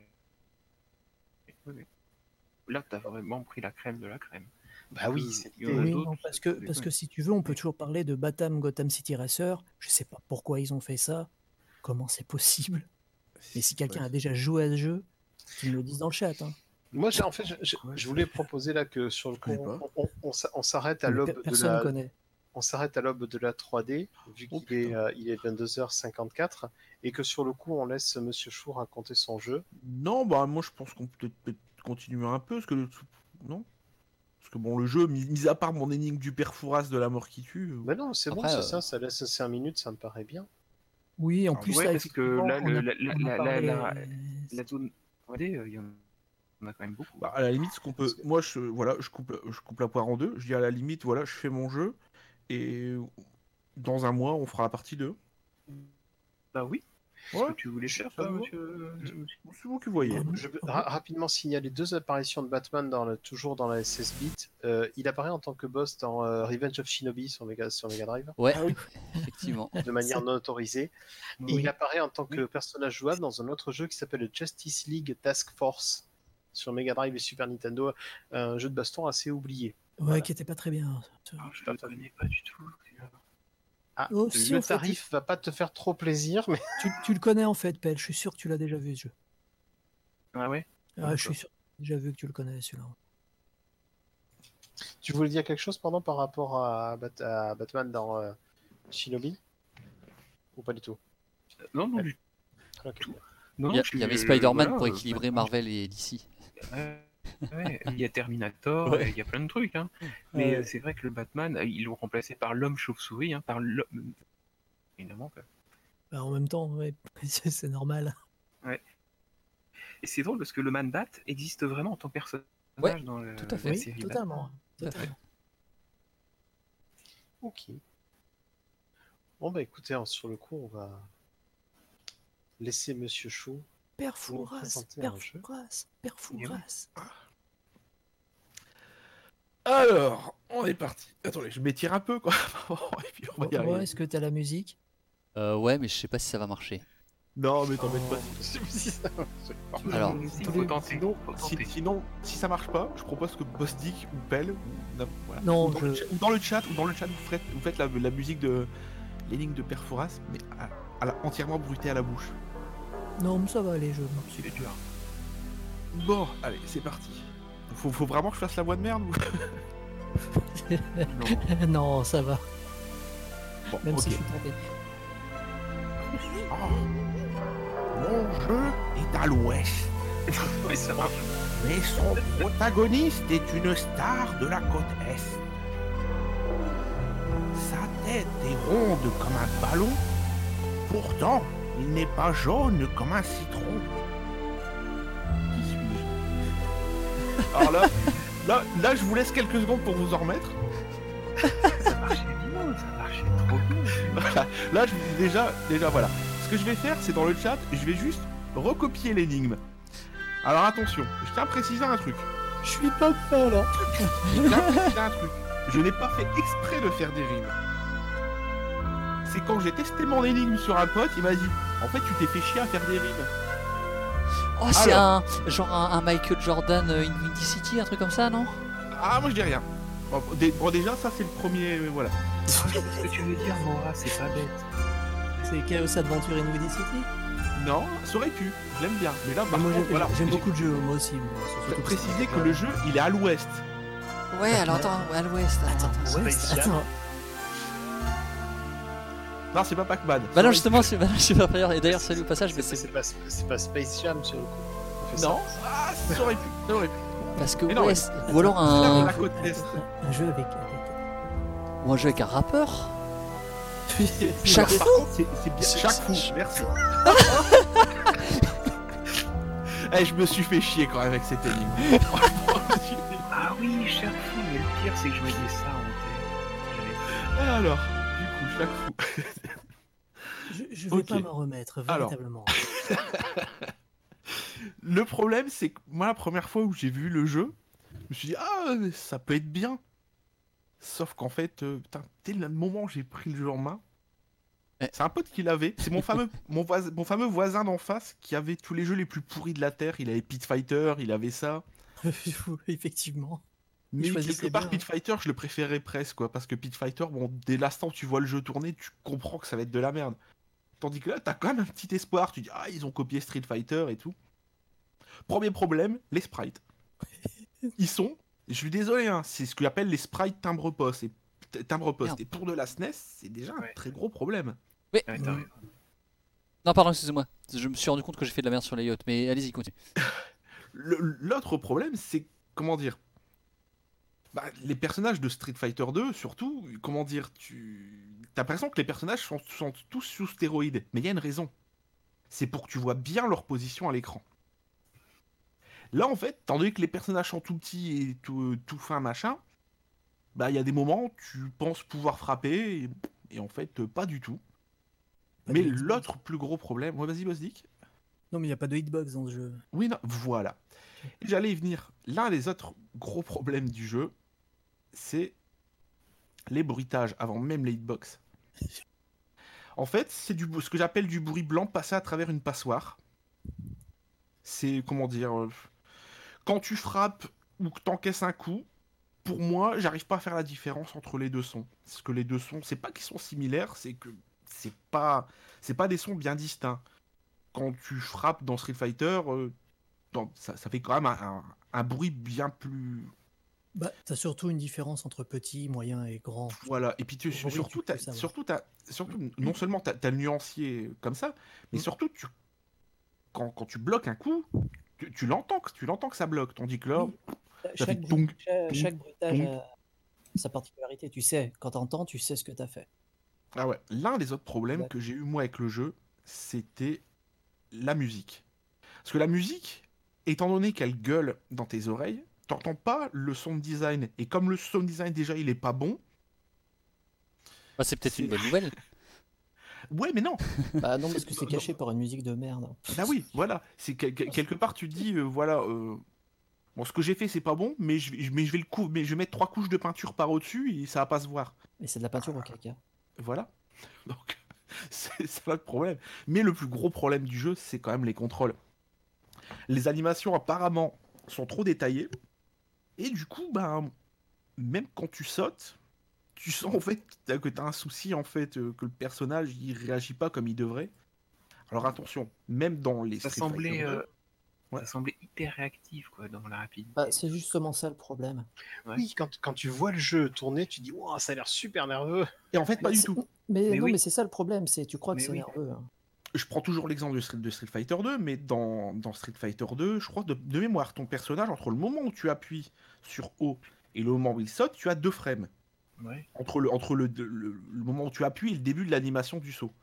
Oui. Là, t'as vraiment pris la crème de la crème. Bah oui, c'est Il y en a Oui, d'autres. non, parce que si tu veux, on peut toujours parler de Gotham City Racer. Je sais pas pourquoi ils ont fait ça, comment c'est possible. Mais si quelqu'un a déjà joué à ce jeu, qu'il me le dise dans le chat. Hein. Moi, en fait, je voulais proposer là que sur le connais coup, pas. on s'arrête à Mais l'aube de personne la, connaît. on s'arrête à l'aube de la 3D, vu Oh, qu'il est, putain. il est 22h54, et que sur le coup, on laisse Monsieur Chou raconter son jeu. Non, bah moi je pense qu'on peut peut-être continuer un peu, parce que non. Parce que bon, le jeu, mis à part mon énigme du père Fouras de la mort qui tue. Mais non, c'est bon, Après, c'est ça laisse 5 minutes, ça me paraît bien. Oui, en Ah, plus, ouais, là, parce que effectivement, là, on a parlé... la zone 3D, il y en a quand même beaucoup. Bah, à la limite, ce qu'on peut, Parce que- moi je coupe la poire en deux. Je dis à la limite, voilà, je fais mon jeu et dans un mois, on fera la partie 2. Bah oui. Ouais, Ce que tu voulais faire, ça toi, me va. monsieur. C'est vous qui voyez. Je peux rapidement signaler deux apparitions de Batman toujours dans la SS Beat. Il apparaît en tant que boss dans Revenge of Shinobi sur Mega Drive, ouais, Ah oui. effectivement. de manière non autorisée. Et Oui. il apparaît en tant que personnage jouable dans un autre jeu qui s'appelle le Justice League Task Force sur Mega Drive et Super Nintendo, un jeu de baston assez oublié. Ouais, Voilà. qui était pas très bien. Ah, je ne connais pas du tout. Ah, Oh, si, le en fait, tarif va pas te faire trop plaisir, mais tu le connais en fait, Pell. Je suis sûr que tu l'as déjà vu ce jeu. Ah ouais. Ah, je suis sûr que tu l'as déjà vu que tu le connais celui-là. Tu voulais dire quelque chose, pardon, par rapport à Batman dans Shinobi? Ou pas du tout? Non, non, du Ok. tout. Non, Il y avait Spider-Man voilà, pour équilibrer Batman, Marvel et DC. ouais, il y a Terminator, Ouais. il y a plein de trucs. Hein. Mais c'est vrai que le Batman, ils l'ont remplacé par l'homme chauve-souris, hein, par l'homme. Évidemment, quoi. Bah, en même temps, ouais, c'est normal. Et c'est drôle parce que le Man-Bat existe vraiment en tant que personnage Ouais, dans tout à fait. la Oui, série totalement. Tout à fait. totalement. Ok. Bon, bah écoutez, sur le coup, on va laisser Monsieur Chou. Père Vous nous Fouras, présentez Père un jeu. Fouras, Père Fouras. Alors, on est parti. Attendez, je m'étire un peu, quoi. Et puis on va y Ouais, arriver. est-ce que t'as la musique? Ouais, mais je sais pas si ça va marcher. Non, mais t'embête pas. Alors, faut tenter. Sinon, si ça marche pas, je propose que Bosdick ou Pell, voilà. Non, ou dans le chat, vous faites la musique de l'énigme de Perforas, mais entièrement bruitée à la bouche. Non, mais ça va aller, je m'en C'est suis. dur. Bon, allez, c'est parti. Faut vraiment que je fasse la voix de merde ou... Non, ça va. Bon, Même ok. si je suis tenté. Mon jeu est à l'ouest, Mais ça marche. mais son protagoniste est une star de la côte est. Sa tête est ronde comme un ballon, pourtant il n'est pas jaune comme un citron. Qui suis-je? Alors là, je vous laisse quelques secondes pour vous en remettre. Ça marchait bien, ça marchait trop bien. Voilà. Là, déjà, voilà. Ce que je vais faire, c'est dans le chat, je vais juste recopier l'énigme. Alors attention, je tiens à préciser un truc. Je suis pas prêt là. Je tiens à préciser un truc. Je n'ai pas fait exprès de faire des rimes. C'est quand j'ai testé mon énigme sur un pote, il m'a dit en fait, tu t'es fait chier à faire des rimes. Oh, c'est Alors. un Michael Jordan in Windy City, un truc comme ça, non? Ah, moi je dis rien. Bon, déjà, ça c'est le premier. Voilà. Ce que tu veux dire, Mora, c'est pas bête. C'est Chaos Adventure in Woody City. Non, ça aurait pu. Je l'aime bien. Mais là, Ah, par moi, contre, voilà. j'aime j'ai beaucoup de jeux, moi aussi. moi, surtout que précisé ça- que le jeu, il est à l'ouest. Ouais, alors attends, à l'ouest. Attends, ouais, Space attends. Non, c'est pas Pac-Man. Bah non, Ça justement, c'est pas d'ailleurs. Et d'ailleurs, salut au passage, mais C'est c'est pas Space Jam sur le coup. On fait ça. Non, ah, ça aurait pu. Ça aurait pu. parce que Mais non, ouest. Ou alors C'est là, un. la côte est. Un jeu avec. Ou un jeu avec un rappeur. avec... Chaque Par contre, c'est bien. C'est- Chaque fou. Merci. Eh, je me suis fait chier quand même avec cette énigme. Franchement, je me suis fait- Ah oui, cher fou, mais le pire, c'est que je voyais ça en tête. Alors, du coup, chaque fou. Je vais Ok. pas m'en remettre, Alors. véritablement. Le problème, c'est que moi, la première fois où j'ai vu le jeu, je me suis dit, ah, ça peut être bien. Sauf qu'en fait, putain, dès le moment où j'ai pris le jeu en main, Ouais. c'est un pote qui l'avait. C'est mon fameux voisin d'en face qui avait tous les jeux les plus pourris de la Terre. Il avait Pit Fighter, il avait ça. Effectivement. Mais choisissait quelque part, bien, Pit Fighter, je le préférais presque, quoi. Parce que Pit Fighter, bon, dès l'instant où tu vois le jeu tourner, tu comprends que ça va être de la merde. Tandis que là, t'as quand même un petit espoir. Tu dis, ah, ils ont copié Street Fighter et tout. Premier problème, les sprites. Ils sont, je suis désolé, hein, c'est ce qu'on appelle les sprites timbre-poste. Merde. Et pour de la SNES, c'est déjà un Ouais. très gros problème. Ouais, t'as Mm. raison. Non, pardon, excusez-moi. Je me suis rendu compte que j'ai fait de la merde sur les yachts, mais allez-y, continue. L'autre problème, c'est, comment dire, bah, les personnages de Street Fighter 2, surtout, comment dire, t'as l'impression que les personnages sont tous sous stéroïdes. Mais il y a une raison. C'est pour que tu vois bien leur position à l'écran. Là, en fait, tandis que les personnages sont tout petits et tout fins, machin, bah, il y a des moments où tu penses pouvoir frapper, et en fait, pas du tout. Pas Mais de hitbox. l'autre plus gros problème... Ouais, vas-y, Bosdick. Non, mais il n'y a pas de hitbox dans ce jeu. Oui, non, voilà. Et j'allais y venir. L'un des autres gros problèmes du jeu, c'est les bruitages, avant même les hitbox. En fait, c'est ce que j'appelle du bruit blanc passé à travers une passoire. C'est, comment dire... quand tu frappes ou que t'encaisses un coup, pour moi, j'arrive pas à faire la différence entre les deux sons. Parce que les deux sons, c'est pas qu'ils sont similaires, c'est que c'est pas des sons bien distincts. Quand tu frappes dans Street Fighter, ça fait quand même un bruit bien plus Bah, t'as surtout une différence entre petit, moyen et grand. Voilà, et puis Oui, surtout, tu peux savoir. surtout, non seulement t'as le nuancier comme ça, mais Mm. surtout, quand tu bloques un coup, tu l'entends, que ça bloque, tandis que là, Oui, ça fait chaque, bruit- tonk, tonk, chaque bruitage tonk. a sa particularité. Tu sais, quand t'entends, tu sais ce que t'as fait. Ah ouais, l'un des autres problèmes Ouais. que j'ai eu moi avec le jeu, c'était la musique. Parce que la musique, étant donné qu'elle gueule dans tes oreilles, t'entends pas le sound design. Et comme le sound design déjà il est pas bon, Bah, c'est peut-être une c'est. bonne nouvelle. Ouais, mais non. Bah non, C'est- parce que c'est non, caché par une musique de merde. bah oui, voilà. C'est quelque part tu te dis, voilà, bon, ce que j'ai fait c'est pas bon, mais je vais mais je vais mettre 3 couches de peinture par au-dessus et ça va pas se voir. Et c'est de la peinture au caca. Voilà. Donc c'est pas le problème. Mais le plus gros problème du jeu, c'est quand même les contrôles. Les animations apparemment sont trop détaillées et du coup, ben, même quand tu sautes, tu sens en fait que t'as un souci en fait, que le personnage il réagit pas comme il devrait. Alors attention, même dans les Ça Street Fighter semblait, 2, ouais. ça semblait hyper réactif quoi, dans la Bah, rapidité. c'est justement ça le problème. Ouais. Oui, quand tu vois le jeu tourner, tu dis wow, ça a l'air super nerveux. Et en fait pas Bah, du tout. Mais Mais non, oui. mais c'est ça le problème, c'est tu crois que Mais c'est oui. nerveux. Hein. Je prends toujours l'exemple de Street Fighter 2, mais dans Street Fighter 2, je crois de mémoire, ton personnage, entre le moment où tu appuies sur O et le moment où il saute, tu as 2 frames. Ouais. Entre le moment où tu appuies et le début de l'animation du saut.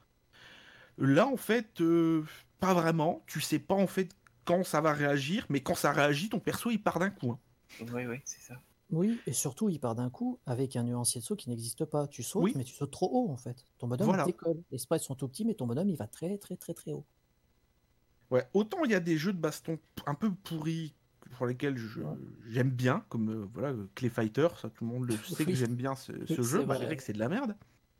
Là, en fait, pas vraiment. Tu sais pas, en fait, quand ça va réagir, mais quand ça réagit, ton perso, il part d'un coup. Hein. Ouais, c'est ça. Oui, et surtout, il part d'un coup avec un nuancier de saut qui n'existe pas. Tu sautes, Oui, mais tu sautes trop haut en fait. Ton bonhomme il voilà. décolle. Les sprites sont tout petits, mais ton bonhomme il va très très très très haut. Ouais, autant il y a des jeux de baston un peu pourris pour lesquels Ouais. j'aime bien, comme voilà, Clay Fighter, ça tout le monde le sait que Oui, j'aime bien ce c'est jeu, vrai. malgré que c'est de la merde.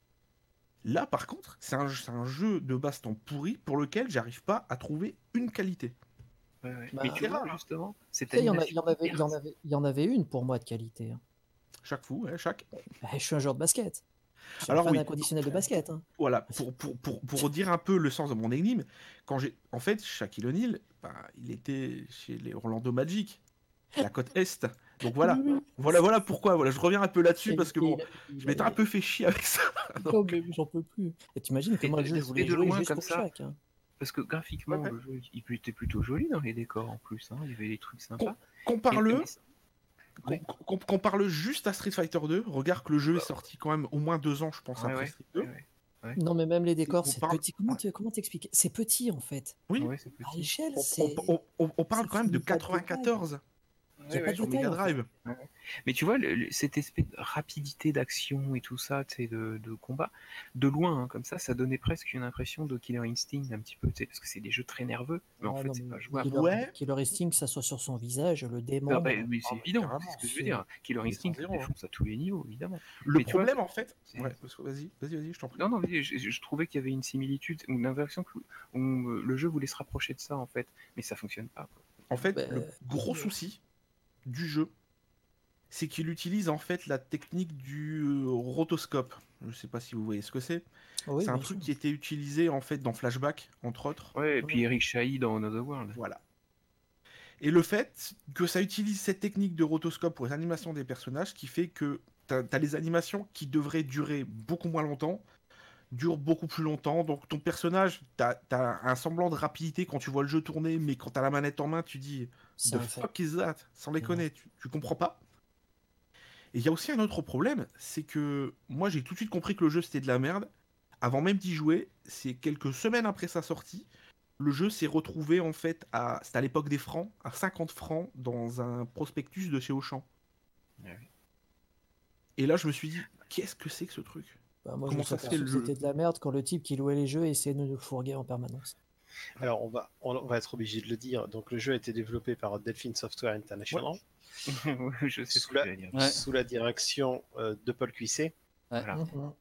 Là, par contre, c'est un jeu de baston pourri pour lequel j'arrive pas à trouver une qualité. Ouais. Bah, Mais tu C'est vois, rare, hein. justement, cette Tu sais, animation hyper... il y en avait une pour moi de qualité. Hein. Chaque fou, ouais, chaque. Bah, je suis un joueur de basket. Je suis un Alors fan oui, inconditionnel de basket. Hein. voilà, pour dire un peu le sens de mon énigme, en fait, Shaquille O'Neal, bah, il était chez les Orlando Magic, la côte Est. Donc Oui, voilà, oui. voilà pourquoi, voilà, je reviens un peu là-dessus Et, parce que et bon, je m'étais un peu fait chier avec ça. Non, Donc, mais j'en peux plus. Et t'imagines que Et moi, le jeu, je voulais de jouer loin juste comme pour ça, chaque. Hein. parce que ouais, graphiquement, ouais. le jeu, il était plutôt joli dans les décors en plus. Hein. Il y avait des trucs sympas. Compare-le, Ouais. compare-le juste à Street Fighter 2. Regarde que le jeu est sorti quand même au moins 2 ans, je pense, après Street 2. Ouais. Non, mais même les décors, On c'est parle, petit. Comment t'expliquer? C'est petit en fait. oui, Ouais, c'est À petit. l'échelle, on parle quand même de il n'y a pas de détails. 94 Il n'y a pas de sur détails Mega en fait. Drive. Mais tu vois, cette espèce de rapidité d'action et tout ça, tu sais, de combat, de loin, hein, comme ça donnait presque une impression de Killer Instinct un petit peu, tu sais, parce que c'est des jeux très nerveux, mais en Ah fait, non, c'est mais pas jouable. Ouais, Killer Instinct, que ça soit sur son visage, le Ah, démembre. mais c'est bah, évident, carrément, c'est ce que je veux c'est- dire. Killer c'est Instinct, ça 100-0, hein. défonce à tous les niveaux, évidemment. Le Mais tu vois, problème, en fait, c'est- ouais, vas-y, je t'en prie. non, non, mais je trouvais qu'il y avait une similitude, une inversion, où le jeu voulait se rapprocher de ça, en fait, mais ça fonctionne pas. Quoi. En fait, Ben, le gros souci du jeu, c'est qu'il utilise en fait la technique du rotoscope. Je sais pas si vous voyez ce que c'est. oui, C'est un bien truc sûr. qui était utilisé en fait dans Flashback, entre autres. Ouais, et puis Eric Chahi dans Another World. Voilà. Et le fait que ça utilise cette technique de rotoscope pour les animations des personnages, qui fait que t'as les animations qui devraient durer beaucoup moins longtemps, durent beaucoup plus longtemps. Donc ton personnage, t'as un semblant de rapidité quand tu vois le jeu tourner, mais quand t'as la manette en main, tu dis C'est The un fait. fuck is that? Sans déconner, tu comprends pas. Et il y a aussi un autre problème, c'est que moi j'ai tout de suite compris que le jeu c'était de la merde. Avant même d'y jouer, c'est quelques semaines après sa sortie, le jeu s'est retrouvé en fait c'était à l'époque des francs, à 50 francs dans un prospectus de chez Auchan. Ouais. Et là je me suis dit, qu'est-ce que c'est que ce truc? Bah, moi, je Comment me suis ça se fait aperçu le que jeu? c'était de la merde quand le type qui louait les jeux essayait de nous fourguer en permanence. Alors, on va être obligé de le dire. Donc, le jeu a été développé par Delphine Software International, Ouais, je sais ce sous que la, j'allais dire. Ouais. sous la direction de Paul Cuisset. Voilà.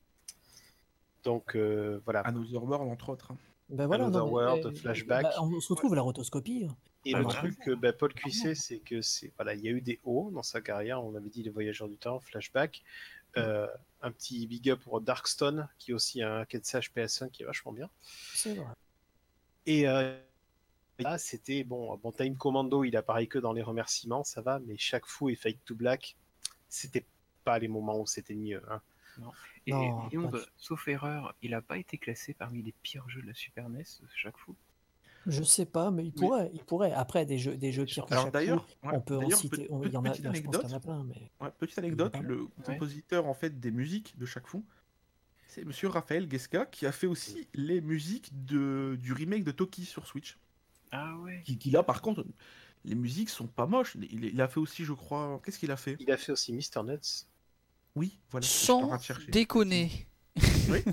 Donc, voilà. Another World entre autres. Ben voilà, Another non, mais, World, Flashback. bah, on se retrouve à la rotoscopie. Et Ouais, le voilà. truc, Paul Cuisset, c'est que voilà, il y a eu des hauts dans sa carrière. On avait dit Les Voyageurs du Temps, Flashback. Un petit big up pour Darkstone, qui est aussi un quai de sage PS1 qui est vachement bien. C'est vrai. Et là, c'était bon, Time Commando, il apparaît que dans les remerciements, ça va, mais Chaque Fou et Fade to Black, c'était pas les moments où c'était mieux. Hein. Non. Et Non, Beyond, pas du- sauf erreur, il a pas été classé parmi les pires jeux de la Super NES chaque fois. je sais pas, mais il Oui. pourrait. Après, des jeux pires que Alors chaque d'ailleurs, fou, on peut en citer. Il y en a, petite je pense qu'il y en anecdote, a plein, mais petite il y en a anecdote, pas mal. le compositeur en fait des musiques de chaque fou, c'est Monsieur Raphaël Guesca qui a fait aussi les musiques du remake de Toki sur Switch. Ah ouais. Qui là par contre, les musiques sont pas moches. Il a fait aussi, je crois, qu'est-ce qu'il a fait? Il a fait aussi Mr. Nuts. Oui, voilà. Je suis en Sans train de chercher. déconner. Oui.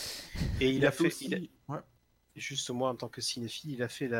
Et Il a fait aussi. Ouais. juste moi, en tant que cinéphile, il a fait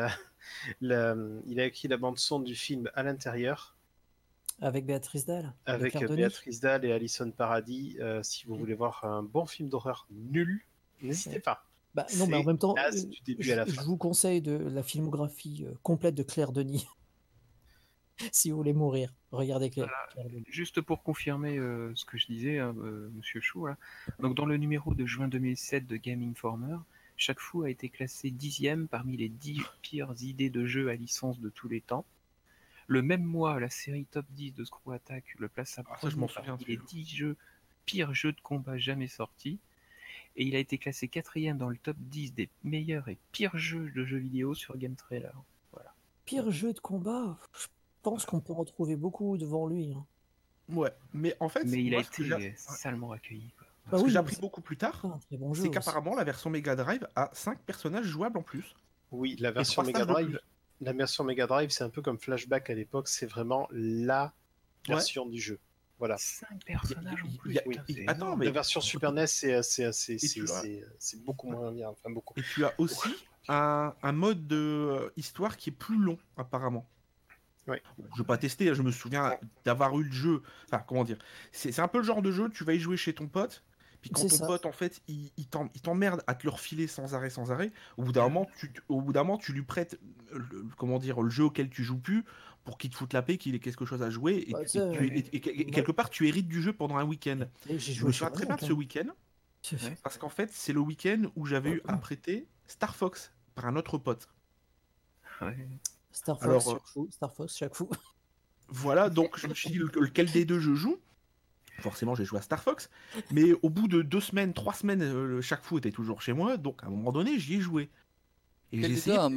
il a écrit la bande-son du film À l'intérieur Avec Béatrice Dalle, et avec Claire Denis. Béatrice Dalle et Alison Paradis. Si vous voulez voir un bon film d'horreur nul, n'hésitez Ouais. pas. Bah, non, mais en C'est même temps, naze du début à la je fin. vous conseille la filmographie complète de Claire Denis. Si vous voulez mourir, regardez Claire Denis. Juste pour confirmer ce que je disais, hein, Monsieur Chou, là. Donc dans le numéro de juin 2007 de Game Informer, chaque fou a été classé 10e parmi les 10 pires idées de jeux à licence de tous les temps. Le même mois, la série Top 10 de Screw Attack le place à Ça, je m'en souviens parmi les plus. 10 pires jeux de combat jamais sortis. Et il a été classé 4e dans le top 10 des meilleurs et pires jeux de jeux vidéo sur Game Trailer. Voilà. Pire jeu de combat, je pense qu'on peut en trouver beaucoup devant lui. Hein. Ouais, mais en fait, Mais il a moi, ce que été salement accueilli. Quoi. Bah ce que oui, j'ai mais appris c'est beaucoup plus tard, un très bon jeu c'est aussi. qu'apparemment la version Mega Drive a 5 personnages jouables en plus. Oui, la Et version 3 Mega stages de Drive, plus. la version Mega Drive, c'est un peu comme Flashback à l'époque. C'est vraiment la Ouais. version du jeu. Voilà. 5 personnages en Il y plus. a- Putain, il- c'est Attends, énorme. mais La version Super NES, tu as- c'est beaucoup moins bien. Enfin, beaucoup. Et tu as aussi un mode de histoire qui est plus long, apparemment. Ouais. Je vais pas tester, je me souviens d'avoir eu le jeu. Enfin, comment dire, c'est un peu le genre de jeu, tu vas y jouer chez ton pote, puis quand C'est ton ça. pote, en fait, il t'emmerde à te le refiler sans arrêt, au bout d'un moment, tu lui prêtes, comment dire, le jeu auquel tu joues plus, pour qu'il te foute la paix, qu'il ait quelque chose à jouer, et, Bah, tu- et tu- et quelque part, tu hérites du jeu pendant un week-end. Et j'ai Je joué me sur souviens très bien de ce week-end, Ouais. parce qu'en fait, c'est le week-end où j'avais eu à prêter Star Fox par un autre pote. Ouais. Star Fox, Alors, chaque fou. Star Fox, chaque fou. Voilà, donc je me suis dit lequel des deux je joue. Forcément, j'ai joué à Star Fox, mais au bout de 2 semaines, 3 semaines, chaque fou était toujours chez moi, donc à un moment donné, j'y ai joué. Et Quel j'ai des essayé. deux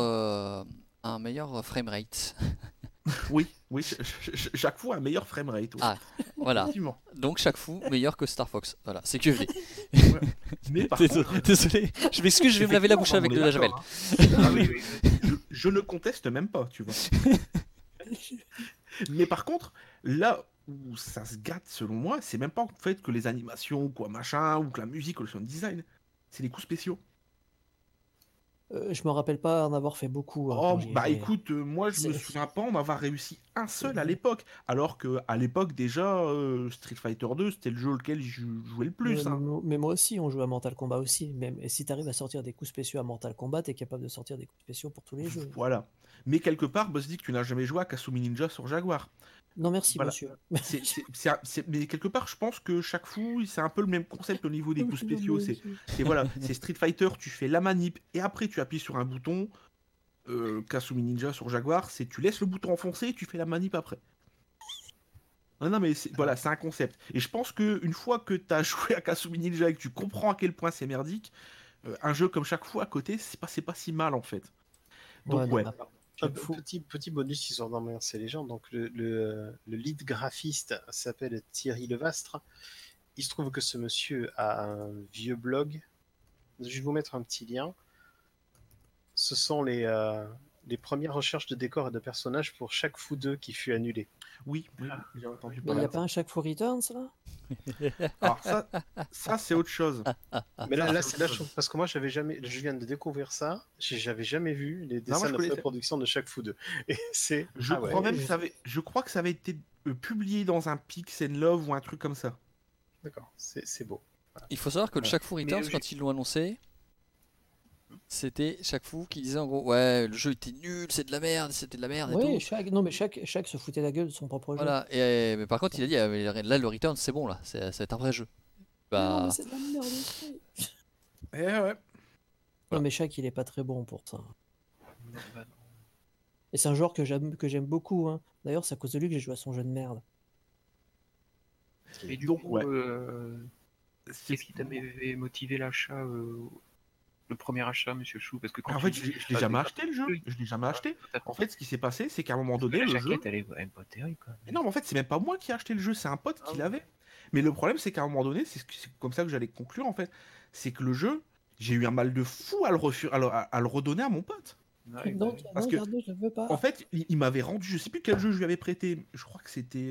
a un meilleur framerate? Oui, chaque fou a un meilleur framerate. Oui. Ah, voilà. Effectivement. Donc chaque fou meilleur que Star Fox. Voilà, c'est que vrai. Mais par Désolé, contre, désolé. Je m'excuse, je vais me laver la bouche avec de la javel. Ah oui, je ne conteste même pas, tu vois. Mais par contre, là où ça se gâte selon moi, c'est même pas en fait que les animations ou quoi machin, ou que la musique ou le sound design, c'est les coups spéciaux. Je me rappelle pas en avoir fait beaucoup. Oh, quand j'y ai bah joué. écoute, moi je me C'est- souviens pas en avoir réussi un seul à l'époque. Alors que à l'époque déjà, Street Fighter 2 c'était le jeu auquel je jouais le plus. Mais, Hein. mais moi aussi, on joue à Mortal Kombat aussi. Même, et si tu arrives à sortir des coups spéciaux à Mortal Kombat, tu es capable de sortir des coups spéciaux pour tous les jeux. Voilà. Mais quelque part, Boss dit que tu n'as jamais joué à Kasumi Ninja sur Jaguar. Non, merci, Voilà. monsieur. Mais quelque part, je pense que chaque fou, c'est un peu le même concept au niveau des coups spéciaux. C'est voilà, c'est Street Fighter, tu fais la manip et après tu appuies sur un bouton. Kasumi Ninja sur Jaguar, c'est tu laisses le bouton enfoncé et tu fais la manip après. Non, mais voilà, c'est un concept. Et je pense que une fois que tu as joué à Kasumi Ninja et que tu comprends à quel point c'est merdique, un jeu comme chaque fou à côté, c'est pas si mal en fait. Donc non, ouais. bah, Un chaque fou. petit bonus, ils ont dans ces légendes. Donc le lead graphiste s'appelle Thierry Levastre. Il se trouve que ce monsieur a un vieux blog. Je vais vous mettre un petit lien. Ce sont les premières recherches de décors et de personnages pour chaque fou 2 qui fut annulé. Oui, j'ai entendu Mais il parler. n'y a pas un chaque fou Returns là? Alors ça c'est autre chose. Mais là c'est la chose, parce que moi je viens de découvrir ça, j'avais jamais vu les moi, dessins je de connaissais. pré-production de chaque fou 2. Et c'est Je crois que ça avait été publié dans un Pix and Love ou un truc comme ça. d'accord, c'est beau. Il faut savoir que le Voilà. chaque fou Returns, Mais, quand ils l'ont annoncé, c'était chaque fou qui disait en gros ouais, le jeu était nul, c'est de la merde, c'était de la merde et Oui, tout. non, mais chaque se foutait la gueule de son propre jeu. Voilà. Et, mais par contre, il a dit ah, mais là le Returns c'est bon là, ça va être un vrai jeu. Mais non, Bah, mais c'est de la merde aussi. Eh ouais. Non, mais chaque il est pas très bon pour ça. Non, bah non. Et c'est un joueur que j'aime beaucoup. Hein. D'ailleurs, c'est à cause de lui que j'ai joué à son jeu de merde. Et du Donc, coup, ouais. qu'est-ce qui t'a motivé l'achat, le premier achat, Monsieur Chou? Parce que quand En tu fait, je l'ai jamais acheté le jeu. Oui. Je l'ai jamais acheté. tout à fait. En fait, ce qui s'est passé, c'est qu'à un moment Parce que donné, la le jeu. jaquette, elle est quand même pas terrible, quand Mais même. non, mais en fait, c'est même pas moi qui ai acheté le jeu, c'est un pote Ah qui oui. l'avait. Mais le problème, c'est qu'à un moment donné, c'est comme ça que j'allais conclure en fait, c'est que le jeu, j'ai eu un mal de fou à le redonner à mon pote. Ouais, Non, bah oui. Parce non, que- garde-le, je le veux pas. En fait, il m'avait rendu, je sais plus quel jeu je lui avais prêté. Je crois que c'était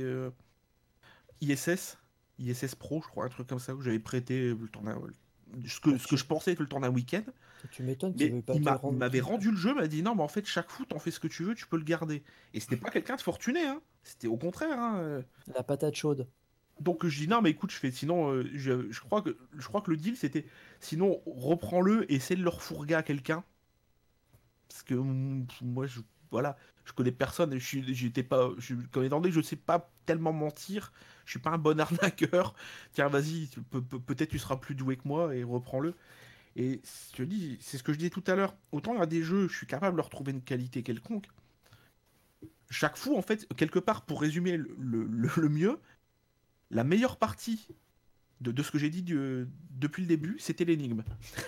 ISS Pro, je crois, un truc comme ça, où j'avais prêté le temps ce que je pensais être le temps d'un week-end. Tu m'étonnes qu'il Mais veut pas il te le il rendre. m'avait rendu le jeu, m'a dit non, mais en fait, chaque fois, t'en fais ce que tu veux, tu peux le garder. Et c'était pas quelqu'un de fortuné, hein. C'était au contraire, hein. La patate chaude. Donc je dis non, mais écoute, je fais sinon, je crois que le deal c'était sinon reprends-le et essaie de le refourguer à quelqu'un. Parce que moi, voilà, je connais personne et j'étais pas, comme étant donné que je sais pas tellement mentir, je suis pas un bon arnaqueur. Tiens, vas-y, peut-être tu seras plus doué que moi et reprends-le. Et je te dis, c'est ce que je disais tout à l'heure. Autant il y a des jeux, je suis capable de leur trouver une qualité quelconque. Chaque fois, en fait, quelque part, pour résumer le mieux, la meilleure partie de ce que j'ai dit depuis le début, c'était l'énigme.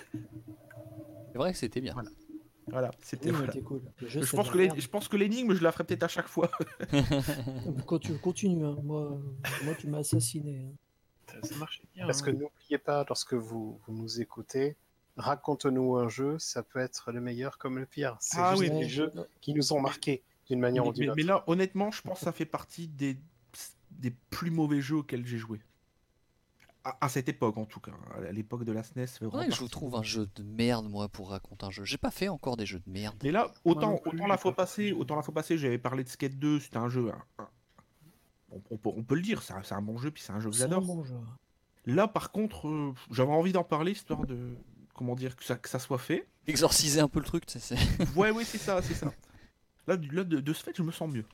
C'est vrai que c'était bien. Voilà, c'était. Oui, mais Voilà. t'es cool. Le jeu, Je c'est pense, de que la merde. je pense que l'énigme, je la ferai peut-être à chaque fois. Continue, hein. Moi, tu m'as assassiné. Hein. Ça marchait bien. Parce que hein. n'oubliez pas, lorsque vous nous écoutez, raconte-nous un jeu, ça peut être le meilleur comme le pire. C'est Ah juste oui. les Ouais. jeux qui nous ont marqués d'une manière ou d'une Mais autre. là, honnêtement, je pense que ça fait partie des plus mauvais jeux auxquels j'ai joué. À cette époque, en tout cas. À l'époque de la SNES. Ça fait Faudrait vraiment que je vous partie trouve des- un jeu de merde, moi, pour raconter un jeu. J'ai pas fait encore des jeux de merde. Mais là, Moi autant, non plus, autant la j'ai fois pas passée, j'avais parlé de Skate 2, c'était un jeu. On peut le dire, c'est un bon jeu, puis c'est un jeu que C'est un j'adore. bon jeu. Là, par contre, j'avais envie d'en parler, histoire de. Comment dire, que ça soit fait. Exorciser un peu le truc, tu sais. Ouais, c'est ça, c'est ça. Là, de ce fait, je me sens mieux.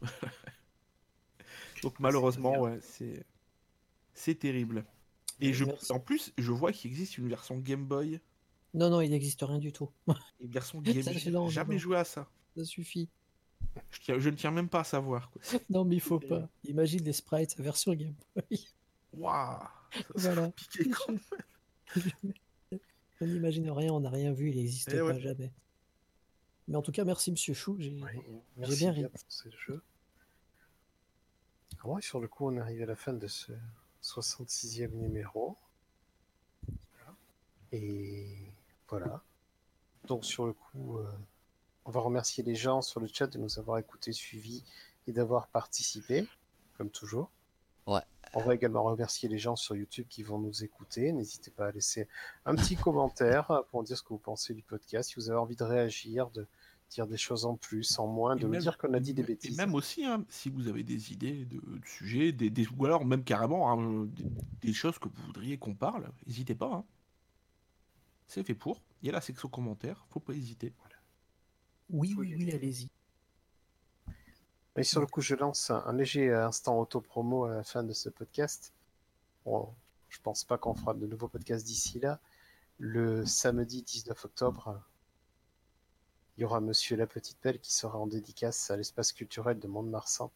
Donc malheureusement, ouais, c'est terrible. Et Merci. en plus, je vois qu'il existe une version Game Boy, Non, il n'existe rien du tout. une version Game Ça, Boy. c'est non, J'ai jamais non. joué à ça. Ça suffit. Je ne tiens même pas à savoir, quoi. Non, mais il faut pas. Imagine les sprites version Game Boy. Waouh, ça Voilà. piqué quand même. On n'imagine rien, on n'a rien vu, il n'existe Eh pas ouais. jamais. Mais en tout cas, merci Monsieur Chou. Oui, J'ai merci bien bien ri. pour ce jeu. Alors, sur le coup, on est arrivé à la fin de ce 66e numéro. Voilà. Et voilà. Donc sur le coup, on va remercier les gens sur le chat de nous avoir écoutés, suivis et d'avoir participé, comme toujours. Ouais. On va également remercier les gens sur YouTube qui vont nous écouter. N'hésitez pas à laisser un petit commentaire pour dire ce que vous pensez du podcast. Si vous avez envie de réagir, de dire des choses en plus, en moins, de nous dire qu'on a dit des Et bêtises. même aussi, hein, si vous avez des idées de sujets, ou alors même carrément hein, des choses que vous voudriez qu'on parle, n'hésitez pas. Hein. C'est fait pour. Il y a la section commentaires, faut pas hésiter. Oui, allez-y. Et sur le coup, je lance un léger instant auto-promo à la fin de ce podcast. Bon, je pense pas qu'on fera de nouveaux podcasts d'ici là. Le samedi 19 octobre, il y aura Monsieur La Petite Belle qui sera en dédicace à l'espace culturel de Mont-de-Marsan,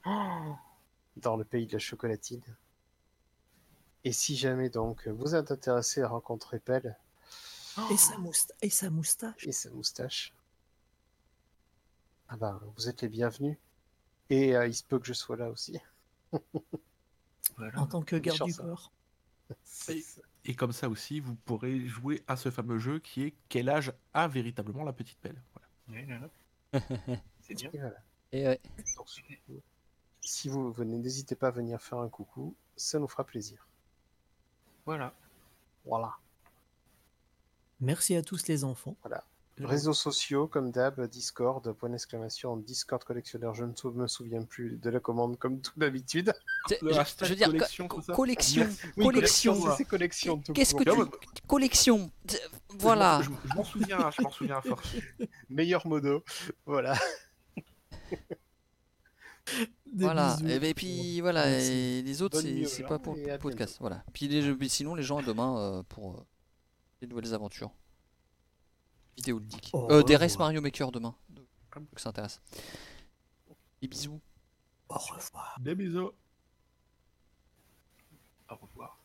dans le pays de la chocolatine. Et si jamais donc vous êtes intéressé à rencontrer Pelle Et sa moustache. et sa moustache, ah ben, vous êtes les bienvenus. Et il se peut que je sois là aussi. Voilà. En tant que garde du Méchant, ça. corps. Et comme ça aussi, vous pourrez jouer à ce fameux jeu qui est quel âge a véritablement la petite pelle. Voilà. Ouais, voilà. C'est bien. Et voilà. Et ouais. Donc, si vous venez, n'hésitez pas à venir faire un coucou, ça nous fera plaisir. Voilà. Voilà. Merci à tous les enfants. Réseaux sociaux, comme d'hab, Discord, point d'exclamation, Discord collectionneur, je ne me souviens plus de la commande comme tout d'habitude. Le hashtag Je veux dire, collection, tout ça. collection, Merci. Oui, collection. c'est collection. tout Qu'est-ce que court. tu... Collection. Voilà. Je m'en souviens à force. Meilleur modo. Voilà. Des Voilà. bisous. Et puis voilà. Merci. Et les autres, Bonne nuit aux c'est gens pas pour et le à podcast. Voilà. Puis sinon, les gens demain pour des nouvelles aventures. Vidéo ludique. Au DRS revoir. Mario Maker demain. Comme ça intéresse. Et bisous. Au revoir. Des bisous. Au revoir.